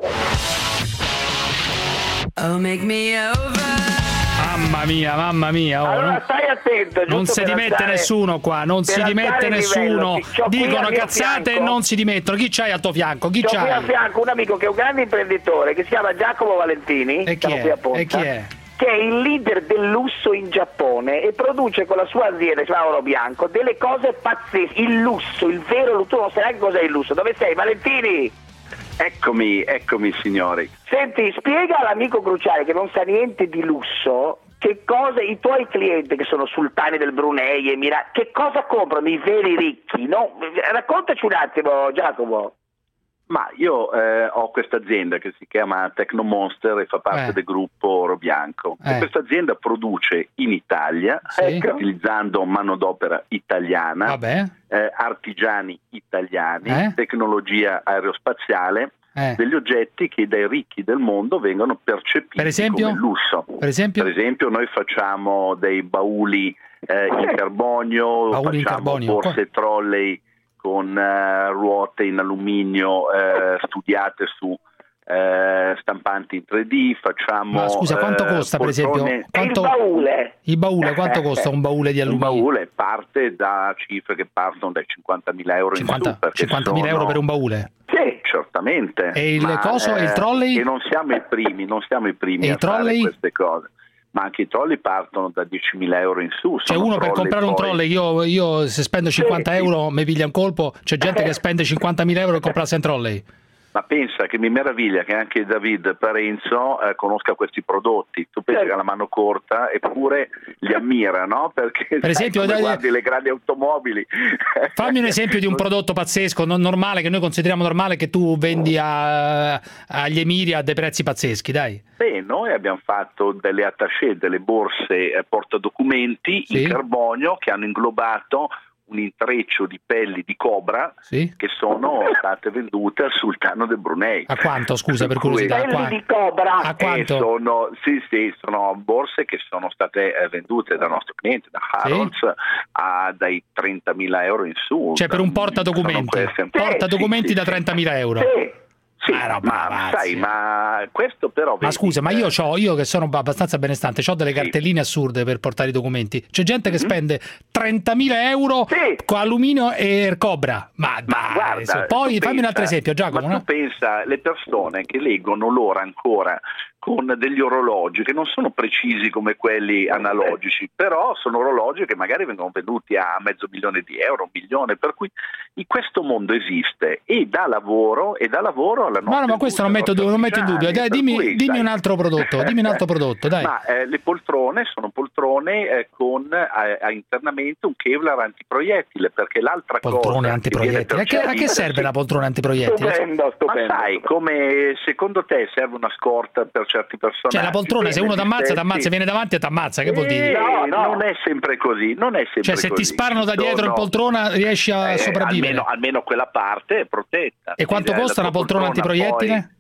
Speaker 6: Oh, make me over.
Speaker 2: Mamma mia, mamma mia. Oh,
Speaker 5: allora
Speaker 2: non...
Speaker 5: stai attento.
Speaker 2: Non si dimette
Speaker 5: alzare...
Speaker 2: nessuno qua, non si dimette nessuno. Dicono cazzate e non si dimettono. Chi c'hai al tuo fianco? Chi
Speaker 5: C'ho
Speaker 2: c'hai?
Speaker 5: qui a fianco un amico che è un grande imprenditore che si chiama Giacomo Valentini.
Speaker 2: E chi è? E chi è?
Speaker 5: Che è il leader del lusso in Giappone e produce con la sua azienda, si chiama Oro Bianco, delle cose pazzesche. Il lusso, il vero lusso. Tu non sai neanche cos'è il lusso. Dove sei, Valentini?
Speaker 7: Eccomi, eccomi signori.
Speaker 5: Senti, spiega all'amico Cruciani che non sa niente di lusso che cosa i tuoi clienti che sono sultani del Brunei e Mira, che cosa comprano i veri ricchi, no? Raccontaci un attimo, Giacomo.
Speaker 7: Ma io eh, ho questa azienda che si chiama Tecnomonster e fa parte
Speaker 2: Eh.
Speaker 7: del gruppo Oro Bianco.
Speaker 2: Eh.
Speaker 7: E questa azienda produce in Italia,
Speaker 2: Sì.
Speaker 7: utilizzando manodopera italiana,
Speaker 2: Vabbè.
Speaker 7: eh, artigiani italiani,
Speaker 2: Eh.
Speaker 7: tecnologia aerospaziale,
Speaker 2: Eh.
Speaker 7: degli oggetti che dai ricchi del mondo vengono percepiti
Speaker 2: Per esempio?
Speaker 7: come lusso.
Speaker 2: Per esempio?
Speaker 7: Per esempio noi facciamo dei bauli eh, in carbonio,
Speaker 2: Bauli in
Speaker 7: facciamo
Speaker 2: carbonio.
Speaker 7: borse trolley con eh, ruote in alluminio eh, studiate su eh, stampanti in tre D, facciamo
Speaker 2: Ma scusa, quanto
Speaker 7: eh,
Speaker 2: costa per esempio?
Speaker 7: poltrone-
Speaker 2: Quanto...
Speaker 5: Il baule.
Speaker 2: Il baule, quanto costa un baule di
Speaker 7: Un
Speaker 2: alluminio?
Speaker 7: baule parte da cifre che partono dai cinquantamila euro in
Speaker 2: cinquanta
Speaker 7: su, perché
Speaker 2: cinquantamila
Speaker 7: sono-
Speaker 2: euro per un baule?
Speaker 5: Sì.
Speaker 7: Certamente.
Speaker 2: E il
Speaker 7: ma,
Speaker 2: coso, il trolley?
Speaker 7: E non siamo i primi, non siamo i primi
Speaker 2: E
Speaker 7: a
Speaker 2: i trolley?
Speaker 7: fare queste cose. Ma anche i trolley partono da diecimila euro in su.
Speaker 2: C'è
Speaker 7: sono
Speaker 2: uno per
Speaker 7: trolley
Speaker 2: comprare un
Speaker 7: poi-
Speaker 2: trolley, io, io se spendo cinquanta euro mi piglia un colpo, c'è gente che spende cinquantamila euro e comprarsi un trolley.
Speaker 7: Ma pensa che mi meraviglia che anche David Parenzo eh, conosca questi prodotti. Tu pensi che ha la mano corta eppure li ammira, no? Perché
Speaker 2: Per
Speaker 7: sai,
Speaker 2: esempio,
Speaker 7: come
Speaker 2: dai-
Speaker 7: guardi le grandi automobili.
Speaker 2: Fammi un esempio di un prodotto pazzesco, non normale, che noi consideriamo normale, che tu vendi a- agli Emiri a dei prezzi pazzeschi, dai.
Speaker 7: Beh, noi abbiamo fatto delle attaché, delle borse eh, portadocumenti
Speaker 2: Sì.
Speaker 7: in carbonio che hanno inglobato un intreccio di pelli di cobra
Speaker 2: Sì.
Speaker 7: che sono state vendute al sultano del Brunei.
Speaker 2: A quanto, scusa, per
Speaker 7: cui-
Speaker 2: curiosità? A
Speaker 5: Pelli
Speaker 2: qua-
Speaker 5: di cobra.
Speaker 2: A quanto?
Speaker 7: E sono, sì, sì, sono borse che sono state eh, vendute dal nostro cliente, da Harrods, a dai trentamila euro in su.
Speaker 2: Cioè per un
Speaker 7: Sono
Speaker 2: portadocumenti,
Speaker 7: queste-
Speaker 2: portadocumenti
Speaker 7: Sì,
Speaker 2: da
Speaker 7: sì,
Speaker 2: trentamila euro.
Speaker 5: Sì.
Speaker 7: sì,
Speaker 2: Ah, no,
Speaker 7: ma
Speaker 2: ragazzi.
Speaker 7: sai, ma questo però...
Speaker 2: Ma
Speaker 7: vedi,
Speaker 2: scusa, ma io
Speaker 7: eh,
Speaker 2: c'ho, io che sono abbastanza benestante, ho delle cartelline assurde per portare i documenti. C'è gente che spende trentamila euro
Speaker 5: Sì.
Speaker 2: con alluminio e cobra. Ma dai,
Speaker 7: Guarda,
Speaker 2: su. Poi
Speaker 7: tu
Speaker 2: fammi un altro
Speaker 7: pensa-
Speaker 2: esempio, Giacomo.
Speaker 7: Ma
Speaker 2: no?
Speaker 7: tu pensa, le persone che leggono l'ora ancora con degli orologi che non sono precisi come quelli analogici, però sono orologi che magari vengono venduti a mezzo milione di euro, un milione, per cui in questo mondo esiste e dà lavoro e dà lavoro alla nostra
Speaker 2: No, no, ma questo non metto,
Speaker 7: industria,
Speaker 2: non metto in dubbio. Dai,
Speaker 7: per
Speaker 2: dimmi,
Speaker 7: cui,
Speaker 2: dimmi
Speaker 7: sai,
Speaker 2: un altro prodotto, dimmi un altro prodotto, dai.
Speaker 7: Ma eh, le poltrone sono poltrone eh, con eh, a internamente un Kevlar antiproiettile, perché l'altra
Speaker 2: Poltrone
Speaker 7: cosa
Speaker 2: antiproiettile.
Speaker 7: che
Speaker 2: A
Speaker 7: viene
Speaker 2: che, a che
Speaker 7: percepita-
Speaker 2: serve la poltrona antiproiettile?
Speaker 5: Stupendo, stupendo.
Speaker 7: Ma sai, come secondo te serve una scorta per certi personaggi?
Speaker 2: Cioè la poltrona, se uno
Speaker 7: Bene,
Speaker 2: t'ammazza,
Speaker 7: sì.
Speaker 2: t'ammazza, viene davanti e t'ammazza, che vuol
Speaker 7: Eh,
Speaker 2: dire?
Speaker 5: No, no.
Speaker 7: Non è sempre così, non è sempre
Speaker 2: Cioè se
Speaker 7: così.
Speaker 2: ti sparano da dietro
Speaker 7: No,
Speaker 2: in
Speaker 7: no.
Speaker 2: poltrona riesci a
Speaker 7: Eh,
Speaker 2: sopravvivere.
Speaker 7: almeno, almeno quella parte è protetta.
Speaker 2: E quanto
Speaker 7: Eh,
Speaker 2: costa
Speaker 7: la
Speaker 2: una poltrona
Speaker 7: poltrona
Speaker 2: antiproiettile?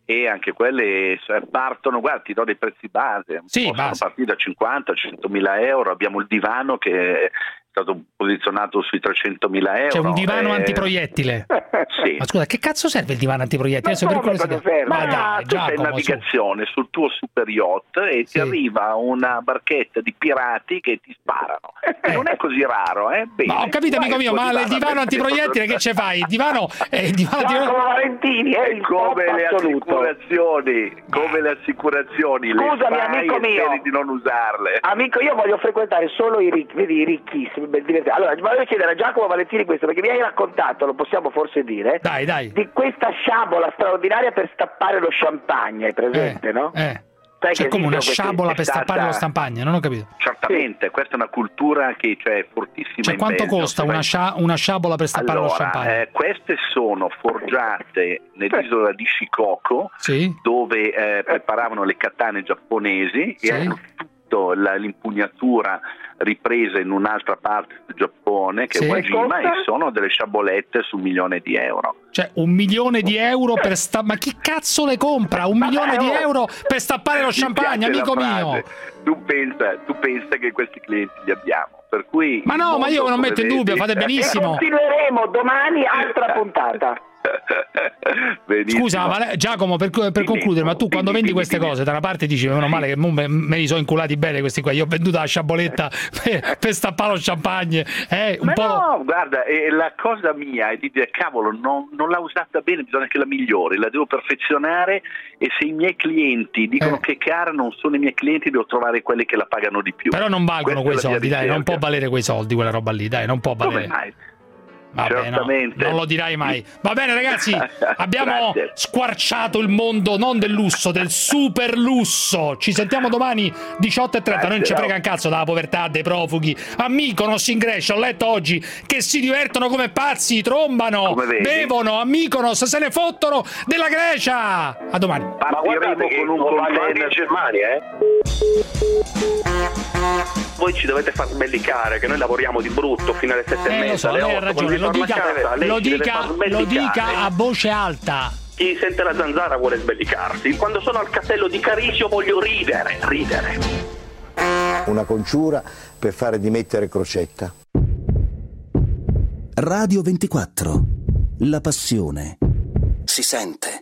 Speaker 7: e anche quelle partono, guarda, ti do dei prezzi base,
Speaker 2: sì,
Speaker 7: possono
Speaker 2: base.
Speaker 7: partire da cinquanta a centomila euro, abbiamo il divano che è stato posizionato sui trecentomila euro.
Speaker 2: C'è un divano
Speaker 7: eh...
Speaker 2: antiproiettile.
Speaker 7: Sì.
Speaker 2: Ma scusa, che cazzo serve il divano antiproiettile? Adesso per curiosità.
Speaker 7: Ma,
Speaker 2: Ma dai,
Speaker 7: tu sei in
Speaker 2: Giacomo,
Speaker 7: navigazione
Speaker 2: su.
Speaker 7: sul tuo super yacht e
Speaker 2: Sì.
Speaker 7: ti arriva una barchetta di pirati che ti sparano. Eh. Non è così raro, eh? Bene.
Speaker 2: Ma ho capito, amico mio, ma il divano antiproiettile che ce fai? Il divano è il divano antiproiettile.
Speaker 5: Valentini è il
Speaker 7: come le
Speaker 5: assoluto.
Speaker 7: assicurazioni, come le assicurazioni,
Speaker 5: Scusami,
Speaker 7: le fai
Speaker 5: amico
Speaker 7: e
Speaker 5: mio.
Speaker 7: speri di non usarle.
Speaker 5: Amico, io voglio frequentare solo i ricchi, vedi, i ricchissimi, ben divertenti. Allora, voglio chiedere a Giacomo Valentini questo, perché mi hai raccontato, lo possiamo forse dire,
Speaker 2: dai, dai.
Speaker 5: di questa sciabola straordinaria per stappare lo champagne, hai presente,
Speaker 2: eh,
Speaker 5: no?
Speaker 2: Eh.
Speaker 5: Sai
Speaker 2: C'è
Speaker 5: che
Speaker 2: come una
Speaker 5: esistono
Speaker 2: sciabola
Speaker 7: questi-
Speaker 2: per
Speaker 7: è
Speaker 2: stappare
Speaker 7: stata-
Speaker 2: lo stampagno, non ho capito.
Speaker 7: Certamente, questa è una cultura che cioè, è fortissima
Speaker 2: Cioè,
Speaker 7: in
Speaker 2: quanto
Speaker 7: Belgio.
Speaker 2: costa
Speaker 7: Se vai-
Speaker 2: una, scia- una sciabola per stappare
Speaker 7: allora,
Speaker 2: lo champagne?
Speaker 7: eh, queste sono forgiate nell'isola di Shikoku,
Speaker 2: Sì.
Speaker 7: dove eh, preparavano le katane giapponesi
Speaker 2: Sì.
Speaker 7: e hanno tutto la- l'impugnatura ripresa in un'altra parte del Giappone, che
Speaker 2: Sì.
Speaker 7: è Wajima,
Speaker 5: Costa?
Speaker 7: e sono delle sciabolette su un milione di euro.
Speaker 2: Cioè, un milione di euro per sta... Ma chi cazzo le compra? Un milione di euro per stappare lo
Speaker 7: Mi
Speaker 2: champagne,
Speaker 7: piace la
Speaker 2: amico
Speaker 7: frase.
Speaker 2: mio?
Speaker 7: Tu pensa, tu pensa che questi clienti li abbiamo, per cui
Speaker 2: Ma
Speaker 7: il
Speaker 2: no, ma io
Speaker 7: mondo,
Speaker 2: non
Speaker 7: come
Speaker 2: metto in dubbio,
Speaker 7: vedi-
Speaker 2: fate benissimo.
Speaker 5: Continueremo domani, altra puntata.
Speaker 7: Benissimo.
Speaker 2: Scusa, ma lei- Giacomo, per, per concludere, ma tu quando vendi queste cose, da una parte dici, meno male che mo me, me li sono inculati bene questi qua, io ho venduto la sciaboletta per, per stappare lo champagne, eh, un
Speaker 7: Ma
Speaker 2: po'...
Speaker 7: no, guarda, eh, la cosa mia è di dire, cavolo, non, non l'ha usata bene, bisogna che la migliori, la devo perfezionare, e se i miei clienti dicono
Speaker 2: Eh.
Speaker 7: che è cara, non sono i miei clienti, devo trovare quelli che la pagano di più.
Speaker 2: Però non valgono
Speaker 7: Questa
Speaker 2: quei
Speaker 7: è la mia
Speaker 2: soldi, dai, non
Speaker 7: ricerca.
Speaker 2: può valere quei soldi quella roba lì, dai, non può
Speaker 7: Come
Speaker 2: valere.
Speaker 7: mai?
Speaker 2: Vabbè, no,
Speaker 7: Certamente.
Speaker 2: non lo dirai mai. Va bene, ragazzi, abbiamo
Speaker 7: Grazie.
Speaker 2: squarciato il mondo non del lusso, del super lusso. Ci sentiamo domani diciotto e trenta. Noi non ci frega un cazzo dalla povertà, dei profughi. A Mykonos in Grecia ho letto oggi che si divertono come pazzi, trombano,
Speaker 7: Come vedi.
Speaker 2: bevono a Mykonos, se ne fottono della Grecia. A domani.
Speaker 21: Ma guardate che
Speaker 7: con un
Speaker 21: non vanno anche
Speaker 7: container.
Speaker 21: in Germania, eh? Voi ci dovete far sbellicare, che noi lavoriamo di brutto fino alle sette e
Speaker 2: Eh, lo
Speaker 21: mezza,
Speaker 2: so,
Speaker 21: alle
Speaker 2: lei ha
Speaker 21: otto.
Speaker 2: ragione, lo
Speaker 21: Quando
Speaker 2: dica,
Speaker 21: ritorno a casa, lei
Speaker 2: lo
Speaker 21: ci deve
Speaker 2: dica,
Speaker 21: far
Speaker 2: lo
Speaker 21: sbellicare.
Speaker 2: dica a voce alta.
Speaker 21: Chi sente la zanzara vuole sbellicarsi. Quando sono al castello di Carisio voglio ridere, ridere.
Speaker 8: Una conciura per fare dimettere Crocetta.
Speaker 3: Radio ventiquattro. La passione si sente.